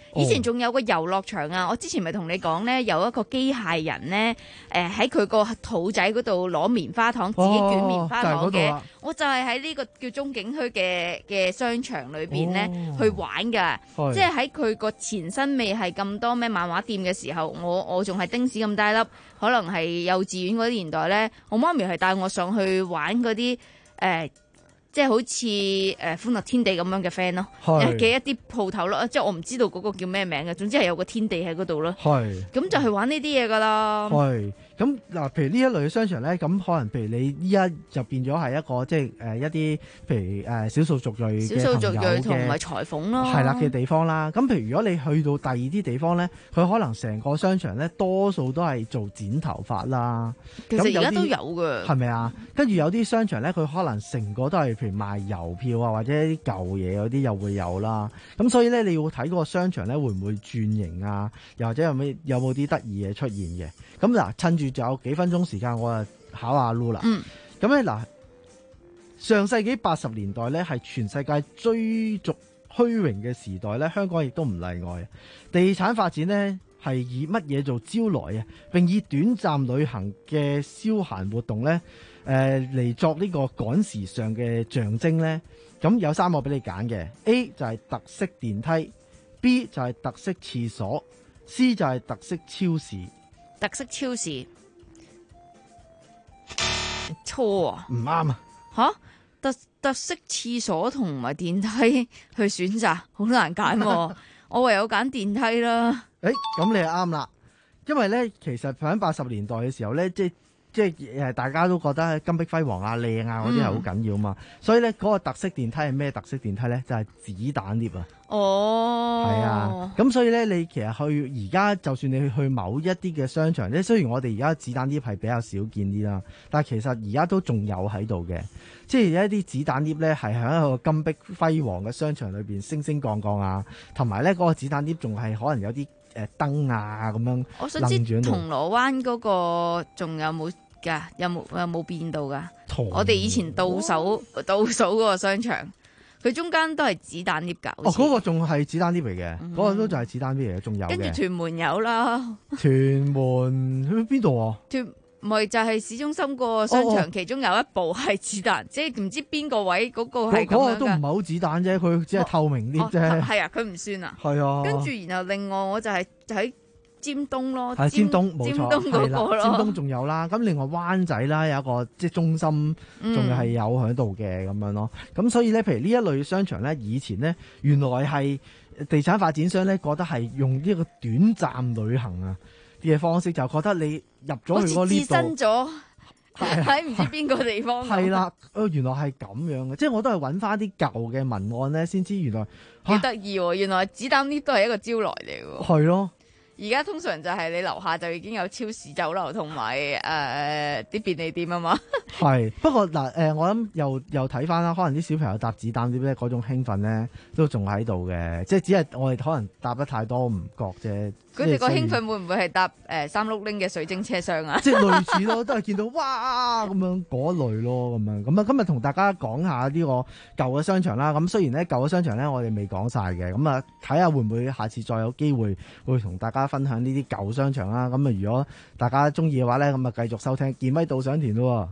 以前仲有個遊樂場啊，我之前咪同你講咧，有一個機械人咧，誒喺佢個肚仔嗰度攞棉花糖，自己捲棉花糖嘅、哦。我就係喺呢個叫中景區嘅嘅商場裏邊咧、哦、去玩㗎，即係喺佢個前身未係咁多咩漫畫店嘅時候，我我仲係丁屎咁大粒，可能係幼稚園嗰啲年代咧，我媽咪係帶我上去玩嗰啲誒。呃即係好似誒歡樂天地咁樣嘅 friend 咯，嘅一啲鋪頭咯，即係我唔知道嗰個叫咩名嘅，總之係有個天地喺嗰度咯。係，咁就係玩呢啲嘢噶啦。係，咁嗱，譬如呢一類嘅商場咧，咁可能譬如你依家就變咗係一個即係誒一啲譬如誒少數族裔嘅少數族裔同埋裁縫咯， 係啦嘅地方啦。咁譬如如果你去到第二啲地方咧，佢可能成個商場咧多數都係做剪頭髮啦。 其實而家都有㗎， 係咪啊？跟住有啲商場咧，佢可能成個都係譬如賣郵票啊，或者啲舊嘢嗰啲又會有啦。咁所以咧，你要睇嗰個商場咧會唔會轉型啊？又或者有咩有冇啲得意嘢出現嘅？咁嗱，趁住仲有幾分鐘時間，我啊考下 Lu 啦。嗯。咁咧嗱，上世紀八十年代咧係全世界追逐虛榮嘅時代咧，香港亦都唔例外。地產發展咧係以乜嘢做招來啊？並以短暫旅行嘅消閒活動咧，誒、呃、嚟作呢個趕時尚嘅象徵咧。咁有三個俾你揀嘅 ，A 就係特色電梯 ，B 就係特色廁所 ，C 就係特色超市。 特色超市錯啊？ 唔啱啊！ 吓，特特色廁所同埋電梯去選擇，好難揀、啊。我唯有揀電梯啦。 誒、欸，咁你係啱啦，因為咧，其實喺八十年代嘅時候咧，即係即係誒，大家都覺得金碧輝煌啊、靚啊嗰啲係好緊要嘛，嗯、所以咧嗰、那個特色電梯係咩特色電梯咧？就係、是、子彈 lift 啊！哦，係啊，咁所以咧，你其實去而家就算你去某一啲嘅商場咧，雖然我哋而家子彈 lift 係比較少見啲啦，但係其實而家都仲有喺度嘅，即係有一啲子彈 lift 咧係喺一個金碧輝煌嘅商場裏邊升升降降啊，同埋咧嗰個子彈 lift 仲係可能有啲誒燈啊咁樣。 我想知銅鑼灣嗰個仲有冇㗎？有冇有冇變到㗎？我哋以前倒數倒數嗰個商場。佢中間都係子彈 lift 搞。 哦，嗰、那個仲係子彈 lift 嚟嘅，嗰、嗯、個都就係子彈 lift 嚟嘅，仲有嘅。 跟住屯門有啦。 屯門去邊度啊？ 屯咪就係市中心個商場，哦、其中有一部係子彈，即係唔知邊個位嗰個係咁樣㗎。嗰個都唔係好子彈啫，佢只係透明 lift 啫。係、哦、啊，佢唔算啊。係啊。跟住然後另外我就係喺尖東咯， 係尖東冇錯， 尖東嗰個咯， 尖東仲有啦。咁另外灣仔啦，有一個即係中心，仲係有喺度嘅咁樣咯。咁所以咧，譬如呢一類商場咧，以前咧原來係地產發展商咧覺得係用呢個短暫旅行啊嘅方式，就覺得你入咗去嗰呢度，置身咗喺唔知邊個地方。 係啦，哦，原來係咁樣嘅，即係我都係揾翻啲舊嘅文案咧，先知原來幾得意喎！原來子彈 lift 都係一個招來嚟嘅。 係咯。 而家通常就係你樓下就已經有超市、酒樓同埋誒啲便利店啊嘛。係，不過嗱誒、呃，我諗又又睇翻啦，可能啲小朋友搭子彈啲咧，嗰種興奮咧都仲喺度嘅，即係只係我哋可能搭得太多唔覺啫。佢哋個興奮會唔會係搭誒、呃、三碌拎嘅水晶車廂啊？即係類似咯，都係見到哇咁樣嗰類咯，咁樣咁啊！今日同大家講下呢個舊嘅商場啦。咁雖然咧舊嘅商場咧我哋未講晒嘅，咁啊睇下會唔會下次再有機會會同大家分享呢啲舊商場啦。咁啊如果大家中意嘅話咧，咁啊繼續收聽健威導賞團咯。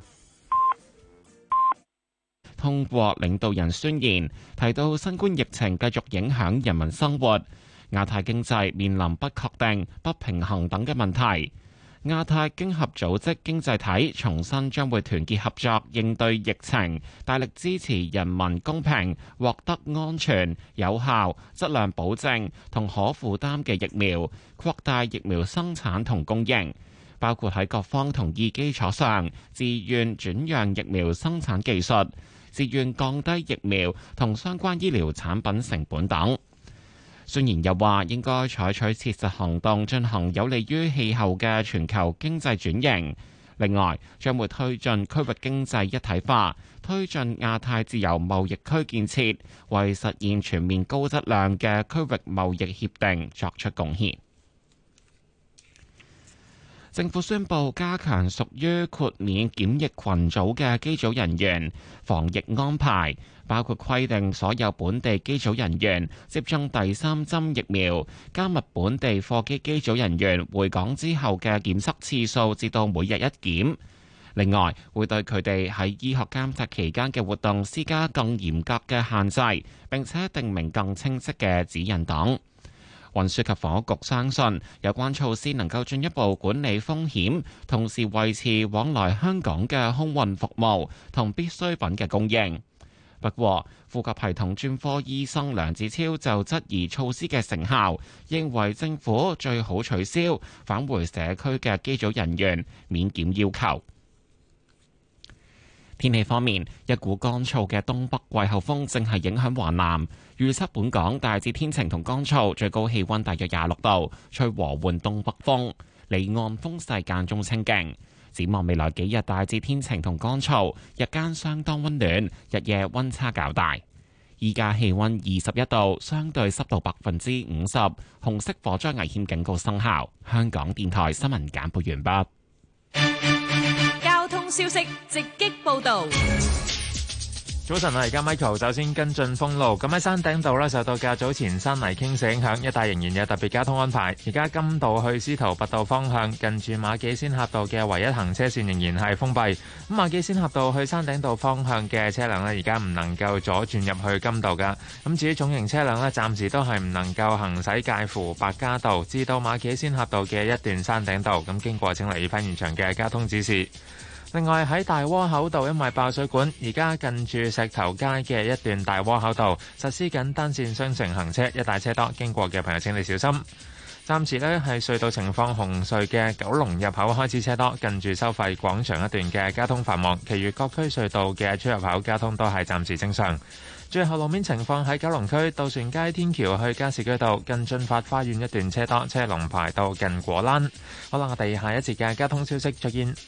通過領導人宣言提到新冠疫情繼續影響人民生活，亞太經濟面臨不確定、不平衡等嘅問題。亞太經合組織經濟體重申將會團結合作應對疫情，大力支持人民公平獲得安全、有效、質量保證同可負擔嘅疫苗，擴大疫苗生產同供應，包括喺各方同意基礎上，自願轉讓疫苗生產技術，自願降低疫苗同相關醫療產品成本等。宣言又話應該採取切實行動進行有利於氣候嘅全球經濟轉型。另外，將會推進區域經濟一體化，推進亞太自由貿易區建設，為實現全面高質量嘅區域貿易協定作出貢獻。 政府宣布加強屬於豁免檢疫群組嘅機組人員防疫安排，包括規定所有本地機組人員接種第三針疫苗，加密本地貨機機組人員回港之後嘅檢測次數至到每日一檢。另外，會對佢哋喺醫學監察期間嘅活動施加更嚴格嘅限制，並且定明更清晰嘅指引等。運輸及房屋局相信有關措施能夠進一步管理風險，同時維持往來香港嘅空運服務同必需品嘅供應。不過，呼吸系統專科醫生梁子超就質疑措施嘅成效，認為政府最好取消返回社區嘅機組人員免檢要求。天氣方面，一股乾燥嘅東北季候風正係影響華南，預測本港大致天晴同乾燥，最高氣溫大約廿六度，吹和緩東北風，離岸風勢間中清勁。展望未來幾日，大致天晴同乾燥，日間相當溫暖，日夜溫差較大。依家氣溫二十一度，相對濕度百分之五十，紅色火災危險警告生效。香港電台新聞簡報完畢。 交通消息直擊報道。 早晨啊，而家 Michael 首先跟進封路。咁喺山頂道咧，受到較早前山泥傾瀉影響，一帶仍然有特別交通安排。而家金道去司徒拔道方向，近住馬己仙峽道嘅唯一行車線仍然係封閉。咁馬己仙峽道去山頂道方向嘅車輛咧，而家唔能夠左轉入去金道噶。咁至於重型車輛咧，暫時都係唔能夠行駛介乎白加道至到馬己仙峽道嘅一段山頂道。咁經過請留意翻現場嘅交通指示。另外喺大窩口道，因為爆水管，而家近住石頭街嘅一段大窩口道實施緊單線雙程行車，一帶車多，經過嘅朋友請你小心。暫時呢係隧道情況，紅隧嘅九龍入口開始車多，近住收費廣場一段嘅交通繁忙，其餘各區隧道嘅出入口交通都係暫時正常。最後路面情況喺九龍區渡船街天橋去加士居道近駿發花園一段車多，車龍排到近果欄。好啦，我哋下一節嘅交通消息再見。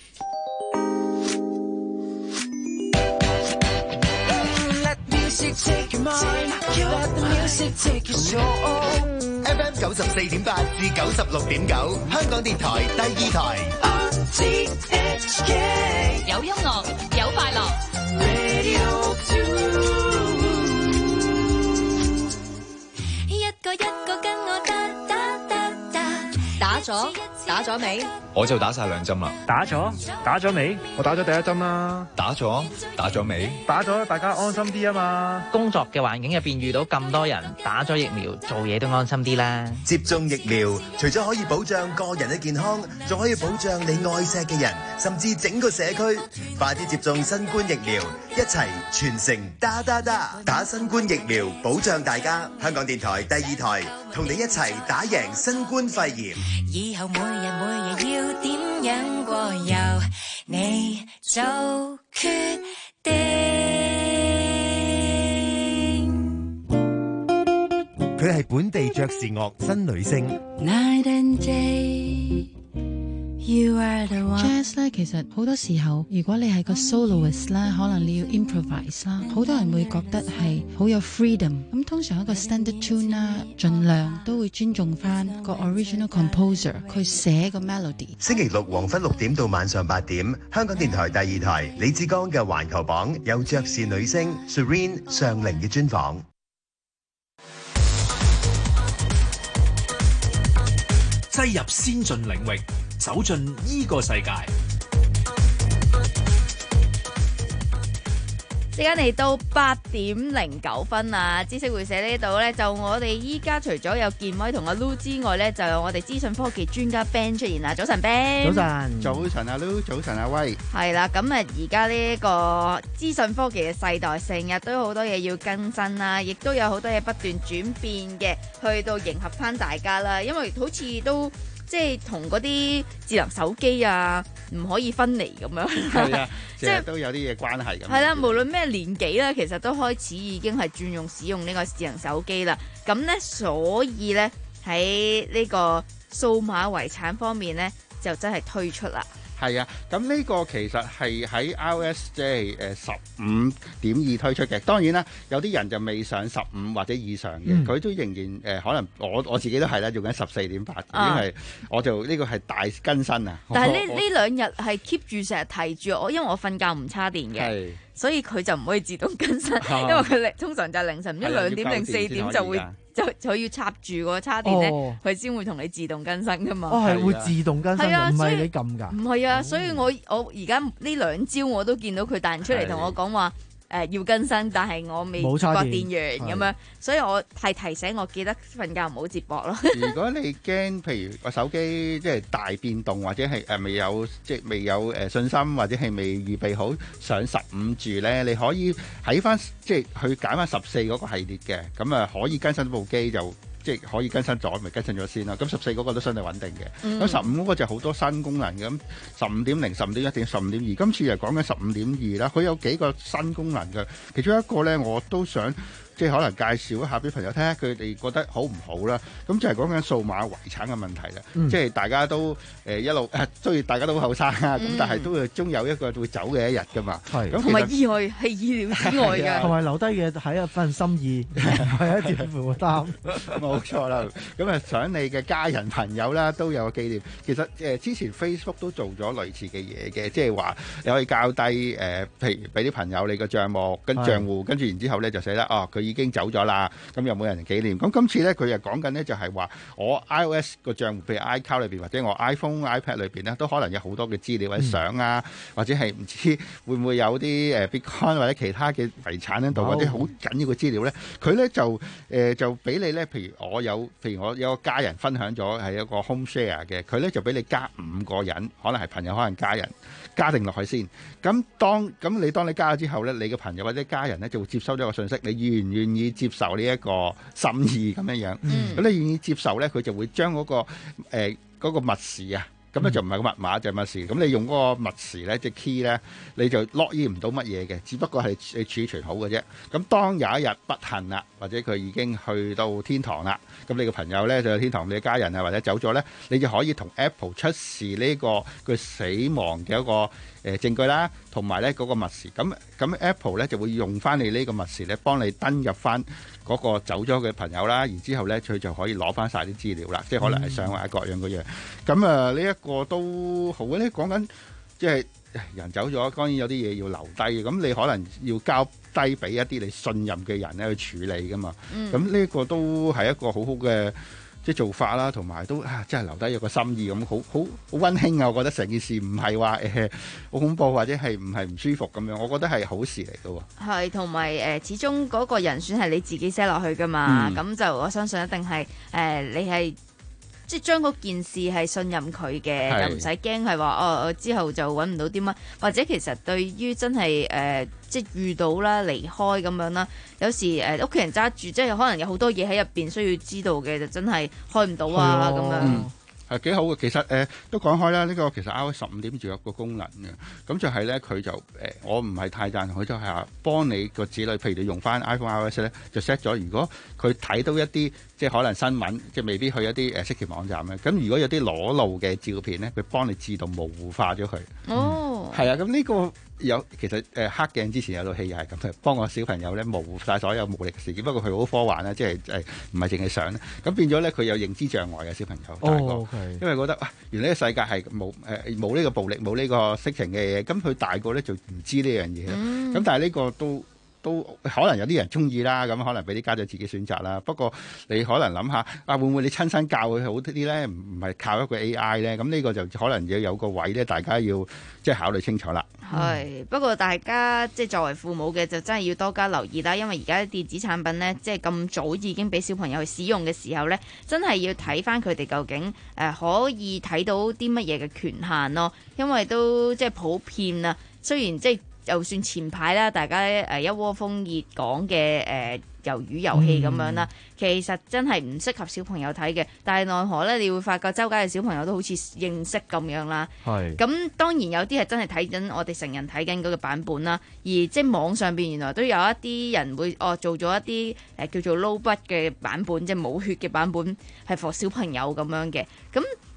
Take your mind, let the music take your soul. F M 九十四點八至九十六點九，香港電台第二台。R T H K 有音樂，有快樂。 Radio two 一個一個跟我打打打打，打咗打咗未？ 我就打晒兩針啦。 打咗打咗未？ 我打咗第一針啦。打咗打咗未？ 打咗，大家安心啲啊嘛。 工作嘅環境入邊遇到咁多人打咗疫苗，做嘢都安心啲啦。 接種疫苗，除咗可以保障個人嘅健康，仲可以保障你愛錫嘅人，甚至整個社區。快啲接種新冠疫苗，一齊全城打打打，打新冠疫苗，保障大家。香港電台第二台同你一齊打贏新冠肺炎。 以後每日每日要點樣過由你做決定。 佢係本地爵士樂新女星。 Night and day, you are the one. Jazz 咧，其實好多時候，如果你係個 soloist 啦，可能你要 improvise 啦，好多人會覺得係好有 freedom。咁通常一個 standard tune 啦，盡量都會尊重翻個 original composer 佢寫個 melody。 星期六黃昏六點到晚上八點，香港電台第二台李志剛嘅環球榜有爵士女星 Serene 尚玲嘅專訪。 擠入先進領域，走進呢個世界。 時間嚟到八點零九分啊！知識會社呢度呢，就我哋依家除咗有健威同阿 Lu 之外呢，就有我哋資訊科技專家 Ben 出現啦。早晨 Ben， 早晨，早晨阿 Lu，早晨阿威。 係啦，咁啊而家呢個資訊科技嘅世代，成日都有好多嘢要更新啦，亦都有好多嘢不斷轉變嘅，去到迎合翻大家啦。因為好似都即係同嗰啲智能手機啊，唔可以分離咁樣。 係啊，即係都有啲嘢關係咁。 係啦，無論咩年紀啦，其實都開始已經係轉用使用呢個智能手機啦。咁呢，所以呢，喺呢個數碼遺產方面呢，就真係推出啦。 係啊，咁呢個其實係喺 iOS 即係誒十五點二推出嘅。當然啦，有啲人就未上十五或者以上嘅，佢、嗯、都仍然誒、呃、可能我我自己都係啦，用緊十四點八，因為我就呢、呢個係大更新啊。 但係呢呢兩日係 keep 住成日提住我，因為我瞓覺唔叉電嘅，所以佢就唔可以自動更新，啊、因為佢通常就係凌晨唔知兩點定四點就會。就佢要插住個叉電咧，佢先、哦、會同你自動更新噶嘛。 哦，係會自動更新，唔係你撳㗎。 唔係啊，所以我我而家呢兩朝我都見到佢彈出嚟同我講話。誒、呃、要更新，但係我未接駁電源咁樣，所以我係提醒我記得瞓覺唔好接駁咯。 如果你驚，譬如個手機即係大變動，或者係誒、呃、未有即係未有誒、呃、信心，或者係未預備好上十五 G 咧，你可以喺翻即係去揀翻十四嗰個系列嘅，咁啊可以更新部機就。即係可以更新咗，咪更新咗先啦。咁十四嗰個都相對穩定嘅。咁十五嗰個就好多新功能嘅。咁十五點零、十五點一點、十五點二，今次又講緊十五點二啦。佢有幾個新功能嘅，其中一個咧我都想。即係可能介紹一下俾朋友聽下，佢哋覺得好唔好啦？咁就係講緊數碼遺產嘅問題啦。嗯、即係大家都誒、呃、一路誒，雖、呃、然大家都好後生啊，咁、嗯、但係都會終有一個會走嘅一日㗎嘛。係咁，同埋意外係意料之外嘅， 同埋留低嘅係一份心意，係一條負擔。 冇錯啦。咁啊，想你嘅家人朋友啦都有個紀念。其實誒、呃、之前 Facebook 都做咗類似嘅嘢嘅，即係話你可以交低誒、呃，譬如俾啲朋友你個帳目跟帳戶，跟住然之後咧就寫得哦佢。已經走咗啦，咁有冇人紀念？咁今次咧，佢又講緊咧，就係話我 iOS 個帳戶，譬如 iCloud 裏邊或者我 iPhone、iPad 裏邊咧，都可能有好多嘅資料或者相啊，嗯、或者係唔知會唔會有啲誒 Bitcoin 或者其他嘅遺產喺度，或者好緊要嘅資料咧，佢咧就誒、呃、就俾你咧，譬如我有，譬如我有個家人分享咗係一個 home share 嘅，佢咧就俾你加五個人，可能係朋友，可能家人加定落去先。咁當咁你當你加咗之後咧，你嘅朋友或者家人咧就會接收咗個信息，你願唔願意接受呢一個心意咁樣樣？咁、嗯、你願意接受咧，佢就會將嗰、那個誒嗰、呃那個密匙啊，咁咧就唔係個密碼，就係、是、密匙。咁你用嗰個密匙咧，即係 key 咧，你就 lock in 唔到乜嘢嘅，只不過係你儲存好嘅啫。咁當有一日不幸啦，或者佢已經去到天堂啦，咁你個朋友咧就去天堂，你嘅家人啊或者走咗咧，你就可以同 Apple 出示呢、這個佢死亡嘅一個誒、呃、證據啦，同埋咧嗰個密匙。咁咁 Apple 咧就會用翻你呢個密匙咧，幫你登入翻嗰個走咗嘅朋友啦，然之後咧佢就可以攞翻晒啲資料啦，即係可能係相或者各樣嗰樣。咁啊呢一個都好嘅咧，講緊即係人走咗，當然有啲嘢要留低嘅，咁你可能要交低俾一啲你信任嘅人咧去處理噶嘛。咁呢一個都係一個好好嘅即係做法啦，同埋都啊真係留低一個心意咁，好好好溫馨啊！我覺得成件事唔係話誒好恐怖或者係唔係唔舒服咁樣，我覺得係好事嚟嘅喎。係， 同埋誒始終嗰個人選係你自己寫落去噶嘛，咁、嗯、就我相信一定係誒、呃、你係。即係將嗰件事係信任佢嘅，就唔使驚係話哦，之後就揾唔到啲乜，或者其實對於真係誒、呃，即係遇到啦、離開咁樣啦，有時誒屋企人揸住，即係可能有好多嘢喺入邊需要知道嘅，就真係開唔到啊咁樣。嗯係幾好嘅，其實誒、呃、都講開啦。呢、這個其實 iOS 十五點仲有個功能嘅，咁就係咧佢就誒、呃、我唔係太贊同，佢就係話幫你個子女，譬如你用翻 iPhone iOS 咧，就 set 咗。如果佢睇到一啲即係可能新聞，即係未必去一啲誒色情網站咧，咁如果有啲裸露嘅照片咧，佢幫你自動模糊化咗佢。哦，係啊，咁呢、這個。有其實誒、呃、黑鏡之前有套戲又係咁嘅，幫個小朋友咧模糊晒所有無力事件。不過佢好科幻啦，即係誒唔係淨係相咧。咁變咗咧，佢有認知障礙嘅小朋友大個，哦 okay. 因為覺得啊，原來呢個世界係冇誒冇呢個暴力冇呢個色情嘅嘢。咁佢大個咧就唔知呢樣嘢啦。咁、嗯、但係呢個都。都可能有啲人中意啦，咁可能俾啲家長自己選擇啦。不過你可能諗下，啊會唔會你親身教佢好啲咧？唔唔係靠一個 A I 咧？咁呢個就可能要有個位咧，大家要即係考慮清楚啦。係，不過大家即係作為父母嘅就真係要多加留意啦，因為而家電子產品咧，即係咁早已經俾小朋友去使用嘅時候咧，真係要睇翻佢哋究竟誒、呃、可以睇到啲乜嘢嘅權限咯，因為都即係普遍啊。雖然即係。就算前排啦，大家誒一窩蜂熱講嘅誒魷魚遊戲咁樣啦，嗯、其實真係唔適合小朋友睇嘅。但係奈何咧，你會發覺周街嘅小朋友都好似認識咁樣啦。係。咁當然有啲係真係睇緊我哋成人睇緊嗰個版本啦。而即係網上邊原來都有一啲人會哦做咗一啲誒、呃、叫做 low budget 嘅版本，即係冇血嘅版本，係 for 小朋友咁樣嘅。咁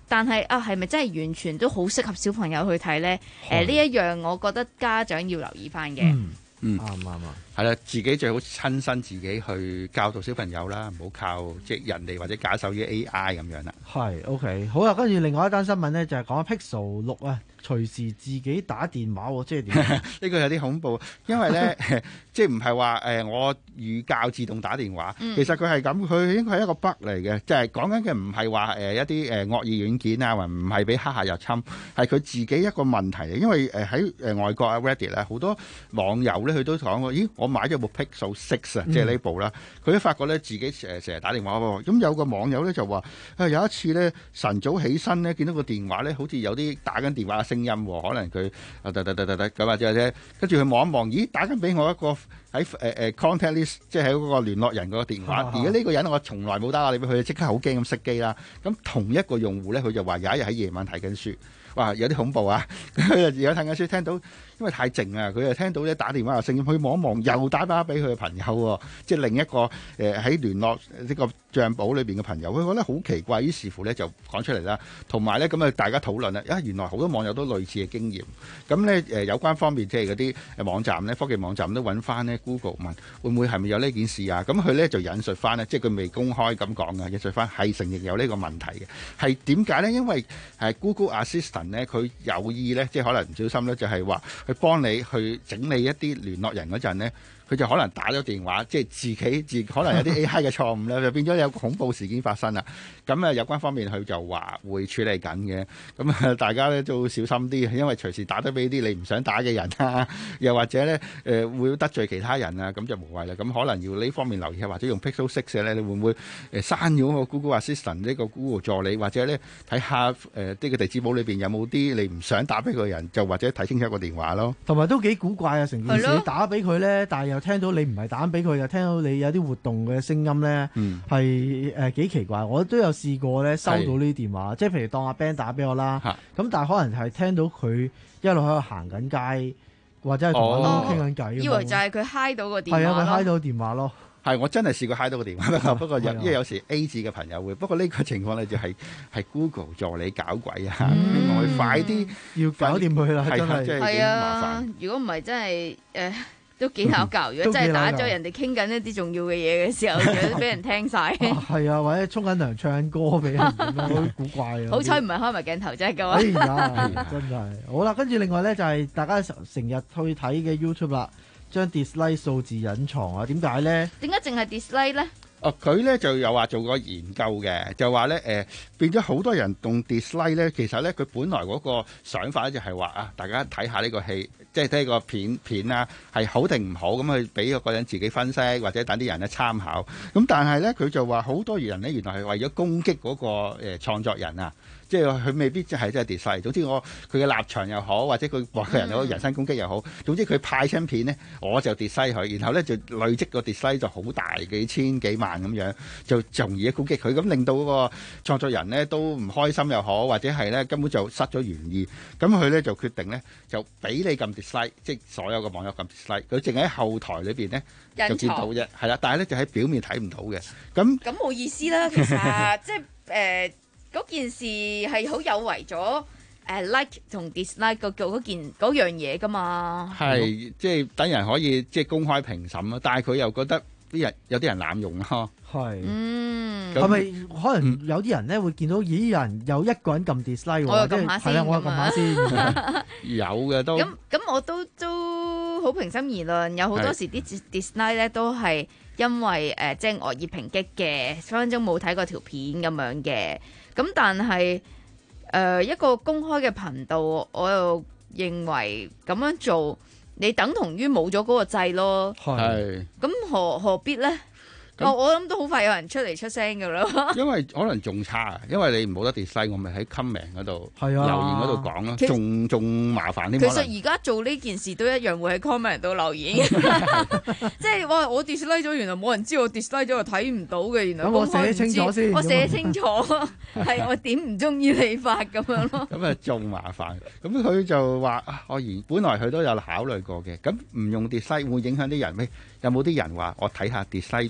但係啊，係咪真係完全都好適合小朋友去睇咧？誒，呢一樣我覺得家長要留意翻嘅。 嗯， 啱啱啱， 係啦，自己最好親身自己去教導小朋友啦，唔好靠即係人哋或者假手於 A I 咁樣啦。 係 OK， 好啦，跟住另外一單新聞咧就係講 Pixel 六啊，隨時自己打電話喎，即係點？ 呢個有啲恐怖，因為咧即係唔係話誒我語教自動打電話， 嗯、 其實佢係咁，佢應該係一個 bug 嚟嘅，即係講緊嘅唔係話誒一啲誒惡意軟件啊，或唔係俾黑客入侵，係佢自己一個問題嚟。因為誒喺誒外國啊 Reddit 咧，好多網友咧佢都講過，咦我買咗部 Pixel Six 啊，即係呢部啦，佢都發覺咧自己成成日打電話喎。咁有個網友咧就話啊有一次咧晨早起身咧，見到個電話咧好似有啲打緊電話嘅聲音喎，可能佢啊得得得得得咁或者啫，跟住佢望一望，咦打緊俾我一個喺誒誒 contact list，即係喺嗰個聯絡人嗰個電話。而家呢個人我從來冇打過你俾佢，即刻好驚咁熄機啦。咁同一個用戶咧，佢就話有一日喺夜晚睇緊書，哇有啲恐怖啊！佢而家睇緊書聽到。因為太靜啊，佢又聽到咧打電話嘅聲音，佢望一望又打電話俾佢嘅朋友喎，即係另一個誒喺聯絡呢個帳簿裏邊嘅朋友，佢覺得好奇怪，於是乎咧就講出嚟啦。同埋咧咁啊，大家討論啦，啊原來好多網友都類似嘅經驗。咁咧誒有關方面即係嗰啲誒網站咧，科技網站都揾翻咧 Google 問會唔會係咪有呢件事啊？咁佢咧就引述翻咧，即係佢未公開咁講嘅，引述翻係承認有呢個問題嘅。係點解咧？因為係 Google Assistant 咧，佢有意咧，即係可能唔小心咧，就係話。去幫你去整理一啲聯絡人嗰陣呢，佢就可能打咗電話，即係自己自可能有啲 A I 嘅錯誤咧，就變咗有恐怖事件發生啦。咁啊，有關方面佢就話會處理緊嘅。咁啊，大家咧都小心啲，因為隨時打得俾啲你唔想打嘅人啊，又或者咧誒、呃、會得罪其他人啊，咁就無謂啦。咁可能要呢方面留意下，或者用 Pixel Six 咧，你會唔會誒刪咗個 Google Assistant 呢個 Google 助理，或者咧睇下誒呢個地址簿裏邊有冇啲你唔想打俾佢嘅人，就或者睇清楚個電話咯。 同埋都幾古怪啊！成件事你打俾佢咧，但係又聽到你唔係打俾佢，又聽到你有啲活動嘅聲音咧，係誒幾奇怪。我都有試過咧，收到呢啲電話，即係譬如當阿 Ben 打俾我啦，咁但係可能係聽到佢一路喺度行緊街，或者係同我傾緊偈， 以為就係佢嗨到個電話咯。 係啊，佢嗨到電話咯。 係，我真係試過嗨到個電話，不過有因為有時 A 字嘅朋友會，不過呢個情況咧就係係 Google 助你搞鬼啊！希望佢快啲要搞掂佢啦，真係係啊！如果唔係真係誒。都幾拗撬，如果真係打咗人哋傾緊一啲重要嘅嘢嘅時候，如果俾人聽晒，係啊，或者沖緊涼唱緊歌俾人咁樣，好古怪啊！ 好彩唔係開埋鏡頭真係咁啊！ 哎呀，真係好啦，跟住另外咧就係大家成日去睇嘅 YouTube 啦，將 dislike 數字隱藏啊？點解咧？ 點解淨係 dislike 咧？ 哦，佢咧就有話做過研究嘅，就話咧誒變咗好多人用 dislike 咧，其實咧佢本來嗰個想法咧就係話啊，大家睇下呢個戲，即係睇個片片啦，係好定唔好咁去俾個人自己分析，或者等啲人咧參考。咁但係咧佢就話好多人咧原來係為咗攻擊嗰個誒創作人啊。即係佢未必真係真係 dislike，總之我佢嘅立場又好，或者佢話佢人有人身攻擊又好，總之佢派親片呢，我就 dislike佢，然後咧就累積個 dislike就好大，幾千幾萬咁樣，就容易攻擊佢，咁令到嗰個創作人呢都唔開心又好，或者係咧根本就失咗原意，咁佢咧就決定咧就俾你撳 dislike，即係所有嘅網友撳 dislike，佢淨喺後台裏邊咧就見到啫，係啦，但係咧就喺表面睇唔到嘅，咁咁冇意思啦，其實即係誒。呃嗰件事係好有違咗誒 like 同 dislike 個嗰件嗰樣嘢噶嘛， 係即係等人可以即係公開評審咯，但係佢又覺得啲人有啲人濫用咯， 係， 嗯， 係咪可能有啲人咧會見到咦有人有一個人撳 dislike， 我又撳下先， 係啊，我又撳下先， 有嘅都， 咁咁我都都好平心而論，有好多時啲 dislike 咧都係因為誒即係惡意抨擊嘅，分分鐘冇睇過條片咁樣嘅。咁但係誒、呃、一個公開嘅頻道，我又認為咁樣做，你等同於冇咗嗰個掣咯。 係。 咁何何必咧？我我諗都好快有人出嚟出聲噶啦。 因為可能仲差，因為你冇得 dislike，我咪喺 comment 嗰度、啊、留言嗰度講咯，仲仲麻煩啲。 其實而家做呢件事都一樣會喺 comment 度留言，即係哇我 dislike 咗，原來冇人知我 dislike 咗，我睇唔到嘅。原來我寫清楚先， 我寫清楚係我點唔中意你發咁樣咯。 咁啊仲麻煩。咁佢就話啊，我原本來佢都有考慮過嘅，咁唔用 dislike 會影響啲人咩？有冇啲人話我睇下 dislike 數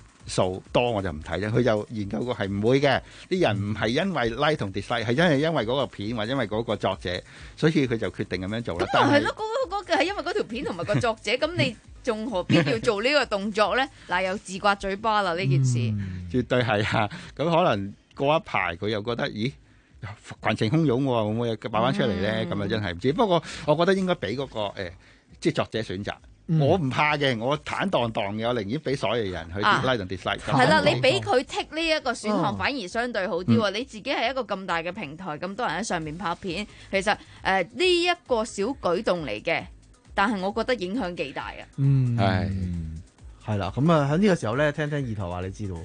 數多我就唔睇啫。佢就研究過係唔會嘅，啲人唔係因為 like 同 dislike，係因為因為嗰個片或者因為嗰個作者，所以佢就決定咁樣做啦。 咁係咯，嗰嗰個係因為嗰條片同埋個作者，咁你仲何必要做呢個動作咧？嗱，又自刮嘴巴啦呢件事， 嗯、絕對係啊！咁可能過一排佢又覺得，咦？群情洶湧喎，會唔會擺翻出嚟咧？咁啊、嗯、真係唔知。不過我覺得應該俾嗰、嗰個、呃、即係作者選擇。嗯、我唔怕嘅，我坦蕩蕩嘅，我寧願俾所有人去 like 同 dislike。 係啦，你俾佢剔呢一個選項，反而相對好啲喎。嗯、你自己係一個咁大嘅平台，咁多人喺上面拍片，其實誒呢一個小舉動嚟嘅，但係我覺得影響幾大啊。 嗯，係係啦。咁啊喺呢個時候咧，聽聽二台話你知道。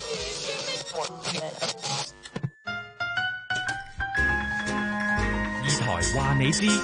台話你知，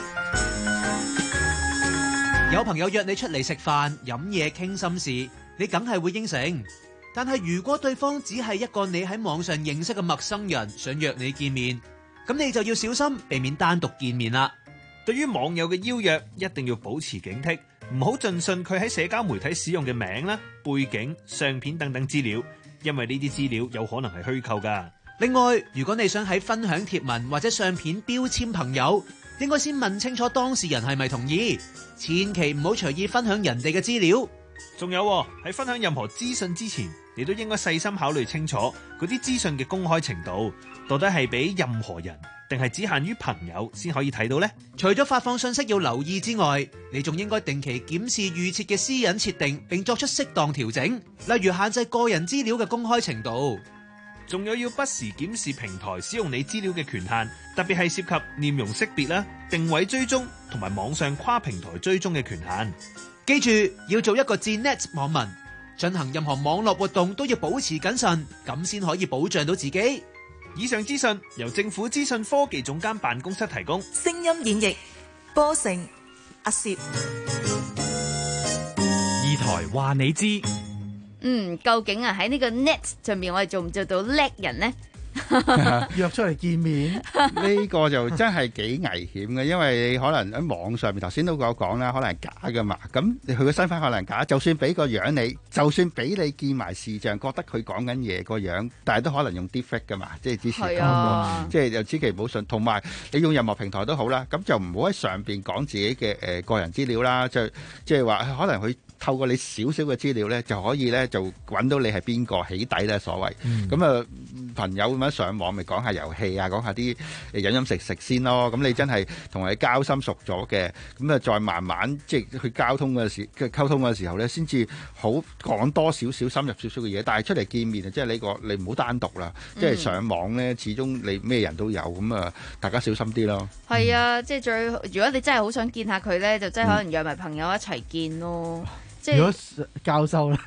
有朋友約你出嚟食飯、飲嘢、傾心事，你梗係會應承。但係如果對方只係一個你喺網上認識嘅陌生人，想約你見面，咁你就要小心，避免單獨見面啦。 對於網友嘅邀約，一定要保持警惕，唔好盡信佢喺社交媒體使用嘅名啦、背景、相片等等資料，因為呢啲資料有可能係虛構㗎。 另外，如果你想喺分享貼文或者相片標籤朋友，應該先問清楚當事人係咪同意，千祈唔好隨意分享人哋嘅資料。 仲有喺分享任何資訊之前，你都應該細心考慮清楚嗰啲資訊嘅公開程度，到底係俾任何人定係只限於朋友先可以睇到呢？ 除咗發放信息要留意之外，你仲應該定期檢視預設嘅私隱設定，並作出適當調整，例如限制個人資料嘅公開程度。 仲有要不時檢視平台使用你資料嘅權限，特別係涉及臉容識別啦、定位追蹤同埋網上跨平台追蹤嘅權限。 記住要做一個賤 net 網民，進行任何網絡活動都要保持謹慎，咁先可以保障到自己。 以上資訊由政府資訊科技總監辦公室提供。 聲音演繹波成阿攝， 二台話你知。 嗯，究竟啊喺呢個 net 上面，我哋做唔做到叻人呢？ 約出嚟見面呢個就真係幾危險嘅，因為你可能喺網上面頭先都有講啦，可能係假噶嘛。咁佢個身份可能假，就算俾個樣你，就算俾你見埋視像，覺得佢講緊嘢個樣，但係都可能用 deepfake 噶嘛。即係之前講過，啊、即係又千祈唔好信。同埋你用任何平台都好啦，咁就唔好喺上邊講自己嘅誒、呃、個人資料啦。就即係話可能佢透過你少少嘅資料咧，就可以咧就揾到你係邊個起底咧所謂。咁啊、嗯、朋友咁樣上網咪講下遊戲啊，講下啲飲飲食食先咯。咁你真係同佢交心熟咗嘅，咁啊再慢慢即係去交通嘅時溝通嘅時候咧，先至好講多少少深入少少嘅嘢。但係出嚟見面啊，即係呢個你唔好單獨啦，嗯、即係上網咧，始終你咩人都有，咁啊大家小心啲咯。係啊、 嗯，即係最如果你真係好想見下佢咧，就真係可能約埋朋友一齊見咯。 即如果教授啦，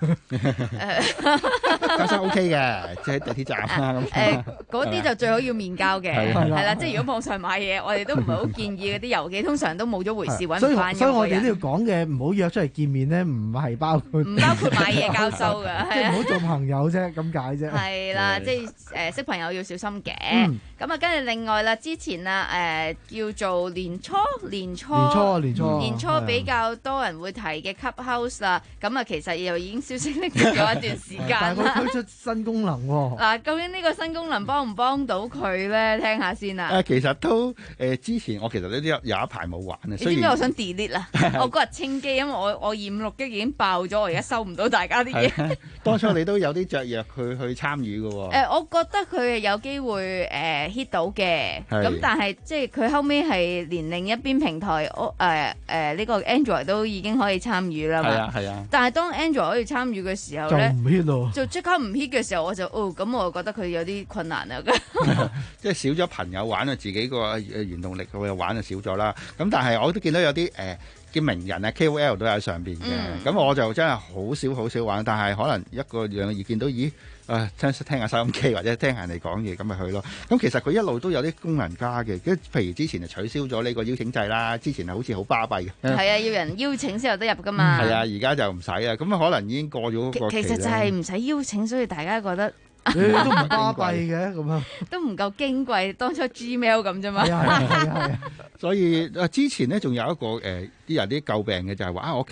教授 O K 嘅，即係地鐵站啦咁。 誒，嗰啲就最好要面交嘅，係啦。即係如果網上買嘢，我哋都唔係好建議嗰啲郵寄，通常都冇咗回事，揾唔翻嘅。 所以我哋都要講嘅，唔好約出嚟見面咧，唔係包括唔包括買嘢交收㗎， 即係唔好做朋友啫，咁解啫。 係啦，即係誒識朋友要小心嘅。咁啊，跟住另外啦，之前啊誒叫做年初年初年初年初年初比較多人會提嘅 Clubhouse。咁啊，其實又已經消息匿咗一段時間啦。 但係佢推出新功能喎。 嗱，究竟呢個新功能幫唔幫到佢咧？聽下先啊。 誒，其實都誒、呃，之前我其實呢啲有一排冇玩啊。 你知唔知我想 delete 啦？我嗰日清機，因為我我二五六 G 已經爆咗，我而家收唔到大家啲嘢。 當初你都有啲雀躍去去參與嘅喎。誒、 呃，我覺得佢係有機會誒 hit、呃、到嘅。咁是但係即係佢後尾係連另一邊平台，我誒誒呢個 Android 都已經可以參與啦嘛。係啊，係啊。但係當 Android 可以參與嘅時候咧， 就唔 hit 咯， 就即刻唔 hit 嘅時候，我就哦咁，我覺得佢有啲困難啊。 即係少咗朋友玩啊，自己個原動力佢玩就少咗啦。咁但係我都見到有啲誒嘅名人啊 K O L 都喺上邊嘅。咁、嗯、我就真係好少好少玩，但係可能一個兩個意見到，咦？誒聽聽下收音機或者聽下人哋講嘢咁咪去咯。咁其實佢一路都有啲功能加嘅，即係譬如之前就取消咗呢個邀請制啦。之前係好似好巴閉嘅。係啊，要人邀請先有得入噶嘛。 係啊，而家就唔使啊。咁啊，可能已經過咗個期。 其實就係唔使邀請，所以大家覺得都唔巴閉嘅咁啊， 都唔夠矜貴。當初 Gmail 咁啫嘛。 係啊係啊係啊。所以之前呢，仲有一個誒啲、呃、人啲詬病嘅就係話啊，我傾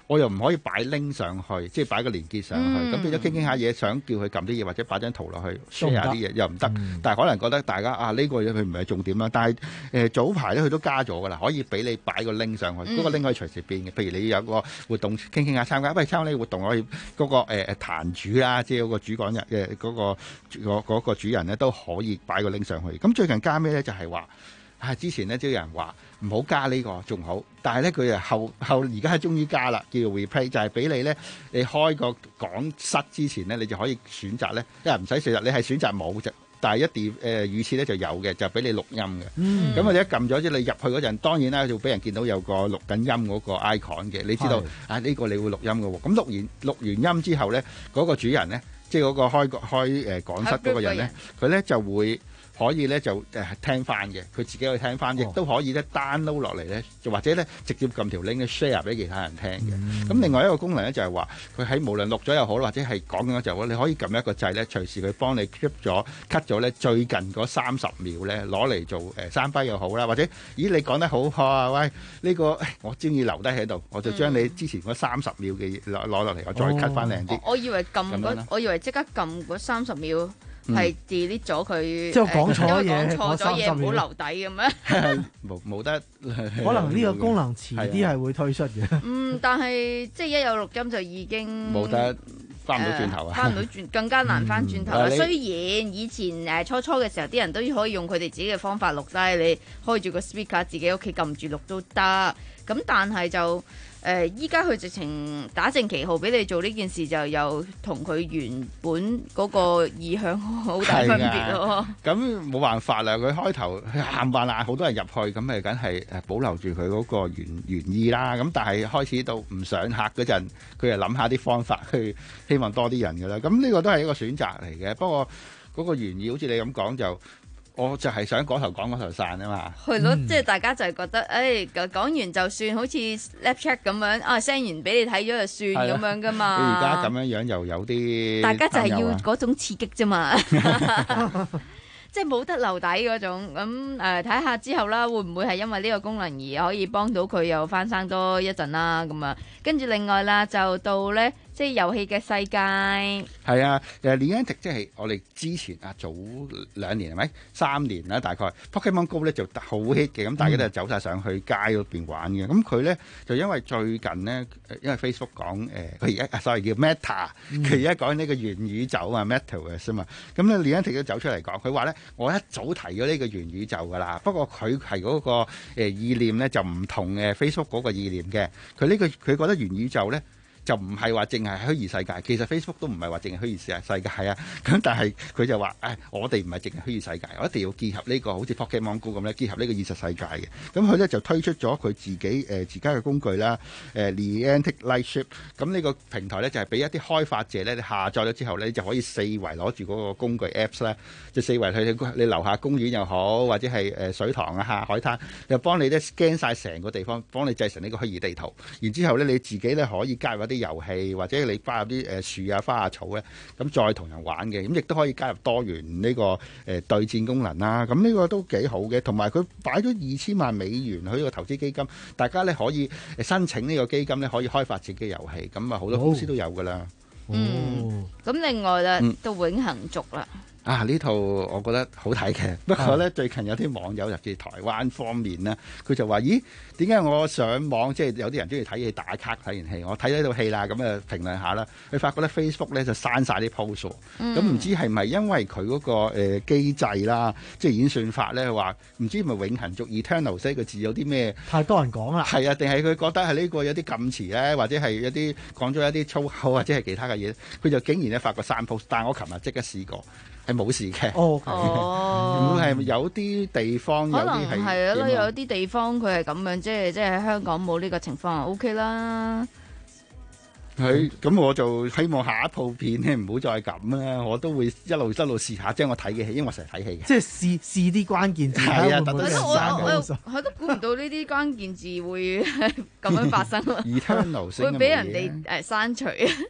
我又唔可以擺拎上去，即係擺個連結上去，咁變咗傾傾下嘢，想叫佢撳啲嘢或者擺張圖落去 share 啲嘢又唔得，嗯、但係可能覺得大家啊呢、呢個嘢佢唔係重點啦。但係誒、呃、早排咧佢都加咗噶啦，可以俾你擺個拎上去，嗰、嗯、個拎可以隨時變嘅。譬如你有個活動傾傾下參加，喂參加呢個活動可以嗰、嗰個誒誒壇主啦，即係嗰個主講人嘅嗰、嗰個嗰、嗰個主人咧都可以擺個拎上去。咁最近加咩咧？就係、是、話。啊！之前咧都有人話唔好加呢、呢個仲好，但係咧佢啊後後而家係終於加啦，叫做 replay 就係俾你咧，你開個講室之前咧，你就可以選擇咧，因為唔使選擇，你係選擇冇啫，但係一碟誒語次咧就有嘅，就俾你錄音嘅。咁我哋一撳咗即係你入去嗰陣，當然啦就俾人見到有個錄緊音嗰個 icon 嘅，你知道啊呢、呢個你會錄音嘅喎。咁錄完錄完音之後咧，嗰、嗰個主人咧，即係嗰個開開誒講室嗰個人咧，佢咧就會。可以咧就誒聽翻嘅，佢自己去聽翻，亦都可以咧 download 落嚟咧，就或者咧直接撳條 link 咧 share 俾其他人聽嘅。咁、嗯、另外一個功能咧就係話，佢喺無論錄咗又好，或者係講緊嘅時候，你可以撳一個掣咧，隨時佢幫你 keep 咗 cut 咗咧最近嗰三十秒咧攞嚟做誒三筆又好啦，或者咦你講得好好啊，喂呢、呢個我中意留低喺度，我就將你之前嗰三十秒嘅攞攞落嚟，我再 cut 翻靚啲。 我以為撳嗰，我以為即刻撳嗰三十秒。係 delete 咗佢， 即係講錯嘢， 講錯咗嘢唔好留底咁樣。 冇冇得， 可能呢個功能遲啲係會推出嘅。 嗯，但係即係一有錄音就已經冇得翻唔到轉頭啊！ 翻唔到轉，更加難翻轉頭啦。雖然以前誒初初嘅時候，啲人都可以用佢哋自己嘅方法錄低，你開住個 speaker 自己屋企撳住錄都得。咁但係就誒依家佢直情打正旗號俾你做呢件事，就又同佢原本嗰個意向好大分別咯。 咁冇辦法啦，佢開頭冚唪唥好多人入去，咁咪梗係誒保留住佢嗰個原原意啦。咁但係開始到唔上客嗰陣，佢又諗下啲方法去希望多啲人㗎啦。咁呢個都係一個選擇嚟嘅。不過嗰個原意好似你咁講就。我就係想嗰頭講嗰頭散啊嘛， 係咯，即係大家就係覺得，誒講完就算，好似 Snapchat 咁樣啊 send 完俾你睇咗就算咁樣噶嘛。 你而家咁樣樣又有啲， 大家就係要嗰種刺激啫嘛，即係冇得留底嗰種。咁誒睇下之後啦，會唔會係因為呢個功能而可以幫到佢又翻生多一陣啦？咁啊，跟住另外啦，就到咧。即係遊戲嘅世界， 係啊，誒 Niantic 即係我哋之前啊早兩年係咪三年啦大概 Pokemon Go 咧就好 hit 嘅，咁大家都係走晒上去街嗰邊玩嘅。咁佢咧就因為最近咧，因為 Facebook 講誒，佢而家所謂叫 Meta，佢而家講呢個元宇宙啊 Metaverse 啊嘛。咁咧 Niantic 都走出嚟講，佢話咧我一早提咗呢個元宇宙㗎啦，不過佢係嗰個誒意念咧就唔同誒 Facebook 嗰個意念嘅。佢呢個佢覺得元宇宙咧。就唔係話淨係虛擬世界，其實 Facebook 都唔係話淨係虛擬世世界啊。咁但係佢就話，誒，我哋唔係淨係虛擬世界，我一定要結合呢、這個好似 Pokemon Go 咁咧，結合呢個現實世界嘅。咁佢咧就推出咗佢自己誒、呃、自家嘅工具啦，誒 Niantic Lightship。咁呢個平台咧就係、是、俾一啲開發者咧，你下載咗之後咧，你就可以四圍攞住嗰個工具 Apps 咧，就四圍去你樓下公園又好，或者係誒水塘啊、下海灘，又幫你咧 scan 晒成個地方，幫你製成呢個虛擬地圖。然之後咧你自己咧可以加入一啲遊戲或者你加入啲誒樹啊花啊草咧，咁再同人玩嘅，咁亦都可以加入多元呢個誒對戰功能啦。咁呢個都幾好嘅，同埋佢擺咗二千萬美元去呢個投資基金，大家咧可以申請呢個基金咧可以開發自己嘅遊戲，咁啊好多公司都有噶啦。 嗯，咁另外咧到永恆族啦。 啊！呢套我覺得好睇嘅，不過咧最近有啲網友入至台灣方面咧，佢就話：咦，點解我上網即係有啲人中意睇戲打卡睇完戲，我睇咗呢套戲啦，咁啊評論下啦。佢發覺咧 Facebook 咧就刪晒啲 post，咁唔知係咪因為佢嗰個誒機制啦，即係演算法咧話唔知係咪永恆族 Eternal 呢個字有啲咩？ 太多人講啦。係啊，定係佢覺得係呢個有啲禁詞咧，或者係一啲講咗一啲粗口或者係其他嘅嘢，佢就竟然咧發個刪 post。但係我琴日即刻試過。係冇事嘅， 哦， 咁係有啲地方有啲係係啊，有啲地方佢係咁樣，即係即係喺香港冇呢個情況啊 ，OK 啦。 係咁，我就希望下一套片咧唔好再咁啦，我都會一路一路試下，將我睇嘅戲，因為我成日睇戲嘅。 即係試試啲關鍵字， 係啊，特登刪。我都估唔到呢啲關鍵字會咁樣發生。 Eternal 會俾人哋誒刪除。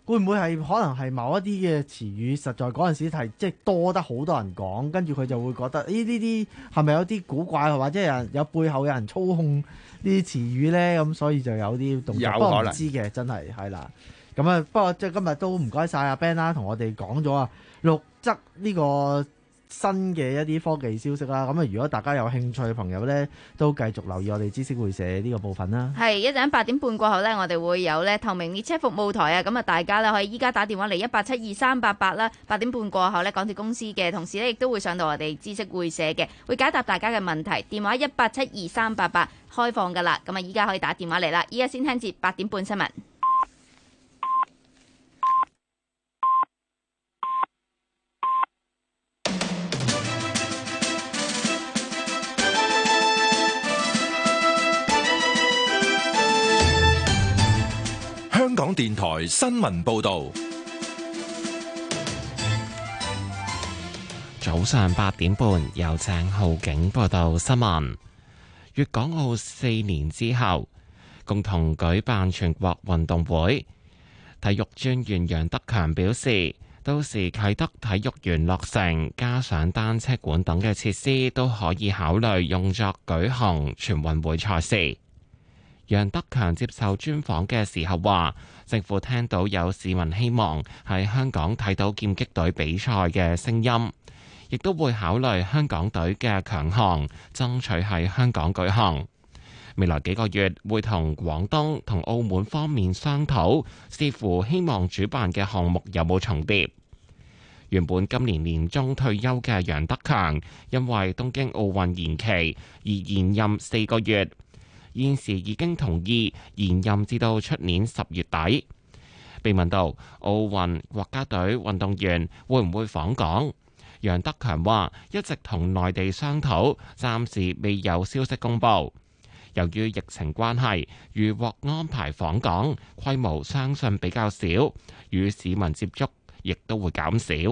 會唔會係可能係某一啲嘅詞語，實在嗰陣時係即係多得好多人講，跟住佢就會覺得，咦呢啲係咪有啲古怪，或者有人有背後有人操控呢啲詞語咧？咁所以就有啲動作， 有可能不過唔知嘅，真係係啦。咁啊，不過即係今日都唔該晒阿 Ben 啦，同我哋講咗啊六則呢個新嘅一啲科技消息啦。咁啊，如果大家有興趣嘅朋友咧，都繼續留意我哋知識會社呢個部分啦。 係一陣八點半過後咧，我哋會有咧透明列車服務台啊。咁啊，大家咧可以依家打電話嚟一八七二三八八啦。八點半過後咧，港鐵公司嘅同事咧亦都會上到我哋知識會社嘅，會解答大家嘅問題。電話一八七二三八八開放噶啦。咁啊，依家可以打電話嚟啦。依家先聽節八點半新聞。 香港電台新聞報道， 早上八點半由鄭浩景報道新聞。粵港澳四年之後，共同舉辦全國運動會。體育專員楊德強表示，到時啟德體育園落成，加上單車館等嘅設施，都可以考慮用作舉行全運會賽事。楊德強接受專訪嘅時候話，政府聽到有市民希望喺香港睇到劍擊隊比賽嘅聲音，亦都會考慮香港隊嘅強項，爭取喺香港舉行。未來幾個月會同廣東同澳門方面商討，視乎希望主辦嘅項目有冇重疊。原本今年年中退休嘅楊德強，因為東京奧運延期而延任四個月。現時已經同意延任至到出年十月底。被問到奧運國家隊運動員會唔會訪港，楊德強話一直同內地商討，暫時未有消息公布。由於疫情關係，如獲安排訪港，規模相信比較少，與市民接觸亦都會減少。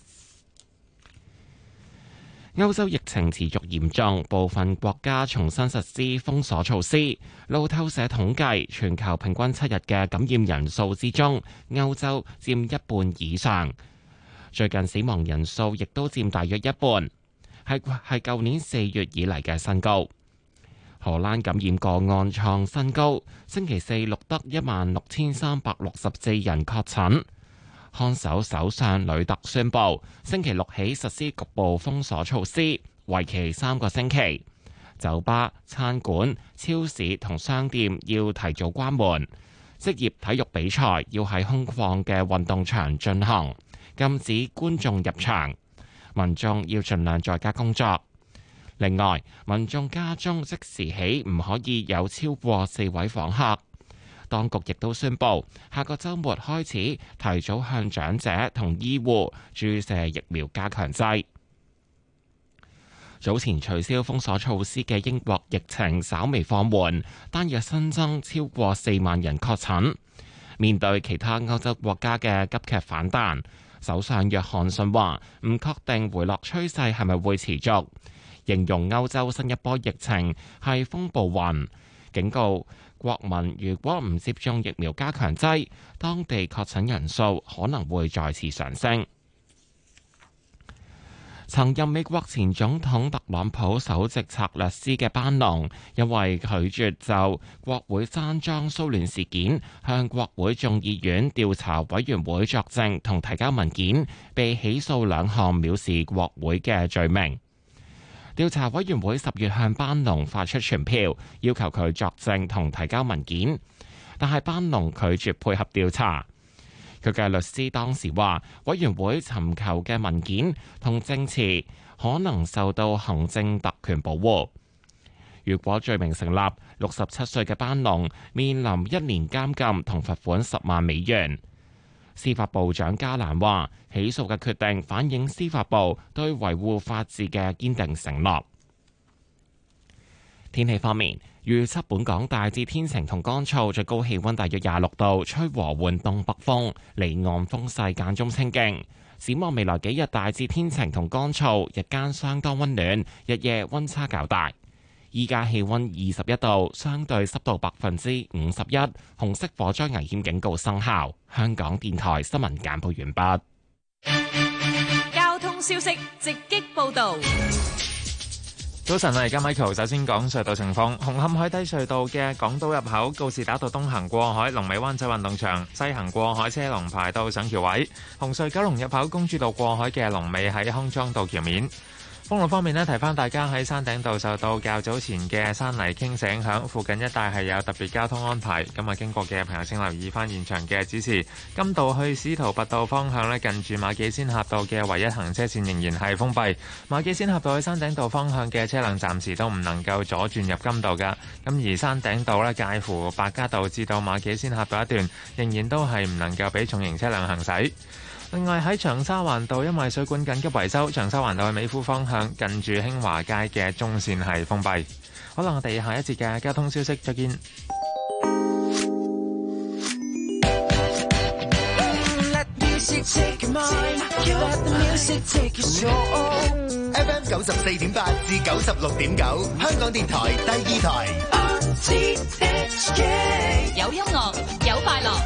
歐洲疫情持續嚴重，部分國家重新實施封鎖措施。路透社統計，全球平均七日嘅感染人數之中，歐洲佔一半以上。最近死亡人數亦都佔大約一半，係係舊年四月以嚟嘅新高。荷蘭感染個案創新高，星期四錄得一萬六千三百六十四人確診。看守首相呂特宣布，星期六起實施局部封鎖措施，為期三個星期。酒吧、餐館、超市同商店要提早關門。職業體育比賽要喺空曠嘅運動場進行，禁止觀眾入場。民眾要盡量在家工作。另外，民眾家中即時起唔可以有超過四位訪客。當局亦都宣布，下個週末開始提早向長者同醫護注射疫苗加強劑。早前取消封鎖措施嘅英國疫情稍微放緩，單日新增超過四萬人確診。面對其他歐洲國家嘅急劇反彈，首相約翰遜話唔確定回落趨勢係咪會持續，形容歐洲新一波疫情係風暴雲，警告國民如果唔接種疫苗加強劑，當地確診人數可能會再次上升。曾任美國前總統特朗普首席策略師嘅班農，因為拒絕就國會山莊騷亂事件向國會眾議院調查委員會作證同提交文件，被起訴兩項藐視國會嘅罪名。調查委員會十月向班農發出傳票，要求佢作證同提交文件，但係班農拒絕配合調查。佢嘅律師當時話，委員會尋求嘅文件同證詞可能受到行政特權保護。如果罪名成立，六十七歲嘅班農面臨一年監禁同罰款十萬美元。司法部長加蘭話，起訴嘅決定反映司法部對維護法治嘅堅定承諾。天氣方面，預測本港大致天晴同乾燥，最高氣溫大約廿六度，吹和緩東北風，離岸風勢間中清勁。展望未來幾日大致天晴同乾燥，日間相當溫暖，日夜溫差較大。 依家氣溫二十一度，相對濕度百分之五十一，紅色火災危險警告生效。香港電台新聞簡報完畢。 交通消息直擊報道。 早晨啊，而家 Michael 首先講隧道情況。紅磡海底隧道嘅港島入口告士打道東行過海，龍尾灣仔運動場；西行過海車龍排到上橋位。紅隧九龍入口公主道過海嘅龍尾喺康莊道橋面。封路方面呢，提翻大家喺山頂道受到較早前嘅山泥傾瀉影響，附近一帶係有特別交通安排。今日經過嘅朋友請留意翻現場嘅指示。金道去司徒拔道方向呢，近住馬己仙峽道嘅唯一行車線仍然係封閉。馬己仙峽道去山頂道方向嘅車輛暫時都唔能夠左轉入金道㗎。咁而山頂道呢，介乎白加道至到馬己仙峽道一段，仍然都係唔能夠俾重型車輛行駛。另外喺長沙灣道，因為水管緊急維修，長沙灣道去美孚方向近住興華街嘅中線係封閉。好啦，我哋下一節嘅交通消息再見。 F M 九十四點八至九十六點九，香港電台第二台。 有音樂，有快樂。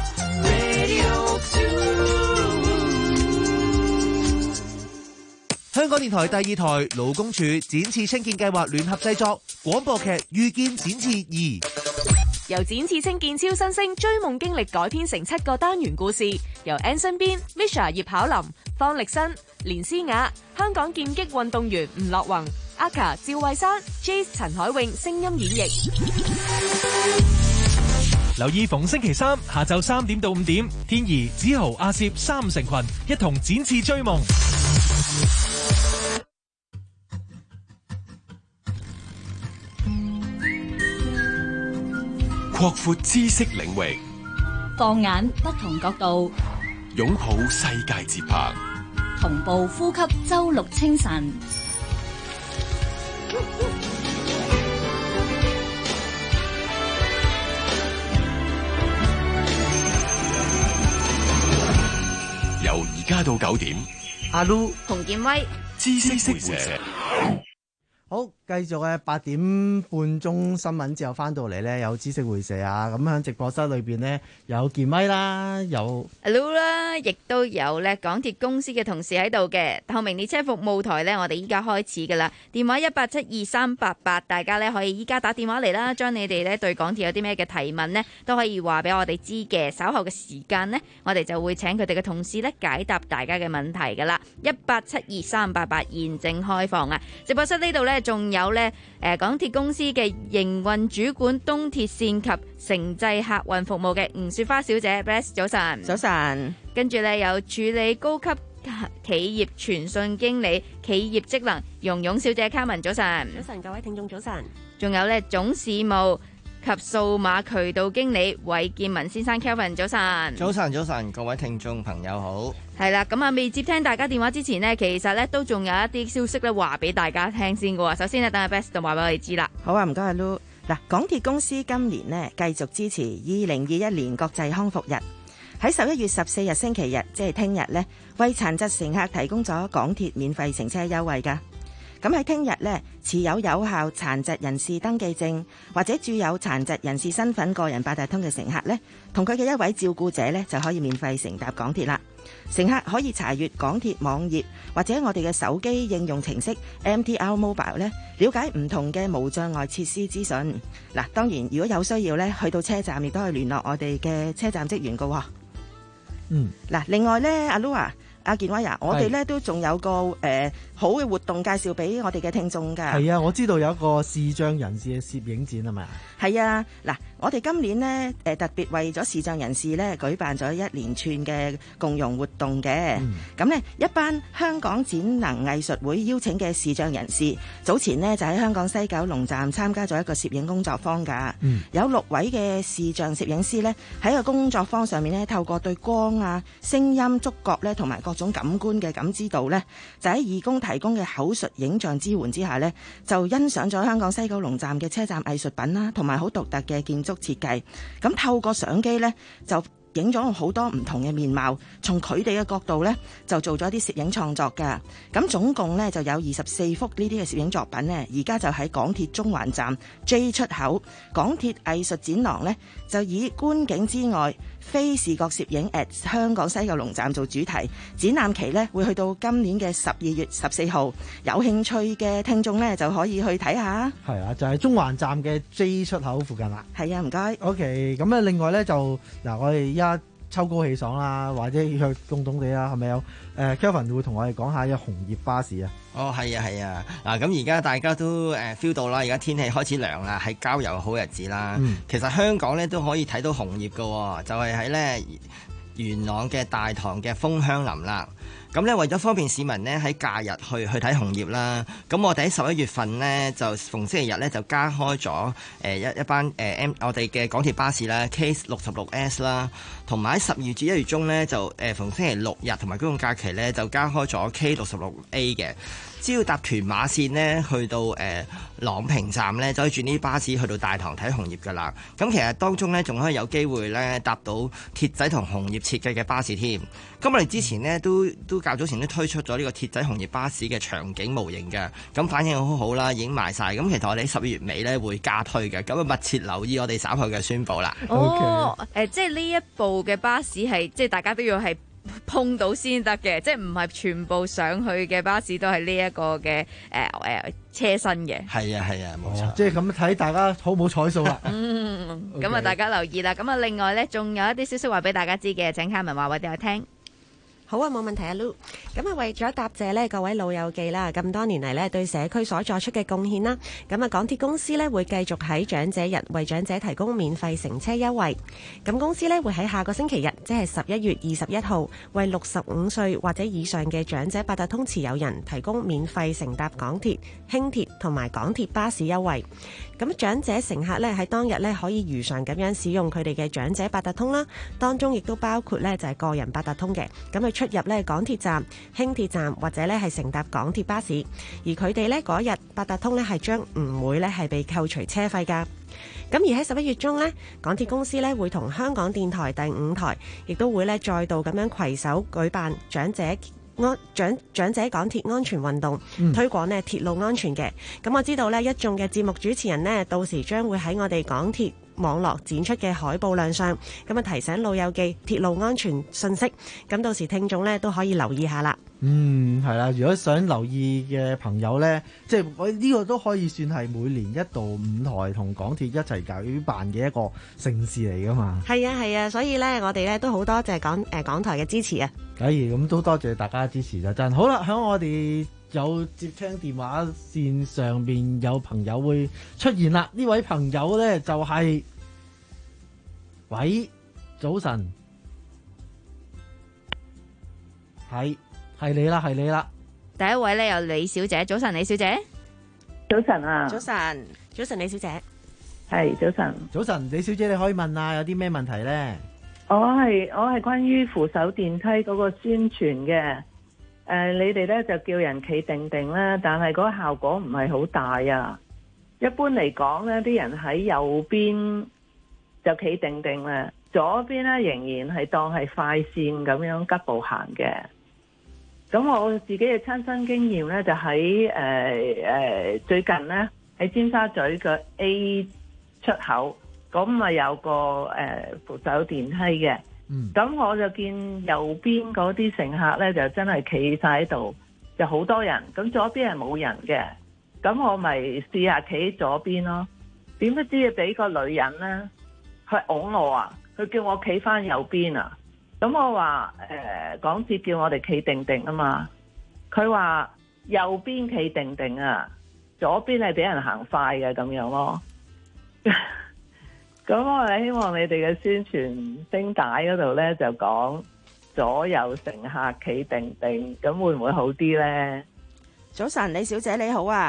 香港電台第二台勞工處展翅青見計劃聯合製作廣播劇《遇見展翅二》， 由展翅青見超新星追夢經歷改編成七個單元故事，由 Anson 邊、Misha 葉巧琳、方力申、連詩雅、香港劍擊運動員吳樂宏、阿卡趙慧珊、Jace 陳海穎聲音演繹。 留意逢星期三下晝三點到五點，天怡、子豪、阿攝三成群一同展翅追夢。 擴闊知識領域， 放眼不同角度， 擁抱世界節拍， 同步呼吸周六清晨。 由而家到九點， 阿 Lu、 洪建威、 知識會社。 好，繼續嘅八點半鐘新聞之後翻到嚟呢，有知識會社啊！咁喺直播室裏邊呢，有健威啦，有阿 Lu 啦，亦都有咧港鐵公司嘅同事喺度嘅。透明列車服務台呢，我哋依家開始噶啦，電話一八七二三八八，大家呢可以依家打電話嚟啦，將你哋呢對港鐵有啲咩嘅提問呢，都可以話俾我哋知嘅。稍後嘅時間呢，我哋就會請佢哋嘅同事呢解答大家嘅問題噶啦。一八七二三八八現正開放啊！直播室呢度呢，仲有呢。誒，港鐵公司嘅營運主管東鐵線及城際客運服務嘅吳雪花小姐 ，Bless 早晨， 早晨。 跟住咧有處理高級企業傳訊經理、企業職能容容小姐 Carmen 早晨， 早晨各位聽眾早晨。 仲有咧總事務及數碼渠道經理韋建文先生 Kelvin 早晨， 早晨早晨，各位聽眾朋友好。 係啦，咁啊未接聽大家電話之前呢，其實咧都仲有一啲消息咧話俾大家聽先嘅喎。首先呢，等阿 Best 就話俾我哋知啦。 好啊，唔該阿 Lu。嗱，港鐵公司今年呢繼續支持二零二一年國際康復日，喺十一月十四日星期日，即係聽日呢，為殘疾乘客提供咗港鐵免費乘車優惠㗎。咁喺聽日呢，持有有效殘疾人士登記證或者註有殘疾人士身份個人八達通嘅乘客呢，同佢嘅一位照顧者呢，就可以免費乘搭港鐵啦。乘客可以查閱港鐵網頁或者我哋嘅手機應用程式 M T R Mobile 呢，了解唔同嘅無障礙設施資訊。嗱，當然如果有需要呢，去到車站亦都可以聯絡我哋嘅車站職員㗎喎。嗯，嗱，另外呢，阿 Lu 啊，阿健威啊，我哋咧都仲有個誒、呃、好嘅活動介紹俾我哋嘅聽眾㗎。 係啊，我知道有一個視障人士嘅攝影展係咪啊？ 係啊，嗱，我哋今年呢，誒、呃、特別為咗視障人士咧舉辦咗一連串嘅共融活動嘅。咁呢、嗯，一班香港展能藝術會邀請嘅視障人士，早前呢就喺香港西九龍站參加咗一個攝影工作坊㗎。嗯、有六位嘅視障攝影師呢，喺個工作坊上面呢，透過對光啊、聲音、觸覺咧同埋各種感官嘅感知度呢，就喺義工提供嘅口述影像支援之下呢，就欣賞咗香港西九龍站嘅車站藝術品啦，同埋好獨特嘅建築設計。咁透過相機呢，就影咗好多唔同嘅面貌，從佢哋嘅角度呢，就做咗啲攝影創作㗎。咁總共呢，就有二十四幅呢啲嘅攝影作品呢，而家就喺港鐵中環站 J 出口港鐵藝術展廊呢，就以觀景之外非視覺攝影 at 香港西九龍站做主題。展覽期呢，會去到今年嘅十二月十四號，有興趣嘅聽眾呢，就可以去睇下。 係啊，就係、是、中環站嘅 J 出口附近啦。 係啊，唔該。 OK， 咁啊，另外呢，就嗱，我哋而家秋高氣爽啦，或者去凍凍地啦，係咪有？誒、呃、Kelvin 會同我哋講下嘅紅葉巴士啊。 哦，係啊，係啊。嗱，咁而家大家都誒 feel 到啦，而家天氣開始涼啦，係郊遊好日子啦。嗯、其實香港咧都可以睇到紅葉㗎，就係喺咧元朗嘅大棠嘅楓香林啦。咁咧為咗方便市民咧喺假日去去睇紅葉啦，咁我哋喺十一月份咧就逢星期日咧就加開咗誒一一班誒 M、呃、我哋嘅港鐵巴士啦 K 六十六 S 啦，同埋喺十二月至一月中咧就誒、呃、逢星期六日同埋公眾假期咧就加開咗 K 六十六 A 嘅。只要搭屯馬線呢，去到誒、呃、朗屏站呢，就可以轉呢啲巴士去到大棠睇紅葉㗎啦。咁其實當中呢，仲可以有機會呢搭到鐵仔同紅葉設計嘅巴士添。咁我哋之前呢，都都較早前都推出咗呢個鐵仔紅葉巴士嘅場景模型嘅，咁反應好好啦，已經賣晒。咁其實我哋喺十一月尾呢會加推嘅，咁啊密切留意我哋稍後嘅宣佈啦。 哦，誒、呃，即係呢一部嘅巴士係即係大家都要係碰到先得嘅，即係唔係全部上去嘅巴士都係呢一個嘅誒誒車身嘅。係啊係啊，冇錯。 哦、即係咁睇大家好冇彩數啦。 嗯，咁啊 Okay. 大家留意啦。咁啊另外咧，仲有一啲消息話俾大家知嘅，請卡文話俾大家聽。 好啊，冇問題啊 Lu。咁啊，為咗答謝呢各位老友記啦，咁多年嚟呢對社區所作出嘅貢獻啦，咁啊港鐵公司呢會繼續喺長者日為長者提供免費乘車優惠。咁公司呢會喺下個星期日，即係十一月二十一號，為六十五歲或者以上嘅長者八達通持有人提供免費乘搭港鐵、輕鐵同埋港鐵巴士優惠。咁長者乘客呢喺當日呢可以如常咁樣使用佢哋嘅長者八達通啦，當中亦都包括呢就係個人八達通嘅。咁佢出入呢港鐵站、輕鐵站或者呢係乘搭港鐵巴士，而佢哋呢嗰日八達通呢係將唔會呢係被扣除車費㗎。咁而喺十一月中呢，港鐵公司呢會同香港電台第五台，亦都會呢再度咁樣攜手舉辦長者安長長者港鐵安全運動，嗯、推廣呢鐵路安全嘅。咁我知道呢一眾嘅節目主持人呢，到時將會喺我哋港鐵網絡展出嘅海報亮相，咁啊提醒老友記鐵路安全信息。咁到時聽眾呢都可以留意下啦。 嗯，係啦，如果想留意嘅朋友呢，即係我呢個都可以算係每年一度五台同港鐵一齊舉辦嘅一個盛事嚟噶嘛。係啊係啊，所以呢，我哋呢都好多謝港誒、呃、港台嘅支持啊。 假如咁都多謝大家支持就真好啦。響我哋有接聽電話線上邊有朋友會出現啦。呢位朋友呢，就係、是、喂，早晨，係。係你啦，係你啦！ 第一位咧有李小姐，早晨，李小姐， 早晨啊， 早晨，早晨，李小姐， 係早晨， 早晨，李小姐，你可以問啊，有啲咩問題咧？ 我係我係關於扶手電梯嗰個宣傳嘅，誒、呃，你哋咧就叫人企定定啦，但係嗰個效果唔係好大啊。一般嚟講咧，啲人喺右邊就企定定啦，左邊咧仍然係當係快線咁樣急步行嘅。咁我自己嘅親身經驗咧，就喺誒誒最近咧喺尖沙咀嘅 A 出口，咁啊有個誒、呃、扶手電梯嘅。嗯。咁我就見右邊嗰啲乘客咧，就真係企晒喺度，就好多人。咁左邊係冇人嘅，咁我咪試下企喺左邊咯。點不知要俾個女人咧，佢拱我啊，佢叫我企翻右邊啊。咁我話誒、呃、港鐵叫我哋企定定啊嘛，佢話右邊企定定啊，左邊係俾人行快嘅咁樣咯。咁我哋希望你哋嘅宣傳聲帶嗰度咧就講左右乘客企定定，咁會唔會好啲咧？ 早晨，李小姐你好啊。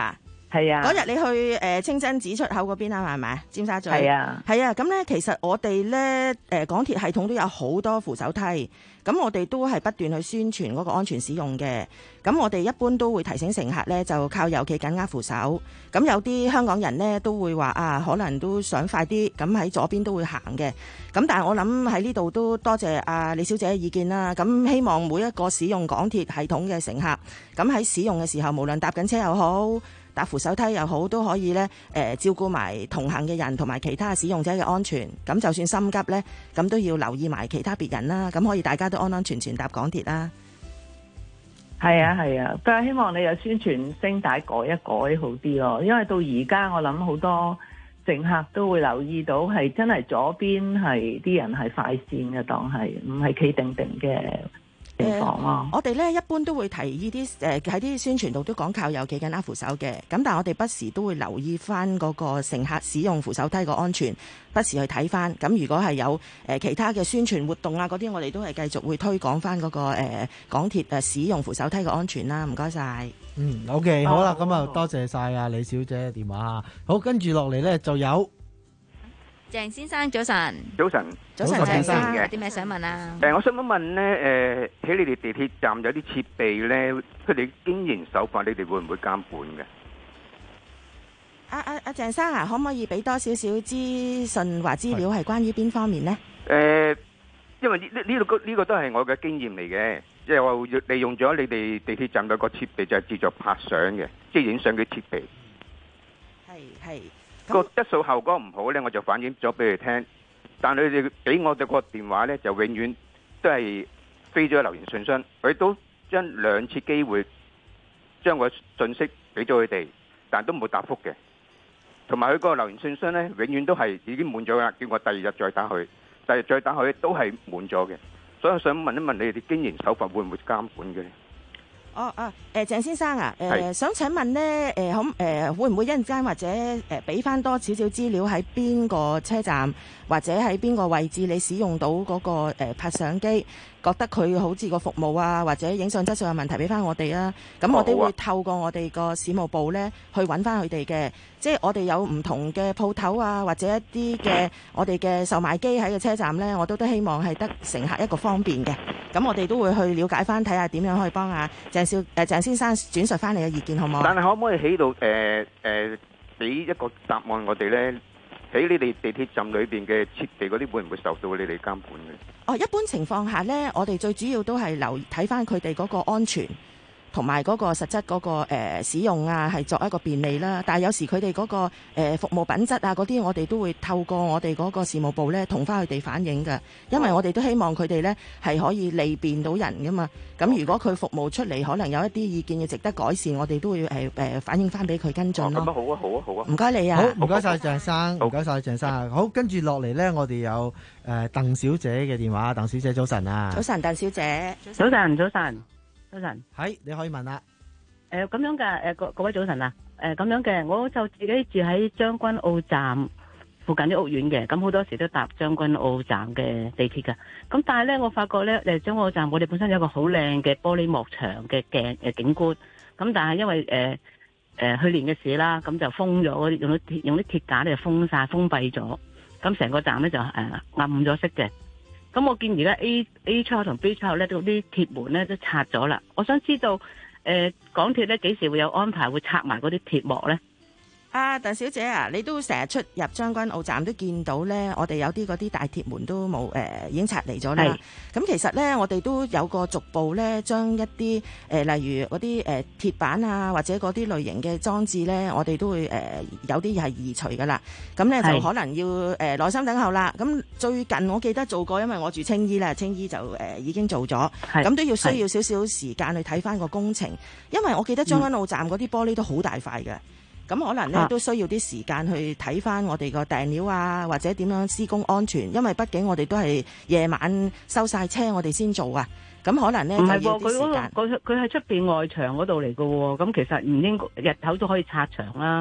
係啊， 嗰日你去誒、呃、清真寺出口嗰邊啊，係咪？尖沙咀係啊， 係啊。咁咧，其實我哋咧誒港鐵系統都有好多扶手梯，咁我哋都係不斷去宣傳嗰個安全使用嘅。咁我哋一般都會提醒乘客咧，就靠右企緊握扶手。咁有啲香港人咧都會話啊，可能都想快啲，咁喺左邊都會行嘅。咁但係我諗喺呢度都多謝阿李小姐嘅意見啦。咁希望每一個使用港鐵系統嘅乘客，咁喺使用嘅時候，無論搭緊車又好，搭扶手梯又好，都可以咧誒、呃、照顧埋同行嘅人同埋其他使用者嘅安全。咁就算心急咧，咁都要留意埋其他別人啦。咁可以大家都安安全全搭港鐵啦。 係啊係啊，不過希望你有宣傳聲帶改一改好啲咯。因為到而家我諗好多乘客都會留意到係真係左邊係啲人係快線嘅，當係唔係企定定嘅。 呃、我哋咧一般都會提呢啲誒喺啲宣傳度都講靠右企緊握扶手嘅，咁但係我哋不時都會留意翻嗰個乘客使用扶手梯個安全，不時去睇翻。咁如果係有誒、呃、其他嘅宣傳活動啊嗰啲，我哋都係繼續會推廣翻嗰個誒、呃、港鐵誒使用扶手梯個安全啦。唔該晒。 嗯 ，OK， 好啦，咁啊多謝晒啊李小姐嘅電話。好，跟住落嚟咧就有。 鄭先生早晨， 早晨， 早晨，鄭生，有啲咩想問啊？ 誒、呃，我想問問咧，誒，喺你哋地鐵站有啲設備咧，佢哋經營手法，你哋會唔會監管嘅？ 阿阿阿鄭生啊，可唔可以俾多少少資訊或資料係關於邊方面呢？ 誒、呃，因為呢呢呢個呢個都係我嘅經驗嚟嘅，即係我利用咗你哋地鐵站有個設備就係製作拍相嘅，即係影相嘅設備。 係係。 個質素效果唔好咧，我就反映咗俾佢聽。但係佢哋俾我哋個電話咧，就永遠都係飛咗留言信箱。佢都將兩次機會將個信息俾咗佢哋，但都冇答覆嘅。同埋佢個留言信箱咧，永遠都係已經滿咗啦，叫我第二日再打去，第二日再打去都係滿咗嘅。所以我想問一問你哋經營手法會唔會監管嘅咧？ 哦啊，誒鄭先生啊，誒想請問咧，誒可誒會唔會一陣間或者誒俾翻多少少資料喺邊個車站或者喺邊個位置你使用到嗰個誒拍相機，覺得佢好似個服務啊或者影相質素有問題，俾翻我哋啊？咁我哋會透過我哋個市務部咧去揾翻佢哋嘅，即係我哋有唔同嘅鋪頭啊或者一啲嘅我哋嘅售賣機喺個車站咧，我都都希望係得乘客一個方便嘅。咁我哋都會去了解翻，睇下點樣可以幫啊鄭少誒鄭先生轉述翻你嘅意見，好唔好？ 但係可唔可以起到誒誒俾一個答案我哋咧？喺你哋地鐵站裏邊嘅設備嗰啲會唔會受到你哋監管嘅？ 哦，一般情況下咧，我哋最主要都係留睇翻佢哋嗰個安全。同埋嗰個實質嗰、嗰個、呃、使用啊，係作一個便利啦。但係有時佢哋嗰個、呃、服務品質啊嗰啲，我哋都會透過我哋嗰個事務部咧，同翻佢哋反映㗎。因為我哋都希望佢哋咧係可以利便到人噶嘛。咁如果佢服務出嚟，可能有一啲意見要值得改善，我哋都會誒、呃、反映翻俾佢跟進咯。 咁、哦、好啊，好啊，好啊。 唔該你啊。 好，唔該晒鄭生，唔該晒鄭生啊。好，跟住落嚟咧，我哋有誒鄧小姐嘅電話。鄧小姐早晨啊。 早晨，鄧小姐。 早晨，早晨，早晨。 係，你可以問啦。 誒、呃，咁樣嘅誒，各、呃、各位早晨啊！誒、呃，咁樣嘅，我就自己住喺將軍澳站附近啲屋苑嘅，咁好多時都搭將軍澳站嘅地鐵噶。咁但係咧，我發覺咧，誒，將軍澳站我哋本身有一個好靚嘅玻璃幕牆嘅鏡誒景觀，咁但係因為誒誒、呃呃、去年嘅事啦，咁就封咗嗰啲用啲鐵用啲鐵架咧就封晒封閉咗，咁成個站咧就誒、呃、暗咗色嘅。咁我見而家 A A 出口同 B 出口咧，嗰啲鐵門咧都拆咗啦。我想知道。誒、呃，港鐵咧幾時會有安排會拆埋嗰啲鐵幕咧？ 啊，鄧小姐啊，你都成日出入將軍澳站都見到咧，我哋有啲嗰啲大鐵門都冇誒、呃，已經拆嚟咗啦。咁其實咧，我哋都有個逐步咧，將一啲誒、呃，例如嗰啲誒鐵板啊，或者嗰啲類型嘅裝置咧，我哋都會誒、呃、有啲係移除噶啦。咁咧就可能要誒耐、呃、心等候啦。咁最近我記得做過，因為我住青衣啦，青衣就誒、呃、已經做咗，咁都要需要少少時間去睇翻個工程，因為我記得將軍澳站嗰啲玻璃都好大塊嘅。咁可能咧都需要啲時間去睇翻我哋個訂料啊，或者點樣施工安全，因為畢竟我哋都係夜晚收晒車，我哋先做啊。咁可能咧就要啲時間。佢佢佢係出邊外牆嗰度嚟嘅喎，咁其實唔應該日頭都可以拆牆啦。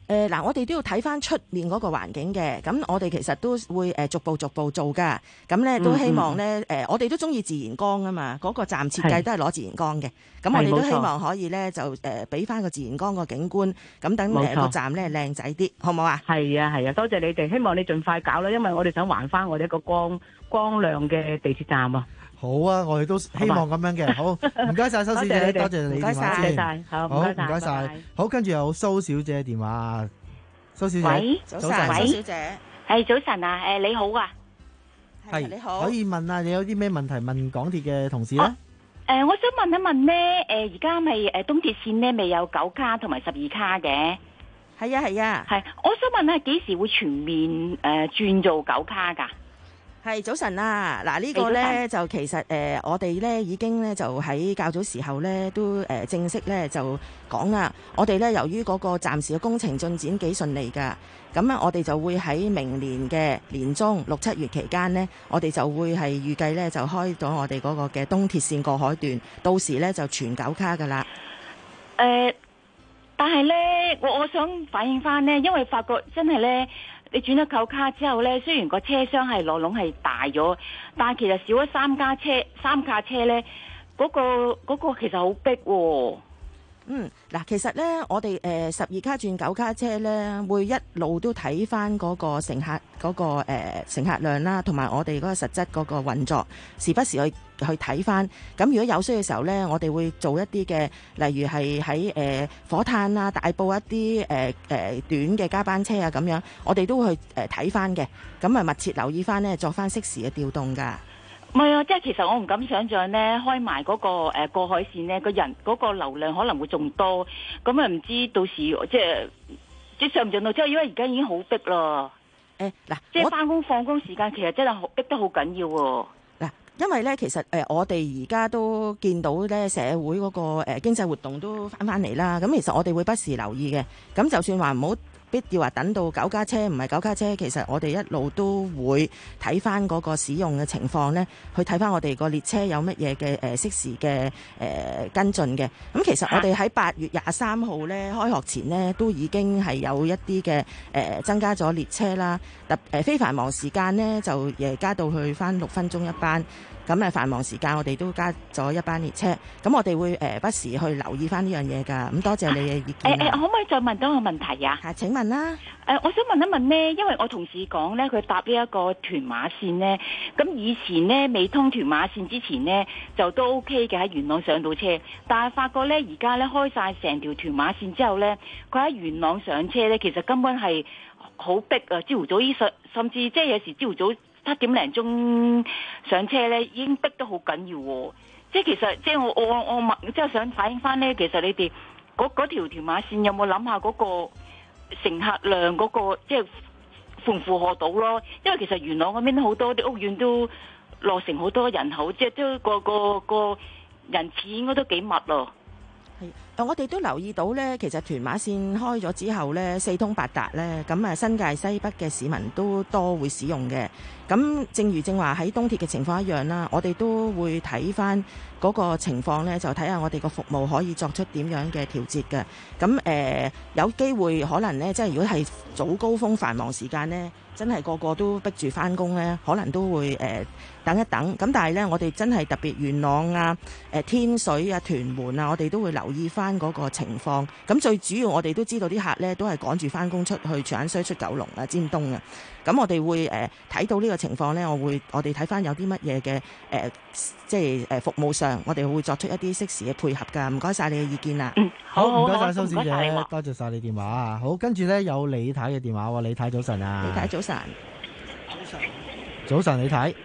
誒嗱、呃，我哋都要睇翻出面嗰個環境嘅，咁我哋其實都會誒逐步逐步做噶，咁咧都希望咧誒、嗯嗯呃，我哋都中意自然光啊嘛，嗰、嗰個站設計都係攞自然光嘅，咁我哋都希望可以咧就誒俾翻個自然光個景觀，咁等誒個站咧靚仔啲，好唔好啊？ 係啊係啊，多謝你哋，希望你盡快搞啦，因為我哋想還翻我哋一個光光亮嘅地鐵站啊！ 好啊，我哋都希望咁樣嘅。好，唔該晒，蘇小姐，多謝你電話先。 好， 唔該晒。好，跟住有蘇小姐電話。蘇小姐， 喂， 早晨，蘇小姐， 係早晨啊，誒你好啊， 係你好， 可以問下你有啲咩問題問港鐵嘅同事咧？ 誒，我想問一問咧，誒而家咪誒東鐵線咧未有九卡同埋十二卡嘅？ 係啊係啊， 係，我想問下幾時會全面誒轉做九卡㗎？ 係早晨啊！嗱、這個、呢個咧就其實誒、呃、我哋咧已經咧就喺較早時候咧都誒、呃、正式咧就講啦。我哋咧由於嗰個暫時嘅工程進展幾順利㗎，咁啊我哋就會喺明年嘅年中六七月期間呢，我哋就會係預計咧就開咗我哋嗰個嘅東鐵線過海段，到時咧就全九卡㗎啦。 誒、呃，但係咧我我想反映翻呢，因為發覺真係咧。你轉咗九卡之後呢，雖然個車廂係落籠係大咗，但係其實少咗三架車，三架車呢，嗰、嗰個嗰、嗰個其實好逼喎。 嗯，嗱，其實咧，我哋誒十二卡轉九卡車咧，會一路都睇翻嗰個乘客嗰、嗰個、呃、乘客量啦，同埋我哋嗰個實質嗰個運作，時不時去去睇翻。咁如果有需要嘅時候咧，我哋會做一啲嘅，例如係喺誒火炭啊、大埔一啲誒誒短嘅加班車啊咁樣，我哋都會去誒睇翻嘅。咁啊，密切留意翻咧，作翻適時嘅調動㗎。 唔係啊，即係其實我唔敢想像呢，開埋嗰、嗰個誒、呃、過海線呢，個人嗰、嗰個流量可能會仲多，咁啊唔知到時即係即係上唔上到之後，因為而家已經好逼啦。 誒嗱， 即係翻工放工時間，其實真係逼得好緊要喎。 嗱，因為咧其實誒、呃、我哋而家都見到咧社會嗰、嗰個誒、呃、經濟活動都翻翻嚟啦，咁其實我哋會不時留意嘅。咁就算話唔好必要話等到九架車唔係九架車，其實我哋一路都會睇翻嗰個使用嘅情況呢，去睇翻我哋個列車有乜嘢嘅誒適時嘅誒、呃、跟進嘅。咁其實我哋喺八月廿三號呢開學前呢，都已經係有一啲嘅誒增加咗列車啦。特誒非繁忙時間呢，就誒加到去翻六分鐘一班。咁誒繁忙時間我哋都加咗一班列車，咁我哋會誒、呃、不時去留意翻呢樣嘢㗎。咁多謝你嘅意見。 誒誒、啊，可唔可以再問多個問題啊？ 係、啊、請問啦。誒、 呃，我想問一問呢，因為我同事講呢，佢搭呢一個屯馬線呢，咁以前呢，未通屯馬線之前呢，就都 OK 嘅，喺元朗上到車，但係發覺呢，而家呢，開晒成條屯馬線之後呢，佢喺元朗上車呢，其實根本係好逼啊！朝頭早呢甚甚至即係有時朝頭早七點零鐘上車咧，已經逼得好緊要喎。即係其實，即係我我我問，即係想反映翻咧，其實你哋嗰嗰條屯馬線有冇諗下嗰個乘客量嗰個，即係負唔負荷到咯？因為其實元朗嗰邊好多啲屋苑都落成好多人口，即係都個個個人次應該都幾密咯。 係，我哋都留意到呢，其實屯馬線開咗之後呢，四通八達呢，咁啊新界西北嘅市民都多會使用嘅。咁正如正話喺東鐵嘅情況一樣啦，我哋都會睇翻嗰個情況呢，就睇下我哋個服務可以作出點樣嘅調節嘅。咁誒、呃、有機會可能呢，即係如果係早高峰繁忙時間呢，真係個個都逼住翻工呢，可能都會誒、呃、等一等。咁但係呢，我哋真係特別元朗啊、誒天水啊、屯門啊，我哋都會留意翻嗰個情況。咁最主要我哋都知道啲客呢都係趕住翻工出去長衰出九龍啊、尖東啊。咁我哋會誒睇、呃、到呢個情況呢，我會我哋睇翻有啲乜嘢嘅誒，即係誒服務上，我哋會作出一啲適時嘅配合㗎。唔該晒你嘅意見啦。 嗯， 好，唔該晒好蘇小姐， 謝謝多謝晒你電話啊。好，跟住咧有李太嘅電話喎，李太早晨啊。 李太早晨。 早晨。早晨，李太。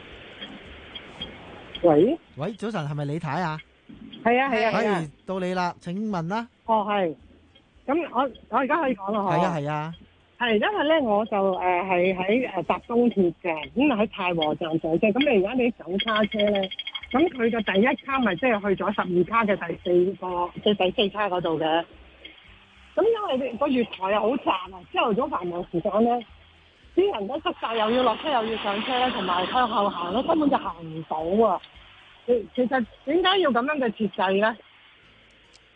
喂。 喂，早晨，係咪李太啊？ 係啊，係啊，係啊。 係到你啦，請問啦。 哦，係。咁我我而家可以講啦，嗬。 係啊，係啊。 係，因為咧我就誒係喺誒搭東鐵嘅，咁啊喺太和站上車。咁你而家啲九卡車咧，咁佢嘅第一卡咪即係去咗十二卡嘅第四個，即係第四卡嗰度嘅。咁因為個月台又好窄啊，朝頭早繁忙時間咧，啲人都塞晒，又要落車又要上車咧，同埋向後行咧，根本就行唔到啊！其其實點解要咁樣嘅設計咧？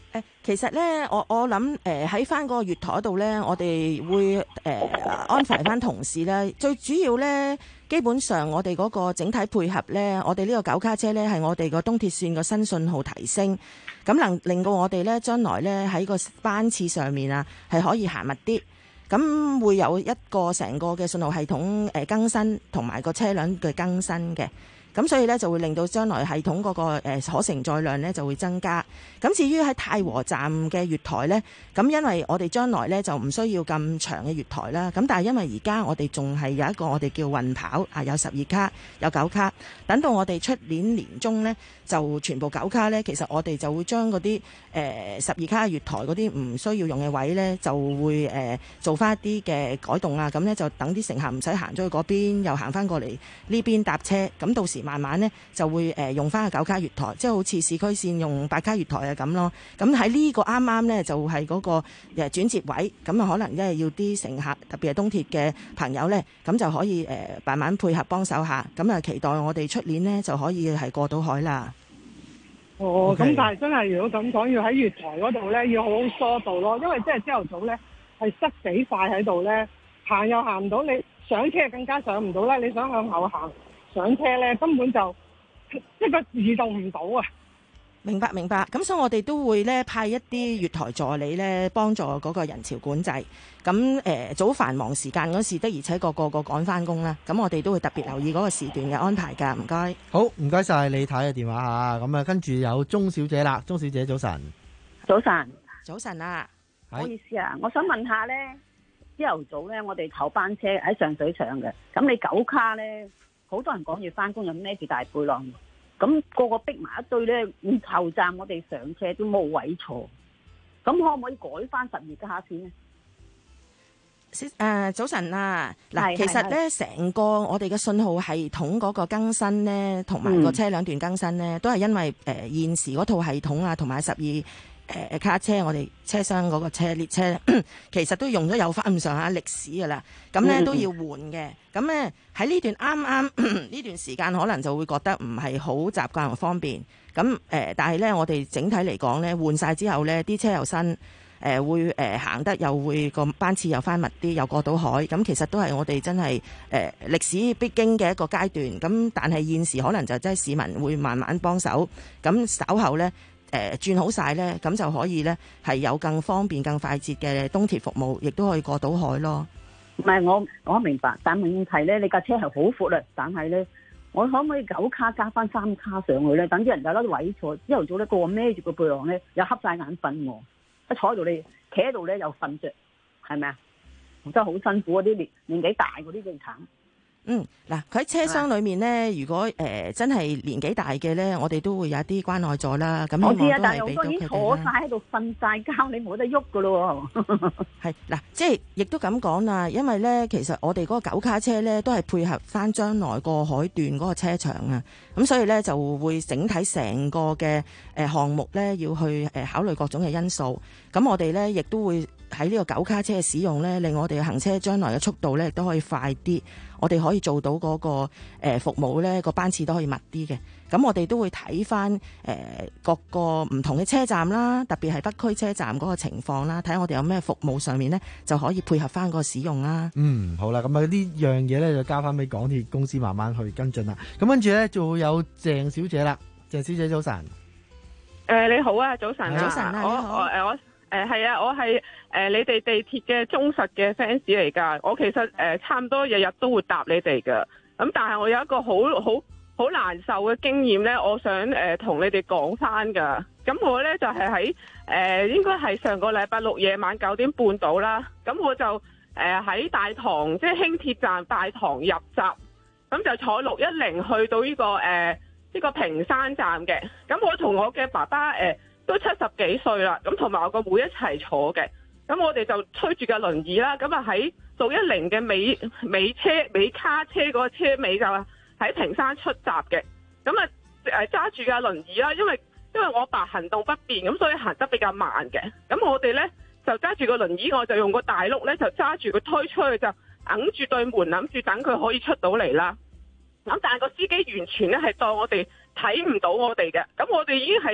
誒，其實咧，我我諗誒喺翻嗰個月台度咧，我哋會誒、呃、安排翻同事咧。最主要咧，基本上我哋嗰個整體配合咧，我哋呢個九卡車咧係我哋個東鐵線個新信號提升，咁能令到我哋咧將來咧喺個班次上面啊係可以行密啲，咁會有一個成個嘅信號系統誒更新同埋個車輛嘅更新嘅。咁所以咧就會令到將來系統嗰個誒可承載量咧就會增加。咁至於喺太和站嘅月台咧，咁因為我哋將來咧就唔需要咁長嘅月台啦。咁但係因為而家我哋仲係有一個我哋叫運跑啊，有十二卡，有九卡。等到我哋出年年中咧，就全部九卡咧，其實我哋就會將嗰啲誒十二卡月台嗰啲唔需要用嘅位咧，就會誒、呃、做翻一啲嘅改動啊。咁咧就等啲乘客唔使行咗去嗰邊，又行翻過嚟呢邊搭車。咁到時慢慢咧就會誒用翻個九卡月台，即係好似市區線用八卡月台啊咁咯。咁喺呢個啱啱咧就係嗰個誒轉接位，咁啊可能因為要啲乘客特別係東鐵嘅朋友咧，咁就可以誒慢慢配合幫手下。咁啊期待我哋出年咧就可以係過到海啦。 哦，咁 Okay. 但係真係如果咁講，要喺月台嗰度咧要好好疏導咯，因為即係朝頭早咧係塞死晒喺度咧，行又行唔到，你上車更加上唔到啦。你想向後行上車咧，根本就一個移動唔到啊！ 明白明白，咁所以我哋都會咧派一啲月台助理咧幫助嗰個人潮管制。咁誒、呃、早繁忙時間嗰時的，而且個個個趕翻工啦。咁我哋都會特別留意嗰個時段嘅安排㗎。唔該。 好，唔該晒李太嘅電話嚇。咁啊，跟住有鐘小姐啦。鐘小姐早晨。 早晨。 早晨啊。 唔好意思啊，我想問下咧，朝頭早咧，我哋頭班車喺上水上嘅，咁你九卡咧，好多人趕住翻工，又孭住大背囊，咁、個個逼埋一堆咧，後站我哋上車都冇位坐，咁可唔可以改翻十二卡先呢？ 誒、呃、早晨啊，嗱，其實咧成個我哋嘅信號系統嗰個更新咧，同埋個車輛段更新咧，嗯、都係因為誒、呃、現時嗰套系統啊，同埋十二誒卡車，我哋車廂嗰個車列車，其實都用咗有翻咁上下歷史㗎啦，咁咧、嗯、都要換嘅。咁咧喺呢段啱啱呢段時間，可能就會覺得唔係好習慣同方便。咁誒、呃，但係咧我哋整體嚟講咧，換晒之後咧，啲車又新。誒、呃、會誒、呃、行得又會個班次又翻密啲，又過到海，咁其實都係我哋真係誒、呃、歷史必經嘅一個階段。咁但係現時可能就真係市民會慢慢幫手，咁稍後呢，誒、呃、轉好晒呢，咁就可以呢係有更方便、更快捷嘅東鐵服務，亦都可以過到海咯。 唔係我我明白，但問題呢，你架車係好闊啦，但係呢，我可唔可以九卡加翻三卡上去呢？等啲人有得位坐，朝頭早呢個個孭住個背囊呢，又瞌晒眼瞓喎。一坐喺度，你企喺度咧又瞓着，係咪啊？真係好辛苦，嗰啲年年紀大嗰啲最慘。 嗯，嗱，佢喺車廂裏面咧，如果誒、呃、真係年紀大嘅咧，我哋都會有一啲關愛座啦。咁我知啊，但係好多已經坐晒喺度瞓晒覺，你冇得喐噶咯喎。 係嗱，即係亦都咁講啦，因為咧，其實我哋嗰個九卡車咧，都係配合翻將來過海段嗰個車場啊。咁所以咧，就會整體成個嘅誒項目咧，要去誒考慮各種嘅因素。咁我哋咧，亦都會喺呢個九卡車嘅使用咧，令我哋嘅行車將來嘅速度咧，亦都可以快啲。我哋可以做到嗰個誒服務咧，個班次都可以密啲嘅。咁我哋都會睇翻誒各個唔同嘅車站啦，特別係北區車站嗰個情況啦，睇下我哋有咩服務上面咧，就可以配合翻個使用啦。 嗯，好啦，咁啊呢樣嘢咧就交翻俾港鐵公司慢慢去跟進啦。咁跟住咧就會有鄭小姐啦，鄭小姐早晨。 誒、呃、你好啊，早晨啊， 早晨啊， 我我誒我誒係啊，我係誒、呃、你哋地鐵嘅忠實嘅 fans 嚟㗎。我其實誒、呃、差唔多日日都會搭你哋㗎。咁但係我有一個好好好難受嘅經驗咧，我想誒同、呃、你哋講翻㗎。咁我咧就係喺誒應該係上個禮拜六夜晚九點半到啦。咁我就誒喺、呃、大堂，即係輕鐵站大堂入閘，咁就坐六一零去到呢、呢個誒呢、呃呢個屏山站嘅。咁我同我嘅爸爸誒。呃都七十幾歲啦，咁同埋我個妹一齊坐嘅，咁我哋就推住架輪椅啦，咁啊喺六一零嘅尾尾車尾卡車嗰個車尾就喺屏山出閘嘅，咁啊誒揸住架輪椅啦，因為因為我爸行動不便，咁所以行得比較慢嘅，咁我哋呢，就揸住個輪椅，我就用個大碌呢，就揸住佢推出去，就揞住對門，諗住等佢可以出到嚟啦。咁但係個司機完全呢係當我哋睇唔到我哋嘅，咁我哋已經係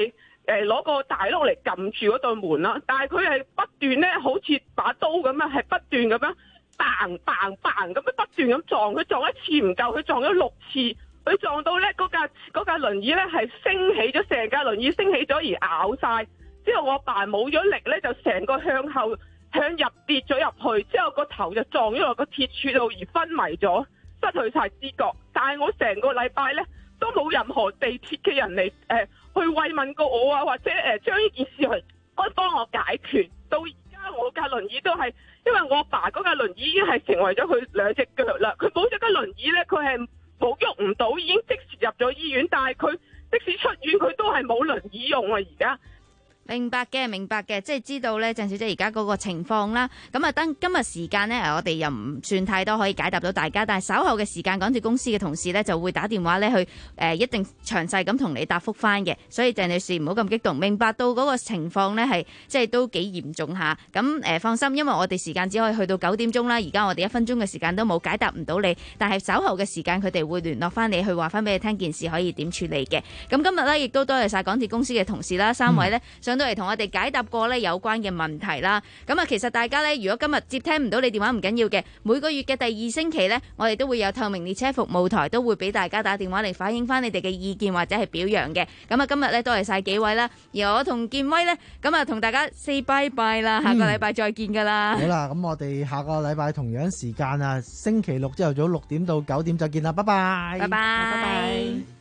誒攞個大碌嚟撳住嗰道門啦，但係佢係不斷咧，好似把刀咁樣，係不斷咁樣嘭嘭嘭咁樣不斷咁撞，佢撞一次唔夠，佢撞咗六次，佢撞到咧嗰架嗰架輪椅咧係升起咗，成架輪椅升起咗而咬晒。之後我阿爸冇咗力咧，就成個向後向入跌咗入去，之後個頭就撞咗落個鐵柱度而昏迷咗，失去晒知覺。但係我成個禮拜咧都冇任何地鐵嘅人嚟誒、呃、去慰問過我啊，或者誒將呢件事去幫幫我解決。到而家我架輪椅都係因為我阿爸嗰架輪椅已經係成為咗佢兩隻腳啦，佢冇咗架輪椅咧，佢係冇喐唔到，已經即時入咗醫院，但係佢即使出院佢都係冇輪椅用啊而家。 明白嘅，明白嘅，即係知道咧，鄭小姐而家嗰個情況啦。咁啊，等今日時間呢，我哋又唔算太多可以解答到大家，但係稍後嘅時間，港鐵公司嘅同事呢就會打電話咧去誒、呃，一定詳細咁同你答覆翻嘅。所以鄭女士唔好咁激動，明白到嗰個情況呢係即係都幾嚴重下。咁誒、呃、放心，因為我哋時間只可以去到九點鐘啦，而家我哋一分鐘嘅時間都冇，解答唔到你。但係稍後嘅時間，佢哋會聯絡翻你去話翻俾你聽件事可以點處理嘅。咁今日呢，亦都多謝晒港鐵公司嘅同事啦，三位呢。嗯都嚟同我哋解答過咧有關嘅問題啦。咁啊，其實大家咧，如果今日接聽唔到你電話唔緊要嘅，每個月嘅第二星期咧，我哋都會有透明列車服務台，都會俾大家打電話嚟反映翻你哋嘅意見或者係表揚嘅。咁啊，今日咧多謝晒幾位啦。而我同建威咧，咁啊同大家 say bye bye 啦，下個禮拜再見噶啦。 好啦，咁我哋下個禮拜同樣時間啊，星期六朝頭早六點到九點再見啦，拜拜， 拜拜，拜拜。